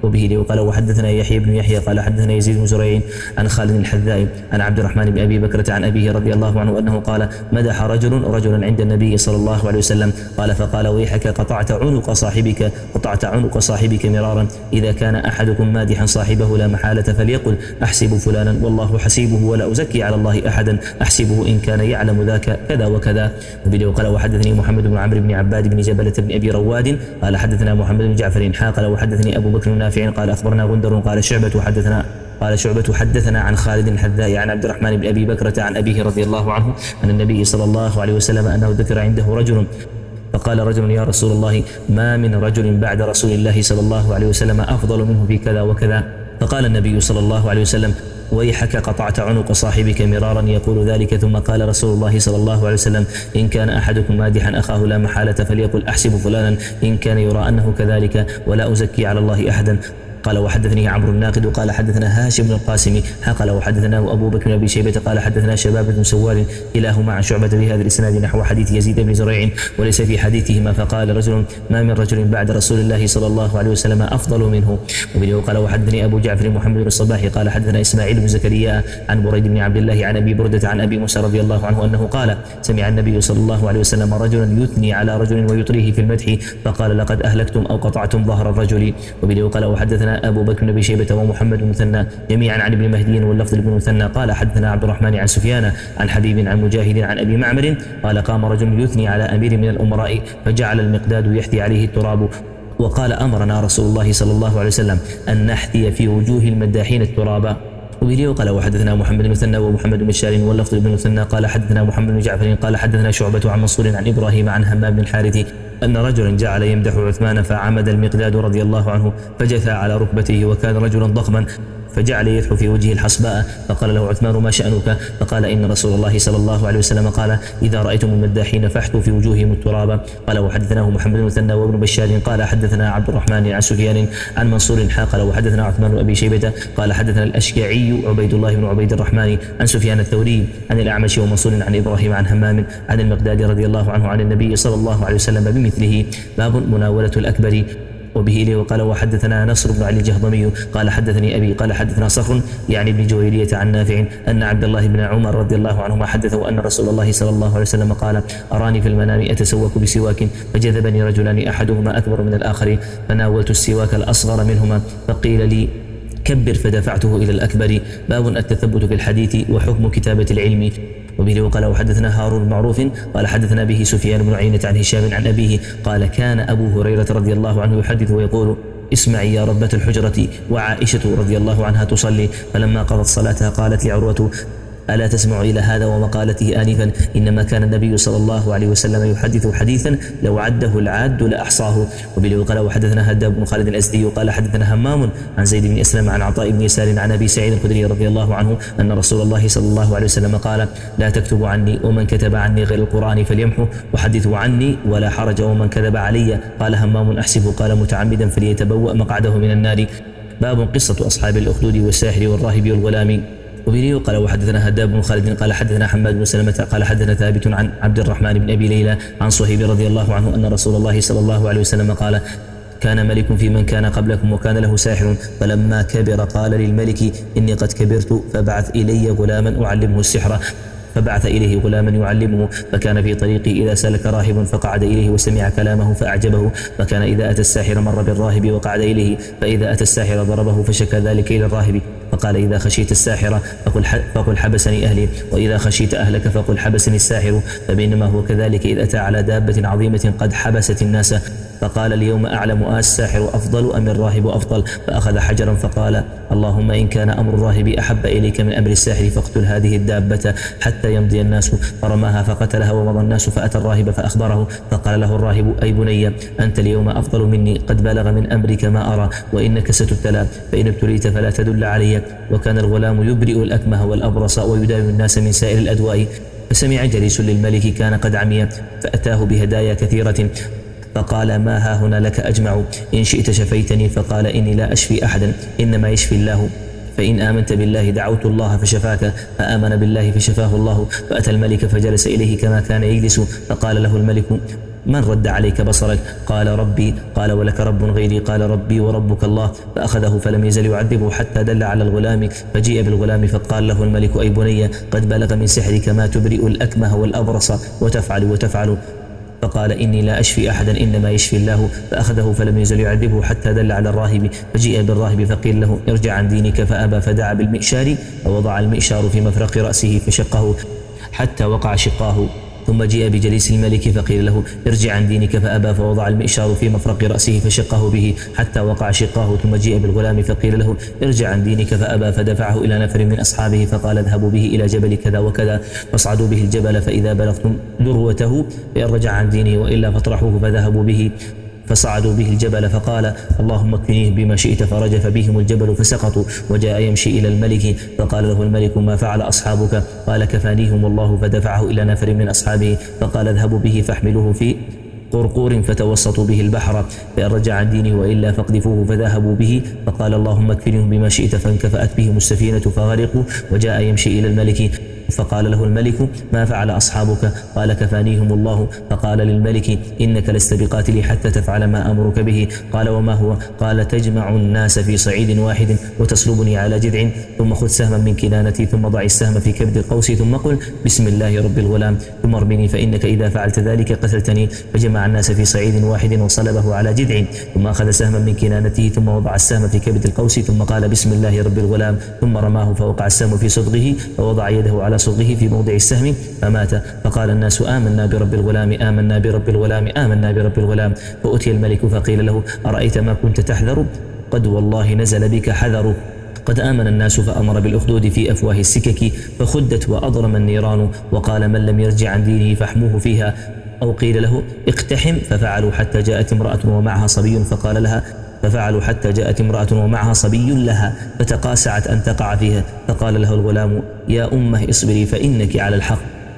وبه لي وقال وحدثنا يحيى بن يحيى قال حدثنا يزيد بن زريع عن خالد الحذاء عن عبد الرحمن بن أبي بكرة عن أبيه رضي الله عنه أنه قال مدح رجل رجلا عند النبي صلى الله عليه وسلم قال فقال ويحك قطعت عنق صاحبك قطعت عنق صاحبك مرارا إذا كان أحدكم مادحا صاحبه لا محالة فليقل أحسب فلانا والله حسيبه ولا أزكي على الله أحدا أحسبه إن كان يعلم ذاك كذا وكذا. وبه وقال وحدثني محمد بن عمرو بن عباد بن جبلة بن أبي رواد قال حدثنا محمد بن جعفر قال وحدثني أبو بكر نافع قال أخبرنا غندر قال شعبة حدثنا قال شعبة حدثنا عن خالد الحذاء عن عبد الرحمن بن أبي بكرة عن أبيه رضي الله عنه أن النبي صلى الله عليه وسلم أنه ذكر عنده رجل فقال رجل يا رسول الله ما من رجل بعد رسول الله صلى الله عليه وسلم أفضل منه في كذا وكذا. فقال النبي صلى الله عليه وسلم ويحك قطعت عنق صاحبك مرارا يقول ذلك. ثم قال رسول الله صلى الله عليه وسلم إن كان أحدكم مادحا أخاه لا محالة فليقل أحسب فلانا إن كان يرى أنه كذلك ولا أزكي على الله أحدا. قال وحدثني عمرو الناقد قال حدثنا هاشم بن القاسم قال وحدثناه أبو بكر بن أبي شيبة قال حدثنا شباب بن سوار كلاهما عن شعبة بهذا الإسناد نحو حديث يزيد بن زريع وليس في حديثهما. فقال رجل ما من رجل بعد رسول الله صلى الله عليه وسلم أفضل منه. وبه قال وحدثني أبو جعفر محمد بن الصباح قال حدثنا إسماعيل بن زكريا عن بريد بن عبد الله عن أبي بردة عن أبي موسى رضي الله عنه أنه قال سمع النبي صلى الله عليه وسلم رجلا يثني على رجل ويطريه في المدح فقال لقد أهلكتم أو قطعتم ظهر الرجل. وبه قال وحدثنا أبو بكر بن شيبة ومحمد بن مثنى جميعا عن ابن مهدي واللفظ لابن مثنى قال حدثنا عبد الرحمن عن سفيان عن حبيب عن مجاهد عن أبي معمر قال قام رجل يثني على أمير من الأمراء فجعل المقداد يحثي عليه التراب وقال أمرنا رسول الله صلى الله عليه وسلم أن نحثي في وجوه المداحين التراب. وبه قال وحدثنا محمد بن مثنى ومحمد بن بشار واللفظ لابن مثنى قال حدثنا محمد بن جعفر قال حدثنا شعبة عن منصور عن إبراهيم عن همام بن الحارث أن رجلا جعل يمدح عثمان فعمد المقداد رضي الله عنه فجثى على ركبته وكان رجلا ضخما فجعل يدحو في وجهه الحصباء فقال له عثمان ما شأنك؟ فقال إن رسول الله صلى الله عليه وسلم قال إذا رأيتم المداحين فاحثوا في وجوههم التراب. قال وحدثناه محمد بن مثنى وابن بشار قال حدثنا عبد الرحمن عن سفيان عن منصور قال وحدثنا عثمان بن أبي شيبة قال حدثنا الأشجعي عبيد الله بن عبيد الرحمن عن سفيان الثوري عن الأعمش ومنصور عن إبراهيم عن همام عن المقداد رضي الله عنه عن النبي صلى الله عليه وسلم بمثله. باب مناولة الأكبر. وبه إليه وقال وحدثنا نصر بن علي الجهضمي قال حدثني أبي قال حدثنا صخر يعني ابن جويرية عن نافع أن عبد الله بن عمر رضي الله عنهما حدثه أن رسول الله صلى الله عليه وسلم قال أراني في المنام أتسوك بسواك فجذبني رجلان أحدهما أكبر من الآخر فناولت السواك الأصغر منهما فقيل لي كبر فدفعته إلى الأكبر. باب التثبت في الحديث وحكم كتابة العلم. وبه وقال وحدثنا هارون معروف قال حدثنا به سفيان بن عيينة عن هشام عن أبيه قال كان أبو هريرة رضي الله عنه يحدث ويقول اسمعي يا ربة الحجرة وعائشة رضي الله عنها تصلي فلما قضت صلاتها قالت لعروة ألا تسمع إلى هذا ومقالته آنفا إنما كان النبي صلى الله عليه وسلم يحدث حديثا لو عده العاد لأحصاه. وبه قال وحدثنا هداب بن خالد الأزدي قال حدثنا همام عن زيد بن أسلم عن عطاء بن يسار عن أبي سعيد الخدري رضي الله عنه أن رسول الله صلى الله عليه وسلم قال لا تكتبوا عني ومن كتب عني غير القرآن فليمحه وحدثوا عني ولا حرج ومن كذب علي. قال همام أحسبه قال متعمدا فليتبوأ مقعده من النار. باب قصة أصحاب الأخدود والساحر والراهب والغلام. وبه قال وحدثنا هداب بن خالد قال حدثنا حماد بن سلمة قال حدثنا ثابت عن عبد الرحمن بن أبي ليلى عن صهيب رضي الله عنه أن رسول الله صلى الله عليه وسلم قال كان ملك في من كان قبلكم وكان له ساحر فلما كبر قال للملك إني قد كبرت فبعث إلي غلاما أعلمه السحر فبعث إليه غلاما يعلمه فكان في طريقه إذا سلك راهب فقعد إليه وسمع كلامه فأعجبه فكان إذا أتى الساحر مر بالراهب وقعد إليه فإذا أتى الساحر ضربه فشكى ذلك إلى الراهب فقال إذا خشيت الساحر فقل, فقل حبسني أهلي وإذا خشيت أهلك فقل حبسني الساحر. فبينما هو كذلك إذ أتى على دابة عظيمة قد حبست الناس فقال اليوم أعلم الساحر أفضل أم الراهب أفضل فأخذ حجرا فقال اللهم إن كان أمر الراهب أحب إليك من أمر الساحر فاقتل هذه الدابة حتى يمضي الناس فرماها فقتلها ومضى الناس فأتى الراهب فأخبره فقال له الراهب أي بني أنت اليوم أفضل مني قد بلغ من أمرك ما أرى وإنك ستبتلى فإن ابتليت فلا تدل علي. وكان الغلام يبرئ الأكمه والأبرص ويداوي الناس من سائر الأدواء. فسمع جليس للملك كان قد عمي فأتاه بهدايا كثيرة فقال ما ها هنا لك أجمع إن شئت شفيتني فقال إني لا أشفي أحدا إنما يشفي الله فإن آمنت بالله دعوت الله فشفاك فآمن بالله فشفاه الله. فأتى الملك فجلس إليه كما كان يجلس فقال له الملك من رد عليك بصرك؟ قال ربي. قال ولك رب غيري؟ قال ربي وربك الله. فأخذه فلم يزل يعذبه حتى دل على الغلام، فجيء بالغلام فقال له الملك أي بني قد بلغ من سحرك ما تبرئ الأكمه والأبرص وتفعل وتفعل. فقال إني لا أشفي أحدا إنما يشفي الله. فأخذه فلم يزل يعذبه حتى دل على الراهب، فجيء بالراهب فقيل له ارجع عن دينك فأبى، فدعا بالمئشار فوضع المئشار في مفرق رأسه فشقه حتى وقع شقاه. ثم جيء بجليس الملك فقيل له ارجع عن دينك فأبى، فوضع المئشار في مفرق رأسه فشقه به حتى وقع شقاه. ثم جيء بالغلام فقيل له ارجع عن دينك فأبى، فدفعه إلى نفر من أصحابه فقال اذهبوا به إلى جبل كذا وكذا فاصعدوا به الجبل، فإذا بلغتم ذروته فإن رجع عن دينه وإلا فاطرحوه. فذهبوا به فصعدوا به الجبل فقال اللهم اكفنيه بما شئت، فرجف بهم الجبل فسقطوا. وجاء يمشي إلى الملك فقال له الملك ما فعل أصحابك؟ قال كفانيهم الله. فدفعه إلى نفر من أصحابه فقال اذهبوا به فاحملوه في قرقور فتوسطوا به البحر، فإن رجع عن دينه وإلا فاقذفوه. فذهبوا به فقال اللهم اكفنهم بما شئت، فانكفأت بهم السفينة فغرقوا. وجاء يمشي إلى الملك فقال له الملك ما فعل أصحابك؟ قال كفانيهم الله. فقال للملك إنك لست بقاتلي حتى تفعل ما أمرك به. قال وما هو؟ قال تجمع الناس في صعيد واحد وتسلبني على جذع، ثم خذ سهما من كنانتي ثم ضع السهم في كبد القوس ثم قل بسم الله رب الغلام ثم ارمني، فإنك إذا فعلت ذلك قتلتني. فجمع الناس في صعيد واحد وصلبه على جذع، ثم أخذ سهما من كنانته ثم وضع السهم في كبد القوس ثم قال بسم الله رب الغلام ثم رماه، فوقع السهم في صدغه فوضع يده على صدغه في موضع السهم فمات. فقال الناس آمنا برب الغلام آمنا برب الغلام آمنا برب الغلام. فأتي الملك فقيل له أرأيت ما كنت تحذر؟ قد والله نزل بك حذر. قد آمن الناس فأمر بالأخدود في أفواه السكك فخدت وأضرم النيران، وقال من لم يرجع عن دينه فاحموه فيها، أو قيل له اقتحم. ففعلوا حتى جاءت امرأة ومعها صبي فقال لها ففعلوا حتى جاءت امرأة ومعها صبي لها فتقاسعت أن تقع فيها، فقال له الغلام يا أمه اصبري فإنك على الحق.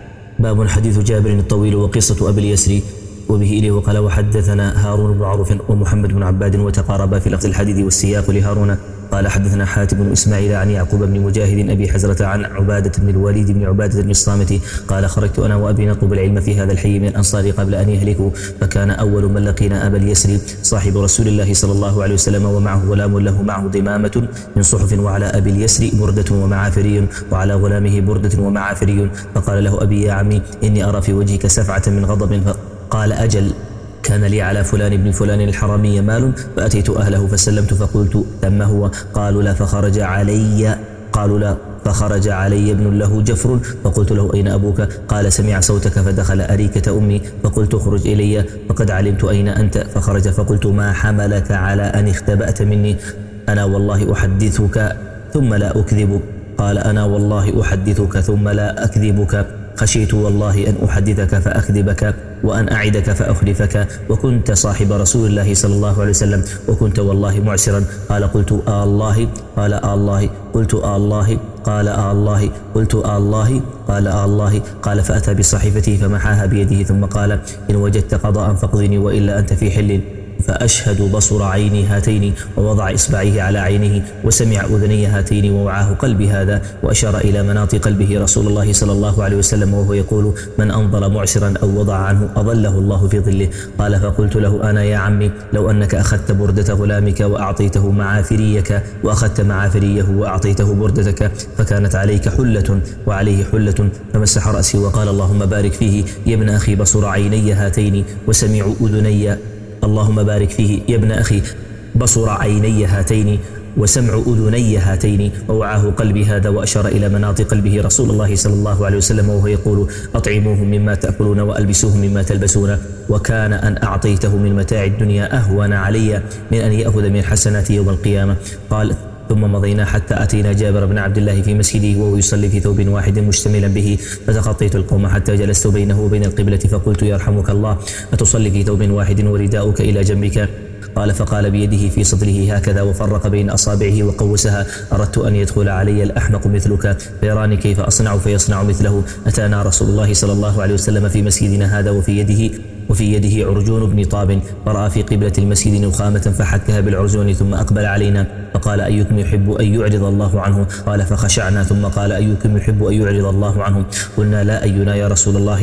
باب حديث جابر الطويل وقصة أبي اليسر. وبه إليه وقال وحدثنا هارون بن عروف ومحمد بن عباد وتقاربا في لفظ الحديث والسياق لهارون. قال حدثنا حاتم بن إسماعيل عن يعقوب بن مجاهد أبي حزرة عن عبادة بن الوليد بن عبادة بن الصامت قال خرجت أنا وأبي نطلب العلم في هذا الحي من الأنصار قبل أن يهلكوا، فكان أول من لقينا أبا اليسر صاحب رسول الله صلى الله عليه وسلم، ومعه غلام له معه ضمامة من صحف، وعلى أبي اليسر بردة ومعافري، وعلى غلامه بردة ومعافري. فقال له أبي يا عمي إني أرى في وجهك سفعة من غضب. فقال أجل، كان لي على فلان بن فلان الحرامي مال، فأتيت أهله فسلمت فقلت ثم هو؟ قالوا لا. فخرج علي قالوا لا فخرج علي ابن له جفر، فقلت له أين أبوك؟ قال سمع صوتك فدخل أريكة أمي، فقلت اخرج إلي فقد علمت أين أنت. فخرج فقلت ما حملك على أن اختبأت مني؟ أنا والله أحدثك ثم لا أكذب. قال أنا والله أحدثك ثم لا أكذبك، خشيت والله أن أحدثك فأكذبك وأن أعدك فأخلفك، وكنت صاحب رسول الله صلى الله عليه وسلم، وكنت والله معسرا. قال قلت آه الله؟ قال آه الله. قلت آه الله؟ قال آه الله. قلت آه الله؟ قال آه الله. قال فأتى بصحيفته فمحاها بيده ثم قال إن وجدت قضاء فاقضني وإلا أنت في حل. فأشهد بصر عيني هاتين، ووضع إصبعيه على عينه، وسمع أذني هاتين، ووعاه قلبي هذا، وأشار إلى مناط قلبه رسول الله صلى الله عليه وسلم وهو يقول من أنظر معسرا أو وضع عنه أظله الله في ظله. قال فقلت له أنا يا عمي لو أنك أخذت بردة غلامك وأعطيته معافريك، وأخذت معافريه وأعطيته بردتك، فكانت عليك حلة وعليه حلة. فمسح رأسي وقال اللهم بارك فيه يا ابن أخي بصر عيني هاتين وسمع أذني اللهم بارك فيه يا ابن أخي بصر عيني هاتين وسمع أذني هاتين، ووعاه قلبي هذا. وأشار إلى مناط قلبه رسول الله صلى الله عليه وسلم وهو يقول أطعموهم مما تأكلون وألبسوهم مما تلبسون، وكان أن أعطيته من متاع الدنيا أهون علي من أن يأخذ من حسنات يوم القيامة. قال ثم مضينا حتى أتينا جابر بن عبد الله في مسجده وهو يصلي في ثوب واحد مشتملا به، فتخطيت القوم حتى جلست بينه وبين القبلة فقلت يرحمك الله أتصلي في ثوب واحد ورداؤك إلى جنبك؟ قال فقال بيده في صدره هكذا وفرق بين أصابعه وقوسها أردت أن يدخل علي الأحمق مثلك فيراني كيف أصنع فيصنع مثله. أتانا رسول الله صلى الله عليه وسلم في مسجدنا هذا وفي يده وفي يده عرجون بن طاب، فرأى في قبلة المسجد نخامة فحكها بالعرجون ثم أقبل علينا فقال أيكم يحب أن يعرض الله عنه؟ قال فخشعنا. ثم قال أيكم يحب أن يعرض الله عنه؟ قلنا لا أينا يا رسول الله.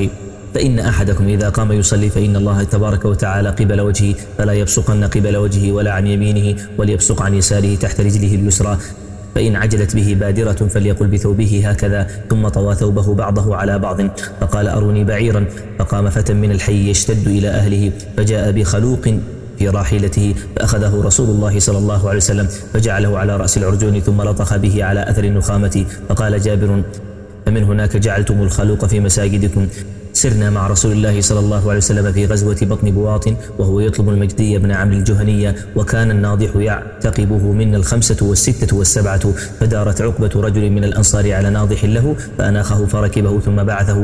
فإن أحدكم إذا قام يصلي فإن الله تبارك وتعالى قبل وجهه فلا يبصقن قبل وجهه ولا عن يمينه وليبصق عن يساره تحت رجله اليسرى، فإن عجلت به بادرة فليقل بثوبه هكذا، ثم طوى ثوبه بعضه على بعض فقال أروني بعيرا، فقام فتى من الحي يشتد إلى أهله فجاء بخلوق في راحلته فأخذه رسول الله صلى الله عليه وسلم فجعله على رأس العرجون ثم لطخ به على أثر النخامة. فقال جابر فمن هناك جعلتم الخلوق في مساجدكم. سرنا مع رسول الله صلى الله عليه وسلم في غزوة بطن بواط وهو يطلب المجدي بن عمرو الجهنية، وكان الناضح يعتقبه منا الخمسة والستة والسبعة، فدارت عقبة رجل من الأنصار على ناضح له فأناخه فركبه ثم بعثه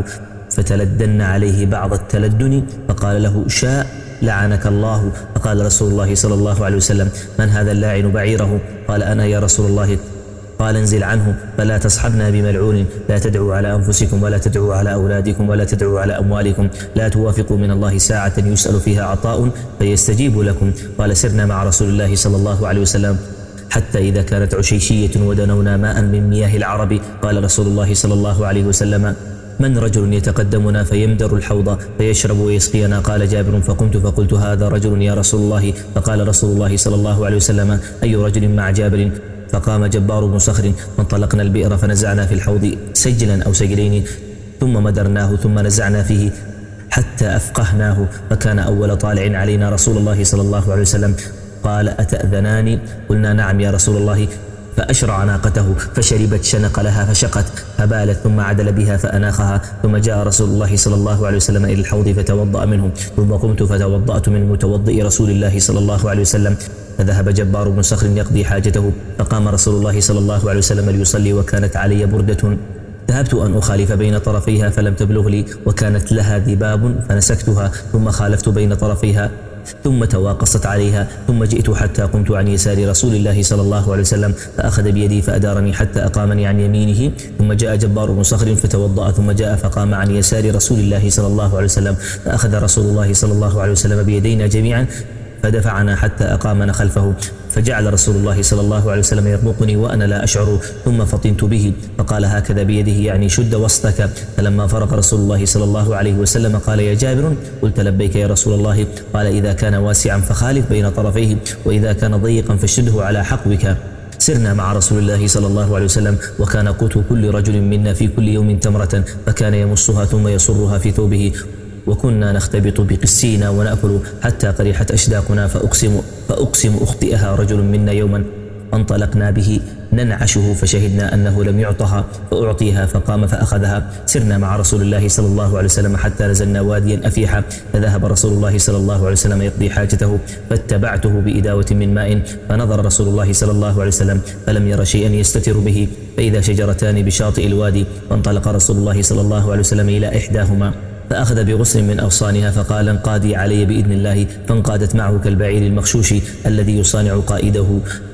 فتلدن عليه بعض التلدن فقال له شاء لعنك الله. فقال رسول الله صلى الله عليه وسلم من هذا اللاعن بعيره؟ قال أنا يا رسول الله. قال انزل عنه فلا تصحبنا بملعون، لا تدعوا على أنفسكم ولا تدعوا على أولادكم ولا تدعوا على أموالكم، لا توافقوا من الله ساعة يسأل فيها عطاء فيستجيب لكم. قال سرنا مع رسول الله صلى الله عليه وسلم حتى إذا كانت عشيشية ودنونا ماء من مياه العرب قال رسول الله صلى الله عليه وسلم من رجل يتقدمنا فيمدر الحوض فيشرب ويسقينا؟ قال جابر فقمت فقلت هذا رجل يا رسول الله. فقال رسول الله صلى الله عليه وسلم أي رجل مع جابر؟ فقام جبار بن صخر فانطلقنا البئر فنزعنا في الحوض سجلا أو سجلين ثم مدرناه ثم نزعنا فيه حتى أفقهناه، فكان أول طالع علينا رسول الله صلى الله عليه وسلم. قال أتأذناني؟ قلنا نعم يا رسول الله. فأشرع ناقته فشربت شنق لها فشقت فبالت ثم عدل بها فأناخها، ثم جاء رسول الله صلى الله عليه وسلم إلى الحوض فتوضأ منه، ثم قمت فتوضأت من متوضئ رسول الله صلى الله عليه وسلم. فذهب جبار بن صخر يقضي حاجته، فقام رسول الله صلى الله عليه وسلم ليصلي وكانت علي بردة ذهبت أن أخالف بين طرفيها فلم تبلغ لي وكانت لها ذباب فنسكتها، ثم خالفت بين طرفيها ثم تواقصت عليها، ثم جئت حتى قمت عن يسار رسول الله صلى الله عليه وسلم فأخذ بيدي فأدارني حتى أقامني عن يمينه، ثم جاء جبار بن صخر فتوضأ ثم جاء فقام عن يسار رسول الله صلى الله عليه وسلم، فأخذ رسول الله صلى الله عليه وسلم بيدينا جميعا فدفعنا حتى أقامنا خلفه، فجعل رسول الله صلى الله عليه وسلم يرمقني وأنا لا أشعر، ثم فطنت به فقال هكذا بيده يعني شد وسطك. فلما فرغ رسول الله صلى الله عليه وسلم قال يا جابر؟ قلت لبيك يا رسول الله. قال إذا كان واسعا فخالف بين طرفيه وإذا كان ضيقا فشده على حقوك. سرنا مع رسول الله صلى الله عليه وسلم وكان قوت كل رجل منا في كل يوم تمرة فكان يمصها ثم يصرها في ثوبه، وكنا نختبط بقسينا ونأكل حتى قرحت أشداقنا فأقسم, فأقسم أخطئها رجل منا يوما انطلقنا به ننعشه فشهدنا أنه لم يعطها فأعطيها فقام فأخذها. سرنا مع رسول الله صلى الله عليه وسلم حتى نزلنا واديا أفيحا فذهب رسول الله صلى الله عليه وسلم يقضي حاجته فاتبعته بإداوة من ماء، فنظر رسول الله صلى الله عليه وسلم فلم ير شيئا يستتر به، فإذا شجرتان بشاطئ الوادي، فانطلق رسول الله صلى الله عليه وسلم إلى إحداهما فأخذ بغصن من أغصانها فقال انقادي علي بإذن الله، فانقادت معه كالبعير المخشوش الذي يصانع قائده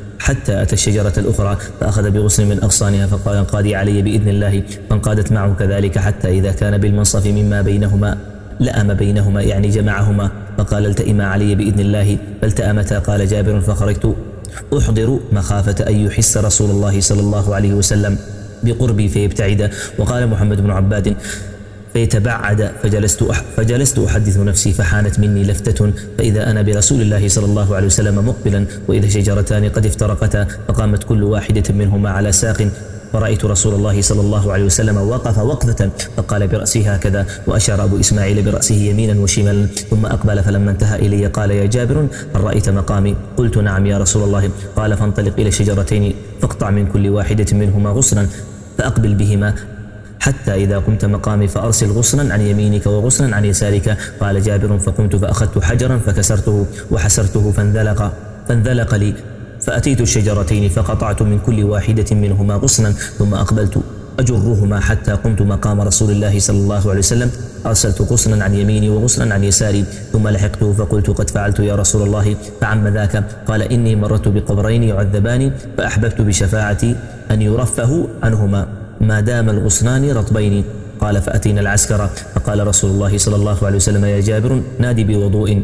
حتى أتى الشجرة الأخرى فأخذ بغصن من أغصانها فقال انقادي علي بإذن الله، فانقادت معه كذلك حتى إذا كان بالمنصف مما بينهما لأم بينهما يعني جمعهما، فقال التئما علي بإذن الله، فالتأمتا. قال جابر فخرجت أحضر مخافة أن يحس رسول الله صلى الله عليه وسلم بقربي فيبتعد. وقال محمد بن عباد فيتبعد فجلست, أح فجلست أحدث نفسي فحانت مني لفتة فإذا أنا برسول الله صلى الله عليه وسلم مقبلا وإذا شجرتان قد افترقتا فقامت كل واحدة منهما على ساق، فرأيت رسول الله صلى الله عليه وسلم وقف وقفة فقال برأسه هكذا، وأشار أبو إسماعيل برأسه يمينا وشمالا ثم أقبل، فلما انتهى إلي قال يا جابر هل رأيت مقامي؟ قلت نعم يا رسول الله. قال فانطلق إلى الشجرتين فاقطع من كل واحدة منهما غصنا فأقبل بهما حتى إذا قمت مقامي فأرسل غصنا عن يمينك وغصنا عن يسارك. قال جابر فقمت فأخذت حجرا فكسرته وحسرته فانذلق, فانذلق لي، فأتيت الشجرتين فقطعت من كل واحدة منهما غصنا ثم أقبلت أجرهما حتى قمت مقام رسول الله صلى الله عليه وسلم، أرسلت غصنا عن يميني وغصنا عن يساري ثم لحقته فقلت قد فعلت يا رسول الله فعم ذاك؟ قال إني مررت بقبرين يعذبان فأحببت بشفاعتي أن يرفه عنهما ما دام الغصنان رطبين. قال فأتينا العسكر فقال رسول الله صلى الله عليه وسلم يا جابر نادي بوضوء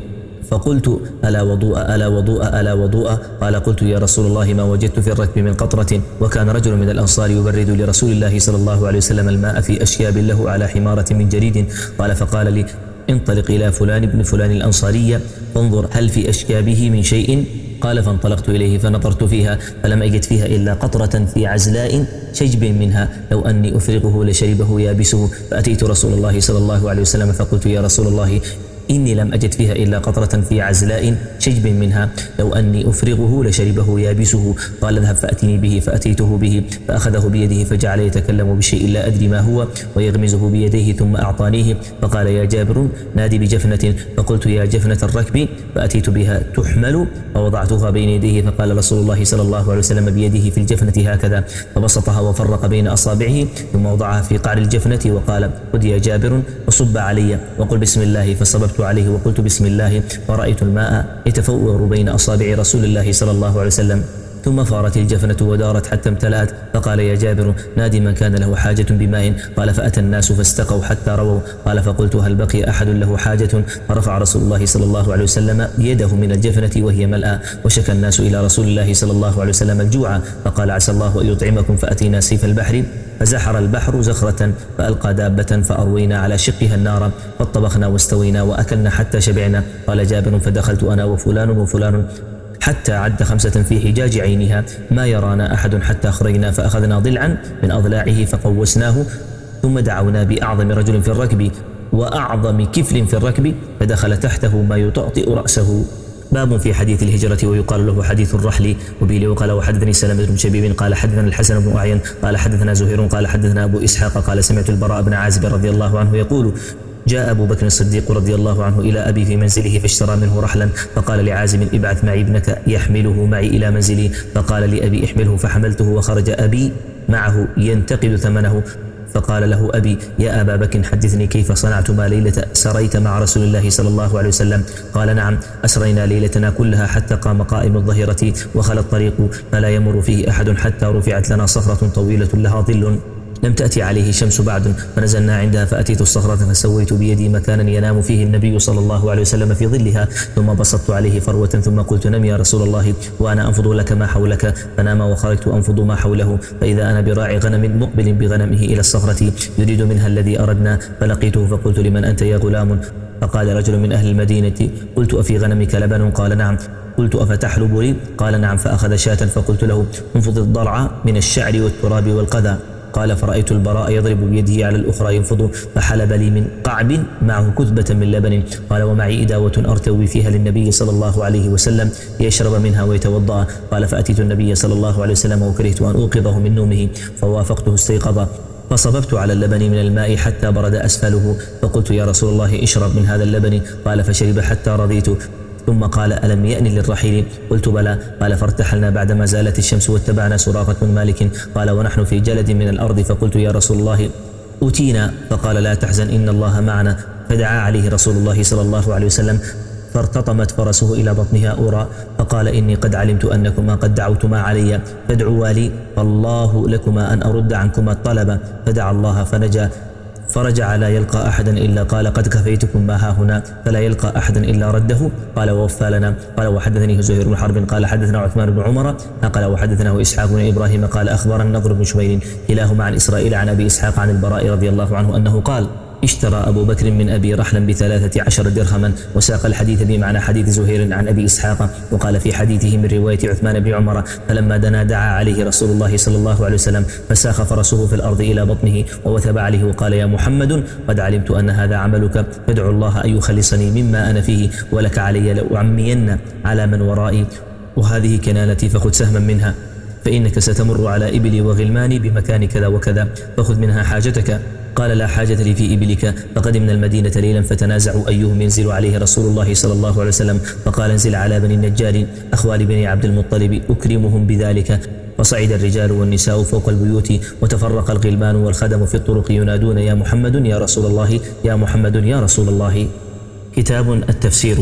فقلت ألا وضوء ألا وضوء ألا وضوء؟ قال قلت يا رسول الله ما وجدت في الركب من قطرة. وكان رجل من الأنصار يبرد لرسول الله صلى الله عليه وسلم الماء في أشياب له على حمارة من جريد. قال فقال لي انطلق إلى فلان بن فلان الأنصارية فانظر هل في أشكابه من شيء. قال فانطلقت إليه فنظرت فيها فلم أجد فيها إلا قطرة في عزلاء شجب منها لو أني أفرغه لشربه يابسه. فأتيت رسول الله صلى الله عليه وسلم فقلت يا رسول الله إني لم أجد فيها إلا قطرة في عزلاء شجب منها لو أني أفرغه لشربه يابسه. قال اذهب فأتني به. فأتيته به فأخذه بيده فجعل يتكلم بشيء لا أدري ما هو ويغمزه بيديه ثم أعطانيه فقال يا جابر نادي بجفنة. فقلت يا جفنة الركب. فأتيت بها تحمل فوضعتها بين يديه فقال رسول الله صلى الله عليه وسلم بيده في الجفنة هكذا فبسطها وفرق بين أصابعه ثم وضعها في قعر الجفنة وقال خذ يا جابر وصب علي وقل بسم الله. فصببت عليه وقلت بسم الله ورأيت الماء يتفور بين أصابع رسول الله صلى الله عليه وسلم ثم فارت الجفنة ودارت حتى امتلأت. فقال يا جابر نادي من كان له حاجة بماء. قال فأتى الناس فاستقوا حتى رووا. قال فقلت هل بقي أحد له حاجة؟ فرفع رسول الله صلى الله عليه وسلم يده من الجفنة وهي ملأى. وشكى الناس إلى رسول الله صلى الله عليه وسلم الجوع فقال عسى الله أن يطعمكم. فأتينا سيف البحر فزحر البحر زخرة فألقى دابة فأروينا على شقها النار فاطبخنا واستوينا وأكلنا حتى شبعنا. قال جابر فدخلت أنا وفلان وفلان حتى عد خمسة في حجاج عينها ما يرانا أحد حتى خرجنا فأخذنا ضلعا من أضلاعه فقوسناه ثم دعونا بأعظم رجل في الركب وأعظم كفل في الركب فدخل تحته ما يطأطئ رأسه. باب في حديث الهجرة ويقال له حديث الرحل. وبه وقال وحدثني سلمة بن شبيب قال حدثنا الحسن بن أعين قال حدثنا زهير قال حدثنا أبو إسحاق قال سمعت البراء بن عازب رضي الله عنه يقول جاء أبو بكر الصديق رضي الله عنه إلى أبي في منزله فاشترى منه رحلا فقال لعازم ابعث معي ابنك يحمله معي إلى منزلي. فقال لأبي احمله فحملته وخرج أبي معه ينتقد ثمنه. فقال له أبي يا أبا بكر حدثني كيف صنعت ما ليلة سريت مع رسول الله صلى الله عليه وسلم. قال نعم أسرينا ليلتنا كلها حتى قام قائم الظهيرة وخلى الطريق فلا يمر فيه أحد حتى رفعت لنا صخرة طويلة لها ظل لم تأتي عليه الشمس بعد فنزلنا عندها فأتيت الصخرة فسويت بيدي مكانا ينام فيه النبي صلى الله عليه وسلم في ظلها ثم بسطت عليه فروة ثم قلت نم يا رسول الله وأنا أنفض لك ما حولك. فنام وخرجت أنفض ما حوله فإذا أنا براعي غنم مقبل بغنمه إلى الصخرة يريد منها الذي أردنا فلقيته فقلت لمن أنت يا غلام؟ فقال رجل من أهل المدينة. قلت أفي غنمك لبن؟ قال نعم. قلت أفتحلب لي؟ قال نعم. فأخذ شاة فقلت له انفض الضرع من الشعر والتراب والقذى. قال فرأيت البراء يضرب بيده على الأخرى ينفض فحلب لي من قعب معه كثبة من لبن. قال ومعي إداوة أرتوي فيها للنبي صلى الله عليه وسلم يشرب منها ويتوضأ. قال فأتيت النبي صلى الله عليه وسلم وكرهت أن أوقظه من نومه فوافقته استيقظ فصببت على اللبن من الماء حتى برد أسفله فقلت يا رسول الله اشرب من هذا اللبن. قال فشرب حتى رضيت ثم قال ألم يأن للرحيل؟ قلت بلى. قال فارتحلنا بعدما زالت الشمس واتبعنا سراقة بن مالك. قال ونحن في جلد من الأرض فقلت يا رسول الله أتينا. فقال لا تحزن إن الله معنا. فدعا عليه رسول الله صلى الله عليه وسلم فارتطمت فرسه إلى بطنها أورا فقال إني قد علمت أنكما قد دعوتما علي فادعوا لي فالله لكما أن أرد عنكما الطلب. فدعا الله فنجا فرجع لا يلقى أحدا إلا قال قد كفيتكم ما ها هنا فلا يلقى أحدا إلا رده. قال ووفى لنا. قال وحدثني زهير بن حرب قال حدثنا عثمان بن عمر قال وحدثناه إسحاق بن إبراهيم قال أخبرنا النضر بن شمير كلاهما عن إسرائيل عن أبي إسحاق عن البراء رضي الله عنه أنه قال اشترى أبو بكر من أبي رحلا بثلاثة عشر درهما. وساق الحديث بمعنى حديث زهير عن أبي إسحاق. وقال في حديثه من رواية عثمان بن عمر فلما دنا دعا عليه رسول الله صلى الله عليه وسلم فساخ فرسه في الأرض إلى بطنه ووثب عليه وقال يا محمد قد علمت أن هذا عملك فادعو الله أن يخلصني مما أنا فيه ولك علي لأعمين على من ورائي وهذه كنانتي فخذ سهما منها فإنك ستمر على إبلي وغلماني بمكان كذا وكذا فخذ منها حاجتك. قال لا حاجة لي في إبلك. فقدمنا المدينة ليلا فتنازعوا أيهم ينزل عليه رسول الله صلى الله عليه وسلم فقال انزل على بني النجار أخوال بني عبد المطلب أكرمهم بذلك. فصعد الرجال والنساء فوق البيوت وتفرق الغلمان والخدم في الطرق ينادون يا محمد يا رسول الله يا محمد يا رسول الله. كتاب التفسير.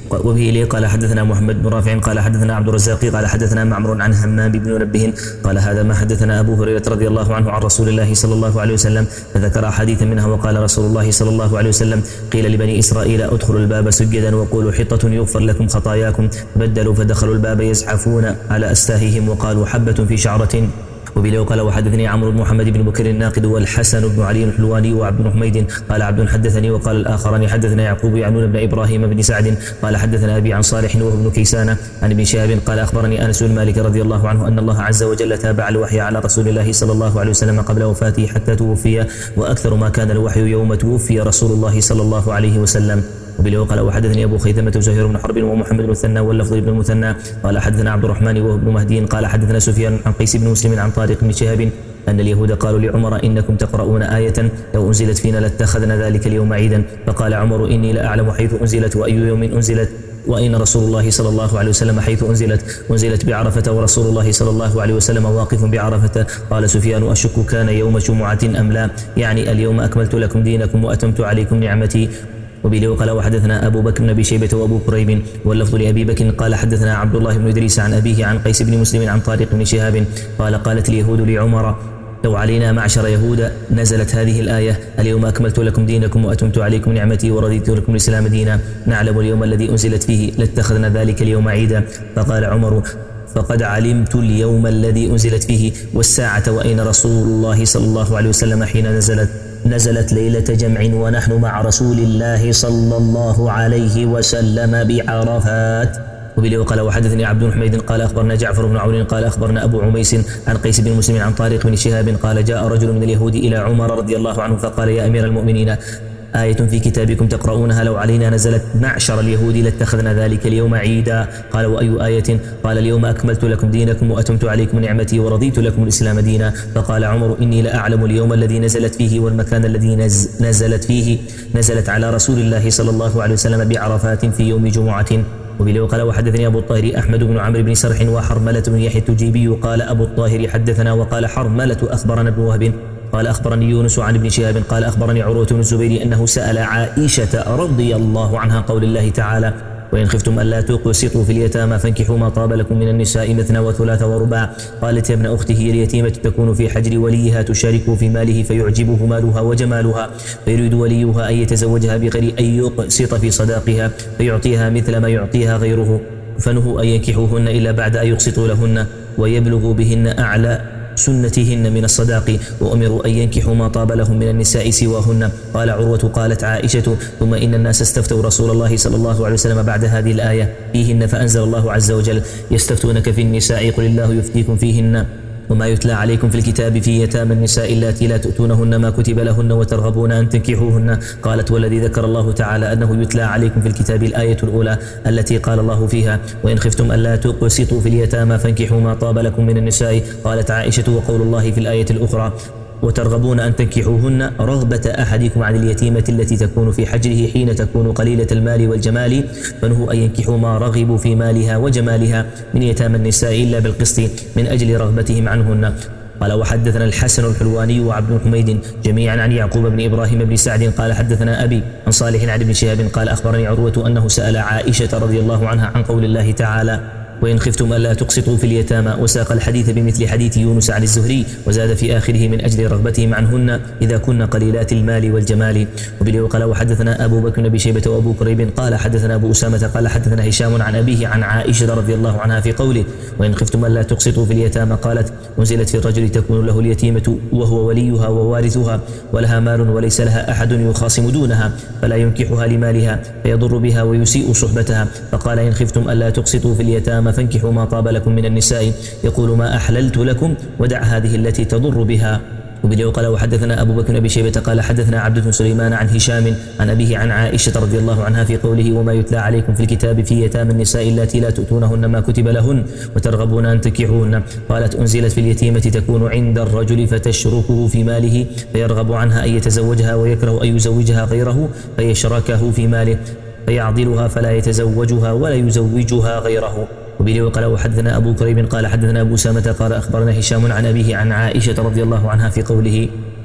وبه إليه قال حدثنا محمد بن رافع قال حدثنا عبد الرزاق قال حدثنا معمر عن همام بن منبه قال هذا ما حدثنا أبو هريرة رضي الله عنه عن رسول الله صلى الله عليه وسلم، فذكر أحاديث منها وقال رسول الله صلى الله عليه وسلم: قيل لبني إسرائيل ادخلوا الباب سجدا وقولوا حطة يغفر لكم خطاياكم، بدلوا فدخلوا الباب يزحفون على أستاههم وقالوا حبة في شعرة. وبه قال وحدثني عمرو بن محمد بن بكر الناقد والحسن بن علي الحلواني وعبد بن حميد قال عبد حدثني وقال الآخران حدثنا يعقوب يعنون بن إبراهيم بن سعد قال حدثنا أبي عن صالح وهو ابن كيسان عن ابن شهاب قال أخبرني أنس بن مالك رضي الله عنه أن الله عز وجل تابع الوحي على رسول الله صلى الله عليه وسلم قبل وفاته حتى توفي، وأكثر ما كان الوحي يوم توفي رسول الله صلى الله عليه وسلم. وبه قال وحدثني أبو خيثمة وزهير بن حرب ومحمد بن المثنى واللفظ بن المثنى قال حدثنا عبد الرحمن وهو ابن مهدي قال حدثنا سفيان عن قيس بن مسلم عن طارق بن شهاب أن اليهود قالوا لعمر: إنكم تقرؤون آية لو أنزلت فينا لاتخذنا ذلك اليوم عيدا، فقال عمر: إني لأعلم حيث أنزلت وأي يوم أنزلت وأين رسول الله صلى الله عليه وسلم حيث أنزلت، أنزلت بعرفة ورسول الله صلى الله عليه وسلم واقف بعرفة. قال سفيان: أشك كان يوم جمعة أم لا، يعني اليوم أكملت لكم دينكم وأتمت عليكم نعمتي. وبه قال وحدثنا أبو بكر بن أبي شيبة وأبو كريب واللفظ لأبي بكر قال حدثنا عبد الله بن إدريس عن أبيه عن قيس بن مسلم عن طارق بن شهاب قال قالت اليهود لعمر: لو علينا معشر يهود نزلت هذه الآية: اليوم أكملت لكم دينكم وأتمت عليكم نعمتي ورضيت لكم الإسلام دينا، نعلم اليوم الذي أنزلت فيه لاتخذنا ذلك اليوم عيدا. فقال عمر: فقد علمت اليوم الذي أنزلت فيه والساعة وأين رسول الله صلى الله عليه وسلم حين نزلت. نزلت ليلة جمع ونحن مع رسول الله صلى الله عليه وسلم بعرفات. وبه قال وحدثني عبد بن حميد قال أخبرنا جعفر بن عون قال أخبرنا أبو عميس عن قيس بن مسلم عن طارق بن شهاب قال جاء رجل من اليهود إلى عمر رضي الله عنه فقال: يا أمير المؤمنين، آية في كتابكم تقرؤونها لو علينا نزلت معشر اليهود لاتخذنا ذلك اليوم عيدا. قال: وأي آية؟ قال: اليوم أكملت لكم دينكم وأتمت عليكم نعمتي ورضيت لكم الإسلام دينا. فقال عمر: إني لأعلم اليوم الذي نزلت فيه والمكان الذي نز نزلت فيه، نزلت على رسول الله صلى الله عليه وسلم بعرفات في يوم جمعة. وبه قال وحدثني أبو الطاهر أحمد بن عمرو بن سرح وحرملة بن يحيى التجيبي قال أبو الطاهر حدثنا وقال حرملة أخبرنا ابن وهب قال أخبرني يونس عن ابن شهاب قال أخبرني عروة بن الزبير أنه سأل عائشة رضي الله عنها قول الله تعالى: وإن خفتم ألا تقسطوا في اليتامى فانكحوا ما طاب لكم من النساء مثنى وثلاث ورباع. قالت: يا ابن أختي هي اليتيمة تكون في حجر وليها تشارك في ماله فيعجبه مالها وجمالها فيريد وليها أن يتزوجها بغير أن يقسط في صداقها فيعطيها مثل ما يعطيها غيره، فنهوا أن ينكحوهن إلا بعد أن يقسطوا لهن ويبلغوا بهن أعلى سنتهن من الصداق، وأمروا أن ينكحوا ما طاب لهم من النساء سواهن. قال عروة: قالت عائشة: ثم إن الناس استفتوا رسول الله صلى الله عليه وسلم بعد هذه الآية فيهن، فأنزل الله عز وجل: يستفتونك في النساء قل الله يفتيكم فيهن وما يتلى عليكم في الكتاب في يتامى النساء اللاتي لا تؤتونهن ما كتب لهن وترغبون أن تنكحوهن. قالت: والذي ذكر الله تعالى أنه يتلى عليكم في الكتاب الآية الأولى التي قال الله فيها: وإن خفتم ألا تقسطوا في اليتامى فانكحوا ما طاب لكم من النساء. قالت عائشة: وقول الله في الآية الأخرى: وترغبون أن تنكحوهن رغبة أحدكم عن اليتيمة التي تكون في حجره حين تكون قليلة المال والجمال، فنهوا أن ينكحوا ما رغبوا في مالها وجمالها من يتامى النساء إلا بالقسط من أجل رغبتهم عنهن. قال وحدثنا الحسن الحلواني وعبد بن حميد جميعا عن يعقوب بن إبراهيم بن سعد قال حدثنا أبي عن صالح عن ابن شهاب قال أخبرني عروة أنه سأل عائشة رضي الله عنها عن قول الله تعالى: وإن خفتم ألا تقسطوا في اليتامى، وساق الحديث بمثل حديث يونس عن الزهري وزاد في آخره: من أجل رغبتهم عنهن إذا كن قليلات المال والجمال. وبه قال وحدثنا أبو بكر بن شيبة وأبو كريب قال حدثنا أبو أسامة قال حدثنا هشام عن أبيه عن عائشة رضي الله عنها في قوله: وإن خفتم ألا تقسطوا في اليتامى، قالت: أنزلت في الرجل تكون له اليتيمة وهو وليها ووارثها ولها مال وليس لها أحد يخاصم دونها فلا ينكحها لمالها فيضر بها ويسيء صحبتها. فقال: إن خفتم ألا تقسطوا في اليتامى فانكحوا ما طاب لكم من النساء، يقول: ما أحللت لكم ودع هذه التي تضر بها. وبه قال وحدثنا أبو بكر بن شيبة قال حدثنا عبد بن سليمان عن هشام عن أبيه عن عائشة رضي الله عنها في قوله: وما يتلى عليكم في الكتاب في يتامى النساء اللاتي لا تؤتونهن ما كتب لهن وترغبون أن تنكحوهن. قالت: أنزلت في اليتيمة تكون عند الرجل فتشركه في ماله فيرغب عنها أن يتزوجها ويكره أن يزوجها غيره فيشركه في ماله فيعضلها فلا يتزوجها ولا يزوجها غيره. وبه قال وحدثنا أبو كريب قال حدثنا أبو أسامة قال أخبرنا هشام عن أبيه عن عائشة رضي الله عنها في قوله: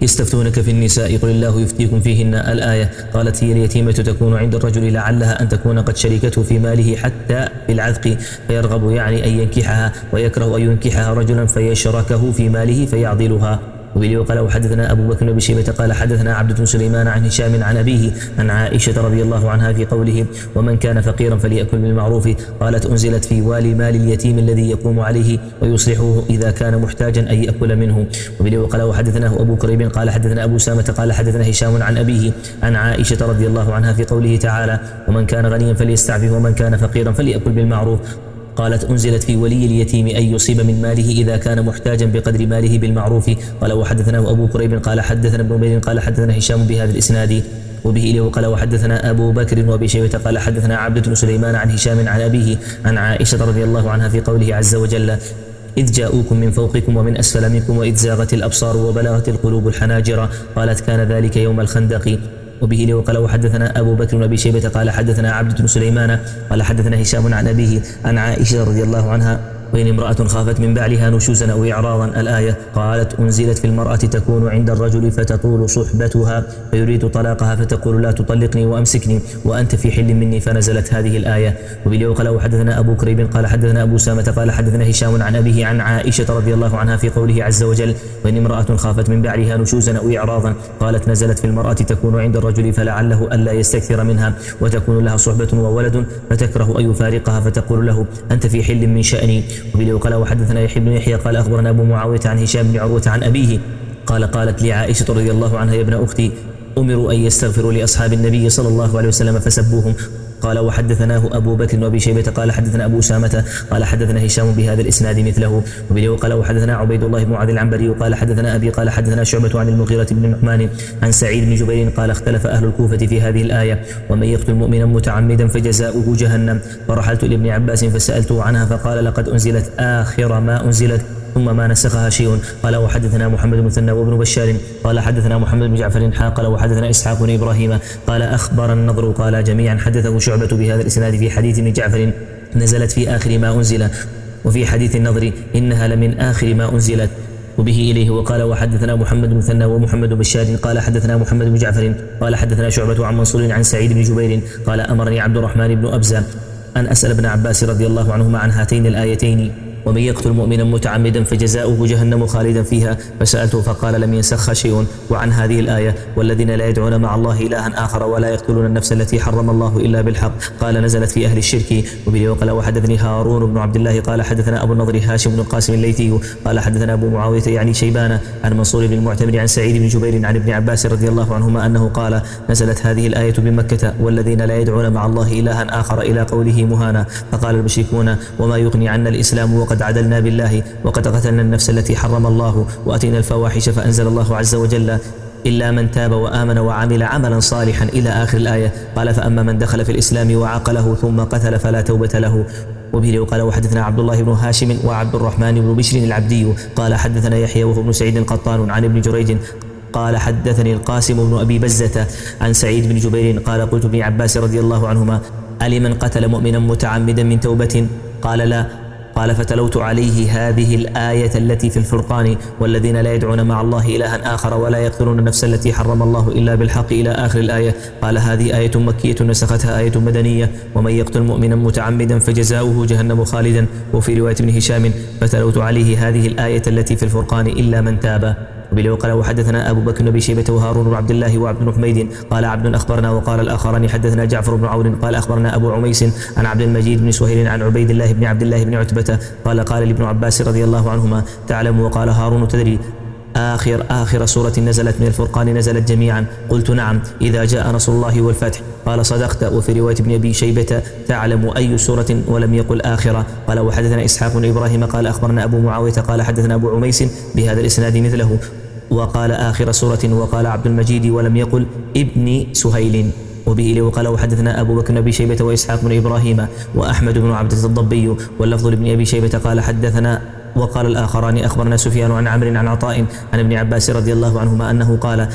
يستفتونك في النساء قل الله يفتيكم فيهن الآية. قالت هي اليتيمة تكون عند الرجل لعلها أن تكون قد شركته في ماله حتى بالعذق فيرغب يعني أن ينكحها ويكره أن ينكحها رجلا فيشركه في ماله فيعضلها. وبه قال وحدثنا أبو بكر بن شيبة قال حدثنا عبد بن سليمان عن هشام عن أبيه عن عائشة رضي الله عنها في قوله ومن كان فقيرا فليأكل بالمعروف قالت أنزلت في والي مال اليتيم الذي يقوم عليه ويصلحه إذا كان محتاجا أن يأكل منه. وبه قال وحدثناه أبو كريب قال حدثنا أبو سامة قال حدثنا هشام عن أبيه عن عائشة رضي الله عنها في قوله تعالى ومن كان غنيا فليستعفف ومن كان فقيرا فليأكل بالمعروف قالت أنزلت في ولي اليتيم أن يصيب من ماله إذا كان محتاجا بقدر ماله بالمعروف. قال وحدثناه أبو كريب قال حدثنا ابن عبيد قال حدثنا هشام بهذا الإسناد. وبه إليه قال وحدثنا أبو بكر وأبي شيبة قال حدثنا عبد بن سليمان عن هشام عن أبيه عن عائشة رضي الله عنها في قوله عز وجل إذ جاءوكم من فوقكم ومن أسفل منكم وإذ زاغت الأبصار وبلغت القلوب الحناجر قالت كان ذلك يوم الخندق. وبه له قال وحدثنا أبو بكر وأبي شيبة قال حدثنا عبد بن سليمان قال حدثنا هشام عن أبيه عن عائشة رضي الله عنها وإن امرأة خافت من بعلها نشوزا أو إعراضا الآية. قالت أنزلت في المرأة تكون عند الرجل فتطول صحبتها فيريد طلاقها فتقول لا تطلقني وأمسكني وأنت في حل مني فنزلت هذه الآية. وبه قال وحدثنا أبو كريب قال حدثنا أبو سامة قال حدثنا هشام عن أبيه عن عائشة رضي الله عنها في قوله عز وجل وإن امرأة خافت من بعلها نشوزا أو إعراضا قالت نزلت في المرأة تكون عند الرجل فلعله ألا يستكثر منها وتكون لها صحبة وولد فتكره أن يفارقها فتقول له أنت في حل من شأني. وبه قال وحدثنا يحيى بن يحيى قال أخبرنا أبو معاوية عن هشام بن عروة عن أبيه قال قالت لي عائشة رضي الله عنها يا ابن أختي أمروا أن يستغفروا لأصحاب النبي صلى الله عليه وسلم فسبوهم. قال وحدثناه أبو بكر وأبي شيبة قال حدثنا أبو سامة قال حدثنا هشام بهذا الإسناد مثله. وبه قال وحدثنا عبيد الله بن معاذ العنبري قال حدثنا أبي قال حدثنا شعبة عن المغيرة بن نعمان عن سعيد بن جبير قال اختلف أهل الكوفة في هذه الآية ومن يقتل مؤمنا متعمدا فجزاؤه جهنم. فرحلت لابن عباس فسألته عنها فقال لقد أنزلت آخر ما أنزلت ثم ما نسخها شيء. قال وحدثنا محمد بن مثنى وابن بشار قال حدثنا محمد بن جعفر قال وحدثنا إسحاق بن إبراهيم قال أخبر النضر قال جميعا حدثه شعبة بهذا الإسناد في حديث ابن جعفر نزلت في آخر ما أنزل وفي حديث النضر إنها لمن آخر ما أنزلت. وبه إليه وقال وحدثنا محمد بن مثنى ومحمد بن بشار قال حدثنا محمد بن جعفر قال حدثنا شعبة عن منصور عن سعيد بن جبير قال أمرني عبد الرحمن بن أبزة أن أسأل ابن عباس رضي الله عنهما عن هاتين الآيتين ومن يقتل مؤمنا متعمدا فجزاؤه جهنم خالدا فيها فسألته فقال لم ينسخها شيء. وعن هذه الآية والذين لا يدعون مع الله إلها آخر ولا يقتلون النفس التي حرم الله إلا بالحق قال نزلت في أهل الشرك. وبه وقال وحدثني هارون بن عبد الله قال حدثنا أبو النضر هاشم بن القاسم الليثي قال حدثنا أبو معاوية يعني شيبان عن منصور بن المعتمر عن سعيد بن جبير عن ابن عباس رضي الله عنهما أنه قال نزلت هذه الآية بمكة والذين لا يدعون مع الله إلها آخر إلى قوله مهانا. فقال المشركون وما يغني عنا الإسلام وقد عدلنا بالله وقد قتلنا النفس التي حرم الله وأتينا الفواحش فأنزل الله عز وجل إلا من تاب وآمن وعمل عملا صالحا إلى آخر الآية. قال فأما من دخل في الإسلام وعقله ثم قتل فلا توبة له. وبه قال وحدثنا عبد الله بن هاشم وعبد الرحمن بن بشر العبدي قال حدثنا يحيى وهو بن سعيد القطان عن ابن جريج قال حدثني القاسم بن أبي بزة عن سعيد بن جبير قال قلت ابن عباس رضي الله عنهما ألمن قتل مؤمنا متعمدا من توبة قال لا. قال فتلوت عليه هذه الآية التي في الفرقان والذين لا يدعون مع الله إلها آخر ولا يقتلون النفس التي حرم الله إلا بالحق إلى آخر الآية. قال هذه آية مكية نسختها آية مدنية ومن يقتل مؤمنا متعمدا فجزاؤه جهنم خالدا. وفي رواية ابن هشام فتلوت عليه هذه الآية التي في الفرقان إلا من تاب. وبه قال وحدثنا أبو بكر بن شيبة وهارون بن عبد الله وعبد بن حميد قال عبد أخبرنا وقال الآخران حدثنا جعفر بن عون قال أخبرنا أبو عميس عن عبد المجيد بن سهيل عن عبيد الله بن عبد الله بن عتبة قال قال لابن عباس رضي الله عنهما تعلم وقال هارون تدري آخر آخر سورة نزلت من الفرقان نزلت جميعا؟ قلت نعم إذا جاء نصر الله والفتح. قال صدقت. وفي رواية ابن أبي شيبة تعلم أي سورة ولم يقل آخرة. قال وحدثنا إسحاق بن إبراهيم قال أخبرنا أبو معاوية قال حدثنا أبو عميس بهذا الإسناد مثله وقال آخر سورة وقال عبد المجيد ولم يقل ابن سهيل. وبه إليه وقال وحدثنا أبو بكر بن أبي شيبة وإسحاق بن إبراهيم وأحمد بن عبد الضبي واللفظ لابن أبي شيبة قال حدثنا وقال الآخران أخبرنا سفيان عن عمرو عن عطاء عن ابن عباس رضي الله عنهما أنه قال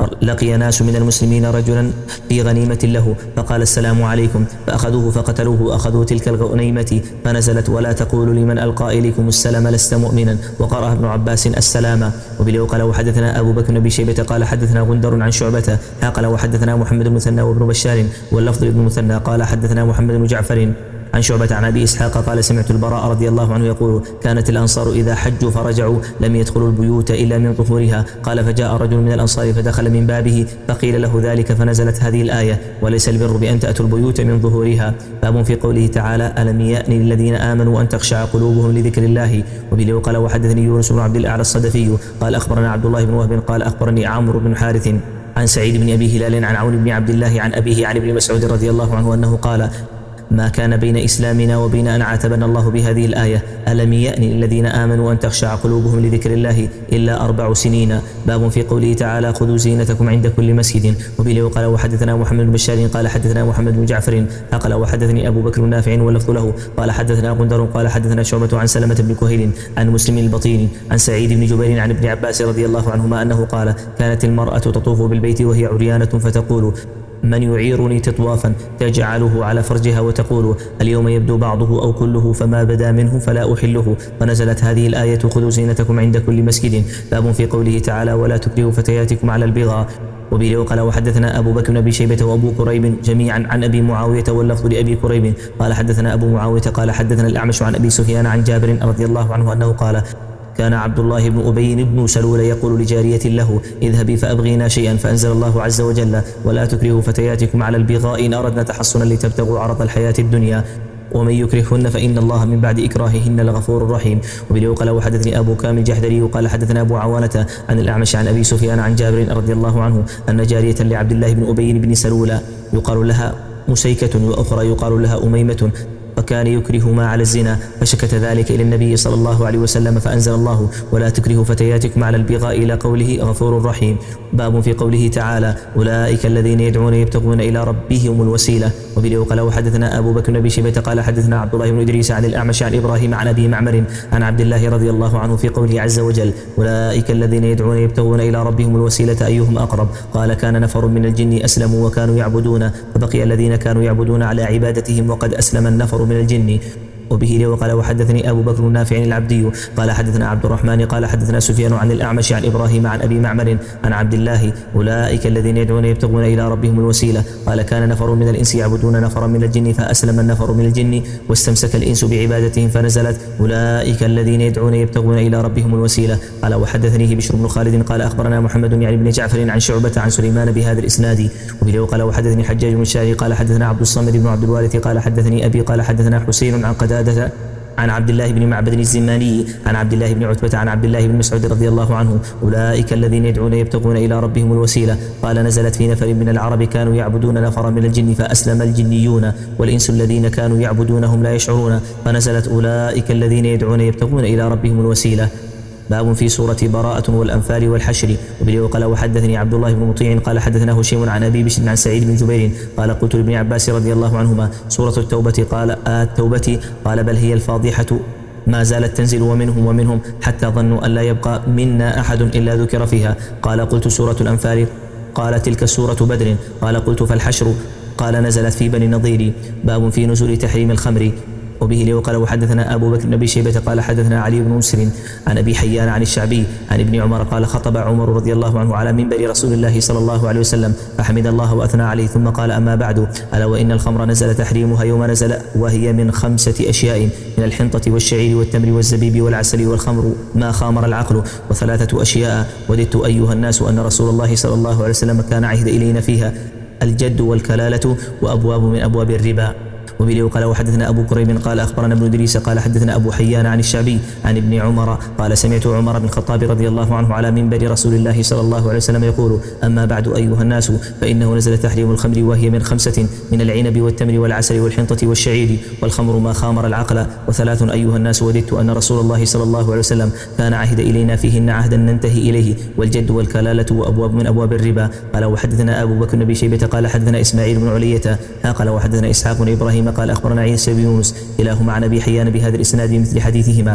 لقي ناس من المسلمين رجلا في غنيمة له فقال السلام عليكم فأخذوه فقتلوه وأخذوا تلك الغنيمة فنزلت ولا تقولوا لمن ألقى إليكم السلام لست مؤمنا وقرأ ابن عباس السلام. وبه قال وحدثنا أبو بكر بن أبي شيبة قال حدثنا غندر عن شعبة قال وحدثنا محمد بن مثنى وابن بشار واللفظ ابن مثنى قال حدثنا محمد بن جعفر عن شعبة عن أبي إسحاق قال سمعت البراء رضي الله عنه يقول كانت الأنصار إذا حجوا فرجعوا لم يدخلوا البيوت إلا من ظهورها. قال فجاء رجل من الأنصار فدخل من بابه فقيل له ذلك فنزلت هذه الآية وليس البر بأن تأتوا البيوت من ظهورها. باب في قوله تعالى ألم يأن للذين آمنوا أن تخشع قلوبهم لذكر الله. وبه قال وحدثني يونس بن عبد الأعلى الصدفي قال أخبرنا عبد الله بن وهب قال أخبرني عمرو بن حارث عن سعيد بن أبي هلال عن عون بن عبد الله عن أبيه عن ابن مسعود رضي الله عنه أنه قال ما كان بين إسلامنا وبين أن عاتبنا الله بهذه الآية ألم يأن الذين آمنوا أن تخشع قلوبهم لذكر الله إلا أربع سنين. باب في قوله تعالى خذوا زينتكم عند كل مسجد. وبه قال وحدثنا محمد بن بشار قال حدثنا محمد بن جعفر قال وحدثني أبو بكر نافع واللفظ له قال حدثنا غندر قال حدثنا شعبة عن سلمة بن كهيل عن مسلم البطين عن سعيد بن جبير عن ابن عباس رضي الله عنهما أنه قال كانت المرأة تطوف بالبيت وهي عريانة فتقول من يعيرني تطوافا تجعله على فرجها وتقول اليوم يبدو بعضه أو كله فما بدا منه فلا أحله. فنزلت هذه الآية خذوا زينتكم عند كل مسجد. باب في قوله تعالى ولا تكرهوا فتياتكم على البغاء. وبه قال وحدثنا أبو بكر بن أبي شيبة وأبو كريب جميعا عن أبي معاوية واللفظ لأبي كريب قال حدثنا أبو معاوية قال حدثنا الأعمش عن أبي سفيان عن جابر رضي الله عنه أنه قال كان عبد الله بن أبي بن سلول يقول لجارية له اذهبي فأبغينا شيئا فأنزل الله عز وجل ولا تكرهوا فتياتكم على البغاء إن أردنا تحصنا لتبتغوا عرض الحياة الدنيا ومن يكرههن فإن الله من بعد إكراههن لغفور رحيم. وبه قال وحدثني أبو كامل جحدري قال حدثنا أبو عوانة عن الأعمش عن أبي سفيان عن جابر رضي الله عنه أن جارية لعبد الله بن أبي بن سلول يقال لها مسيكة وأخرى يقال لها أميمة فكان يكرهما على الزنا فشكت ذلك إلى النبي صلى الله عليه وسلم فأنزل الله ولا تكرهوا فتياتكم على البغاء إلى قوله غفور رحيم. باب في قوله تعالى أولئك الذين يدعون يبتغون إلى ربهم الوسيلة. وبه قال وحدثنا أبو بكر بن أبي شيبة قال حدثنا عبد الله بن إدريس عن الأعمش عن إبراهيم عن أبي معمر عن عبد الله رضي الله عنه في قوله عز وجل أولئك الذين يدعون يبتغون إلى ربهم الوسيلة أيهم أقرب. قال كان نفر من الجن أسلموا وكانوا يعبدون فبقي الذين كانوا يعبدون على عبادتهم وقد أسلم النفر من الجن. وبه وقال وحدثني أبو بكر النافع العبدي قال حدثنا عبد الرحمن قال حدثنا سفيان عن الأعمش عن إبراهيم عن أبي معمر عن عبد الله أولئك الذين يدعون يبتغون إلى ربهم الوسيلة. قال كان نفر من الإنس يعبدون نفرا من الجن فأسلم النفر من الجن واستمسك الإنس بعبادتهم فنزلت أولئك الذين يدعون يبتغون إلى ربهم الوسيلة. قال وحدثنيه بشر بن خالد قال أخبرنا محمد يعني بن جعفر عن شعبة عن سليمان بهذا الإسناد. وبه وقال وحدثني حجاج بن الشاعري قال حدثنا عبد الصمد بن عبد الوارث قال حدثني أبي قال حدثنا حسين عن قتادة عن عبد الله بن معبد الزماني عن عبد الله بن عتبة عن عبد الله بن مسعود رضي الله عنه أولئك الذين يدعون يبتغون إلى ربهم الوسيلة. قال نزلت في نفر من العرب كانوا يعبدون نفرا من الجن فأسلم الجنيون والإنس الذين كانوا يعبدونهم لا يشعرون فنزلت أولئك الذين يدعون يبتغون إلى ربهم الوسيلة. باب في سورة براءة والأنفال والحشر. وبه قال وحدثني عبد الله بن مطيع قال حدثنا هشيم عن أبي بشر عن سعيد بن جبير قال قلت لابن عباس رضي الله عنهما سورة التوبة قال آه التوبة قال بل هي الفاضحة ما زالت تنزل ومنهم ومنهم حتى ظنوا أن لا يبقى منا أحد إلا ذكر فيها. قال قلت سورة الأنفال قال تلك سورة بدر. قال قلت فالحشر قال نزلت في بني النضير. باب في نزول تحريم الخمر. وبه وقال وحدثنا أبو بكر بن أبي شيبة قال حدثنا علي بن مسلم عن أبي حيان عن الشعبي عن ابن عمر قال خطب عمر رضي الله عنه على منبر رسول الله صلى الله عليه وسلم فحمد الله وأثنى عليه ثم قال أما بعد ألا وإن الخمر نزل تحريمها يوم نزل وهي من خمسة أشياء من الحنطة والشعير والتمر والزبيب والعسل والخمر ما خامر العقل وثلاثة أشياء وددت أيها الناس أن رسول الله صلى الله عليه وسلم كان عهد إلينا فيها الجد والكلالة وأبواب من أبواب الربا. وبه قال وحدثنا أبو كريب قال أخبرنا ابن إدريس قال حدثنا أبو حيان عن الشعبي عن ابن عمر قال سمعت عمر بن الخطاب رضي الله عنه على منبر رسول الله صلى الله عليه وسلم يقول أما بعد أيها الناس فإنه نزل تحريم الخمر وهي من خمسة من العنب والتمر والعسل والحنطة والشعير والخمر ما خامر العقل وثلاث أيها الناس وددت أن رسول الله صلى الله عليه وسلم كان عهد إلينا فيهن عهدا ننتهي إليه والجد والكلالة وأبواب من أبواب الربا. قال وحدثنا أبو بكر بن أبي شيبة قال حدثنا إسماعيل بن علية قال وحدثنا إسحاق بن إبراهيم قال أخبرنا عيسى بن يونس كلاهما عن أبي حيان بهذا الإسناد بمثل حديثهما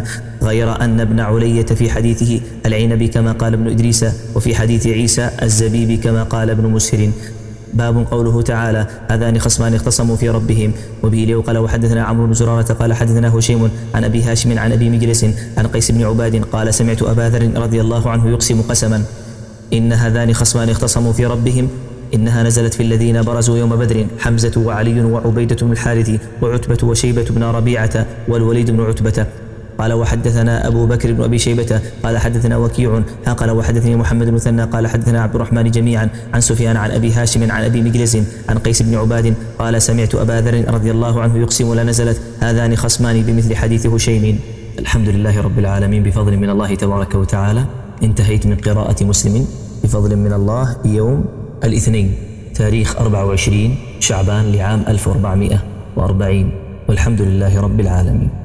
غير أن ابن علية في حديثه العنب كما قال ابن إدريس، وفي حديث عيسى الزبيب كما قال ابن مسهر. باب قوله تعالى: هذان خصمان اختصموا في ربهم. وبه لو قال: وحدثنا عمرو بن زرارة قال حدثنا هشيم عن أبي هاشم عن أبي مجلس عن قيس بن عباد قال: سمعت أبا ذر رضي الله عنه يقسم قسما: إن هذان خصمان اختصموا في ربهم، إنها نزلت في الذين برزوا يوم بدر، حمزة وعلي وعبيدة بن الحارث وعتبة وشيبة بن ربيعة والوليد بن عتبة. قال: وحدثنا أبو بكر بن أبي شيبة قال حدثنا وكيع قال: وحدثني محمد بن مثنى قال حدثنا عبد الرحمن جميعا عن سفيان عن أبي هاشم عن أبي مجلس عن قيس بن عباد قال: سمعت أبا ذر رضي الله عنه يقسم: لنزلت هذان خصمان بمثل حديث هشيم. الحمد لله رب العالمين، بفضل من الله تبارك وتعالى انتهيت من قراءة مسلم بفضل من الله يوم الاثنين تاريخ أربعة وعشرين شعبان لعام ألف وأربعمائة وأربعين، والحمد لله رب العالمين.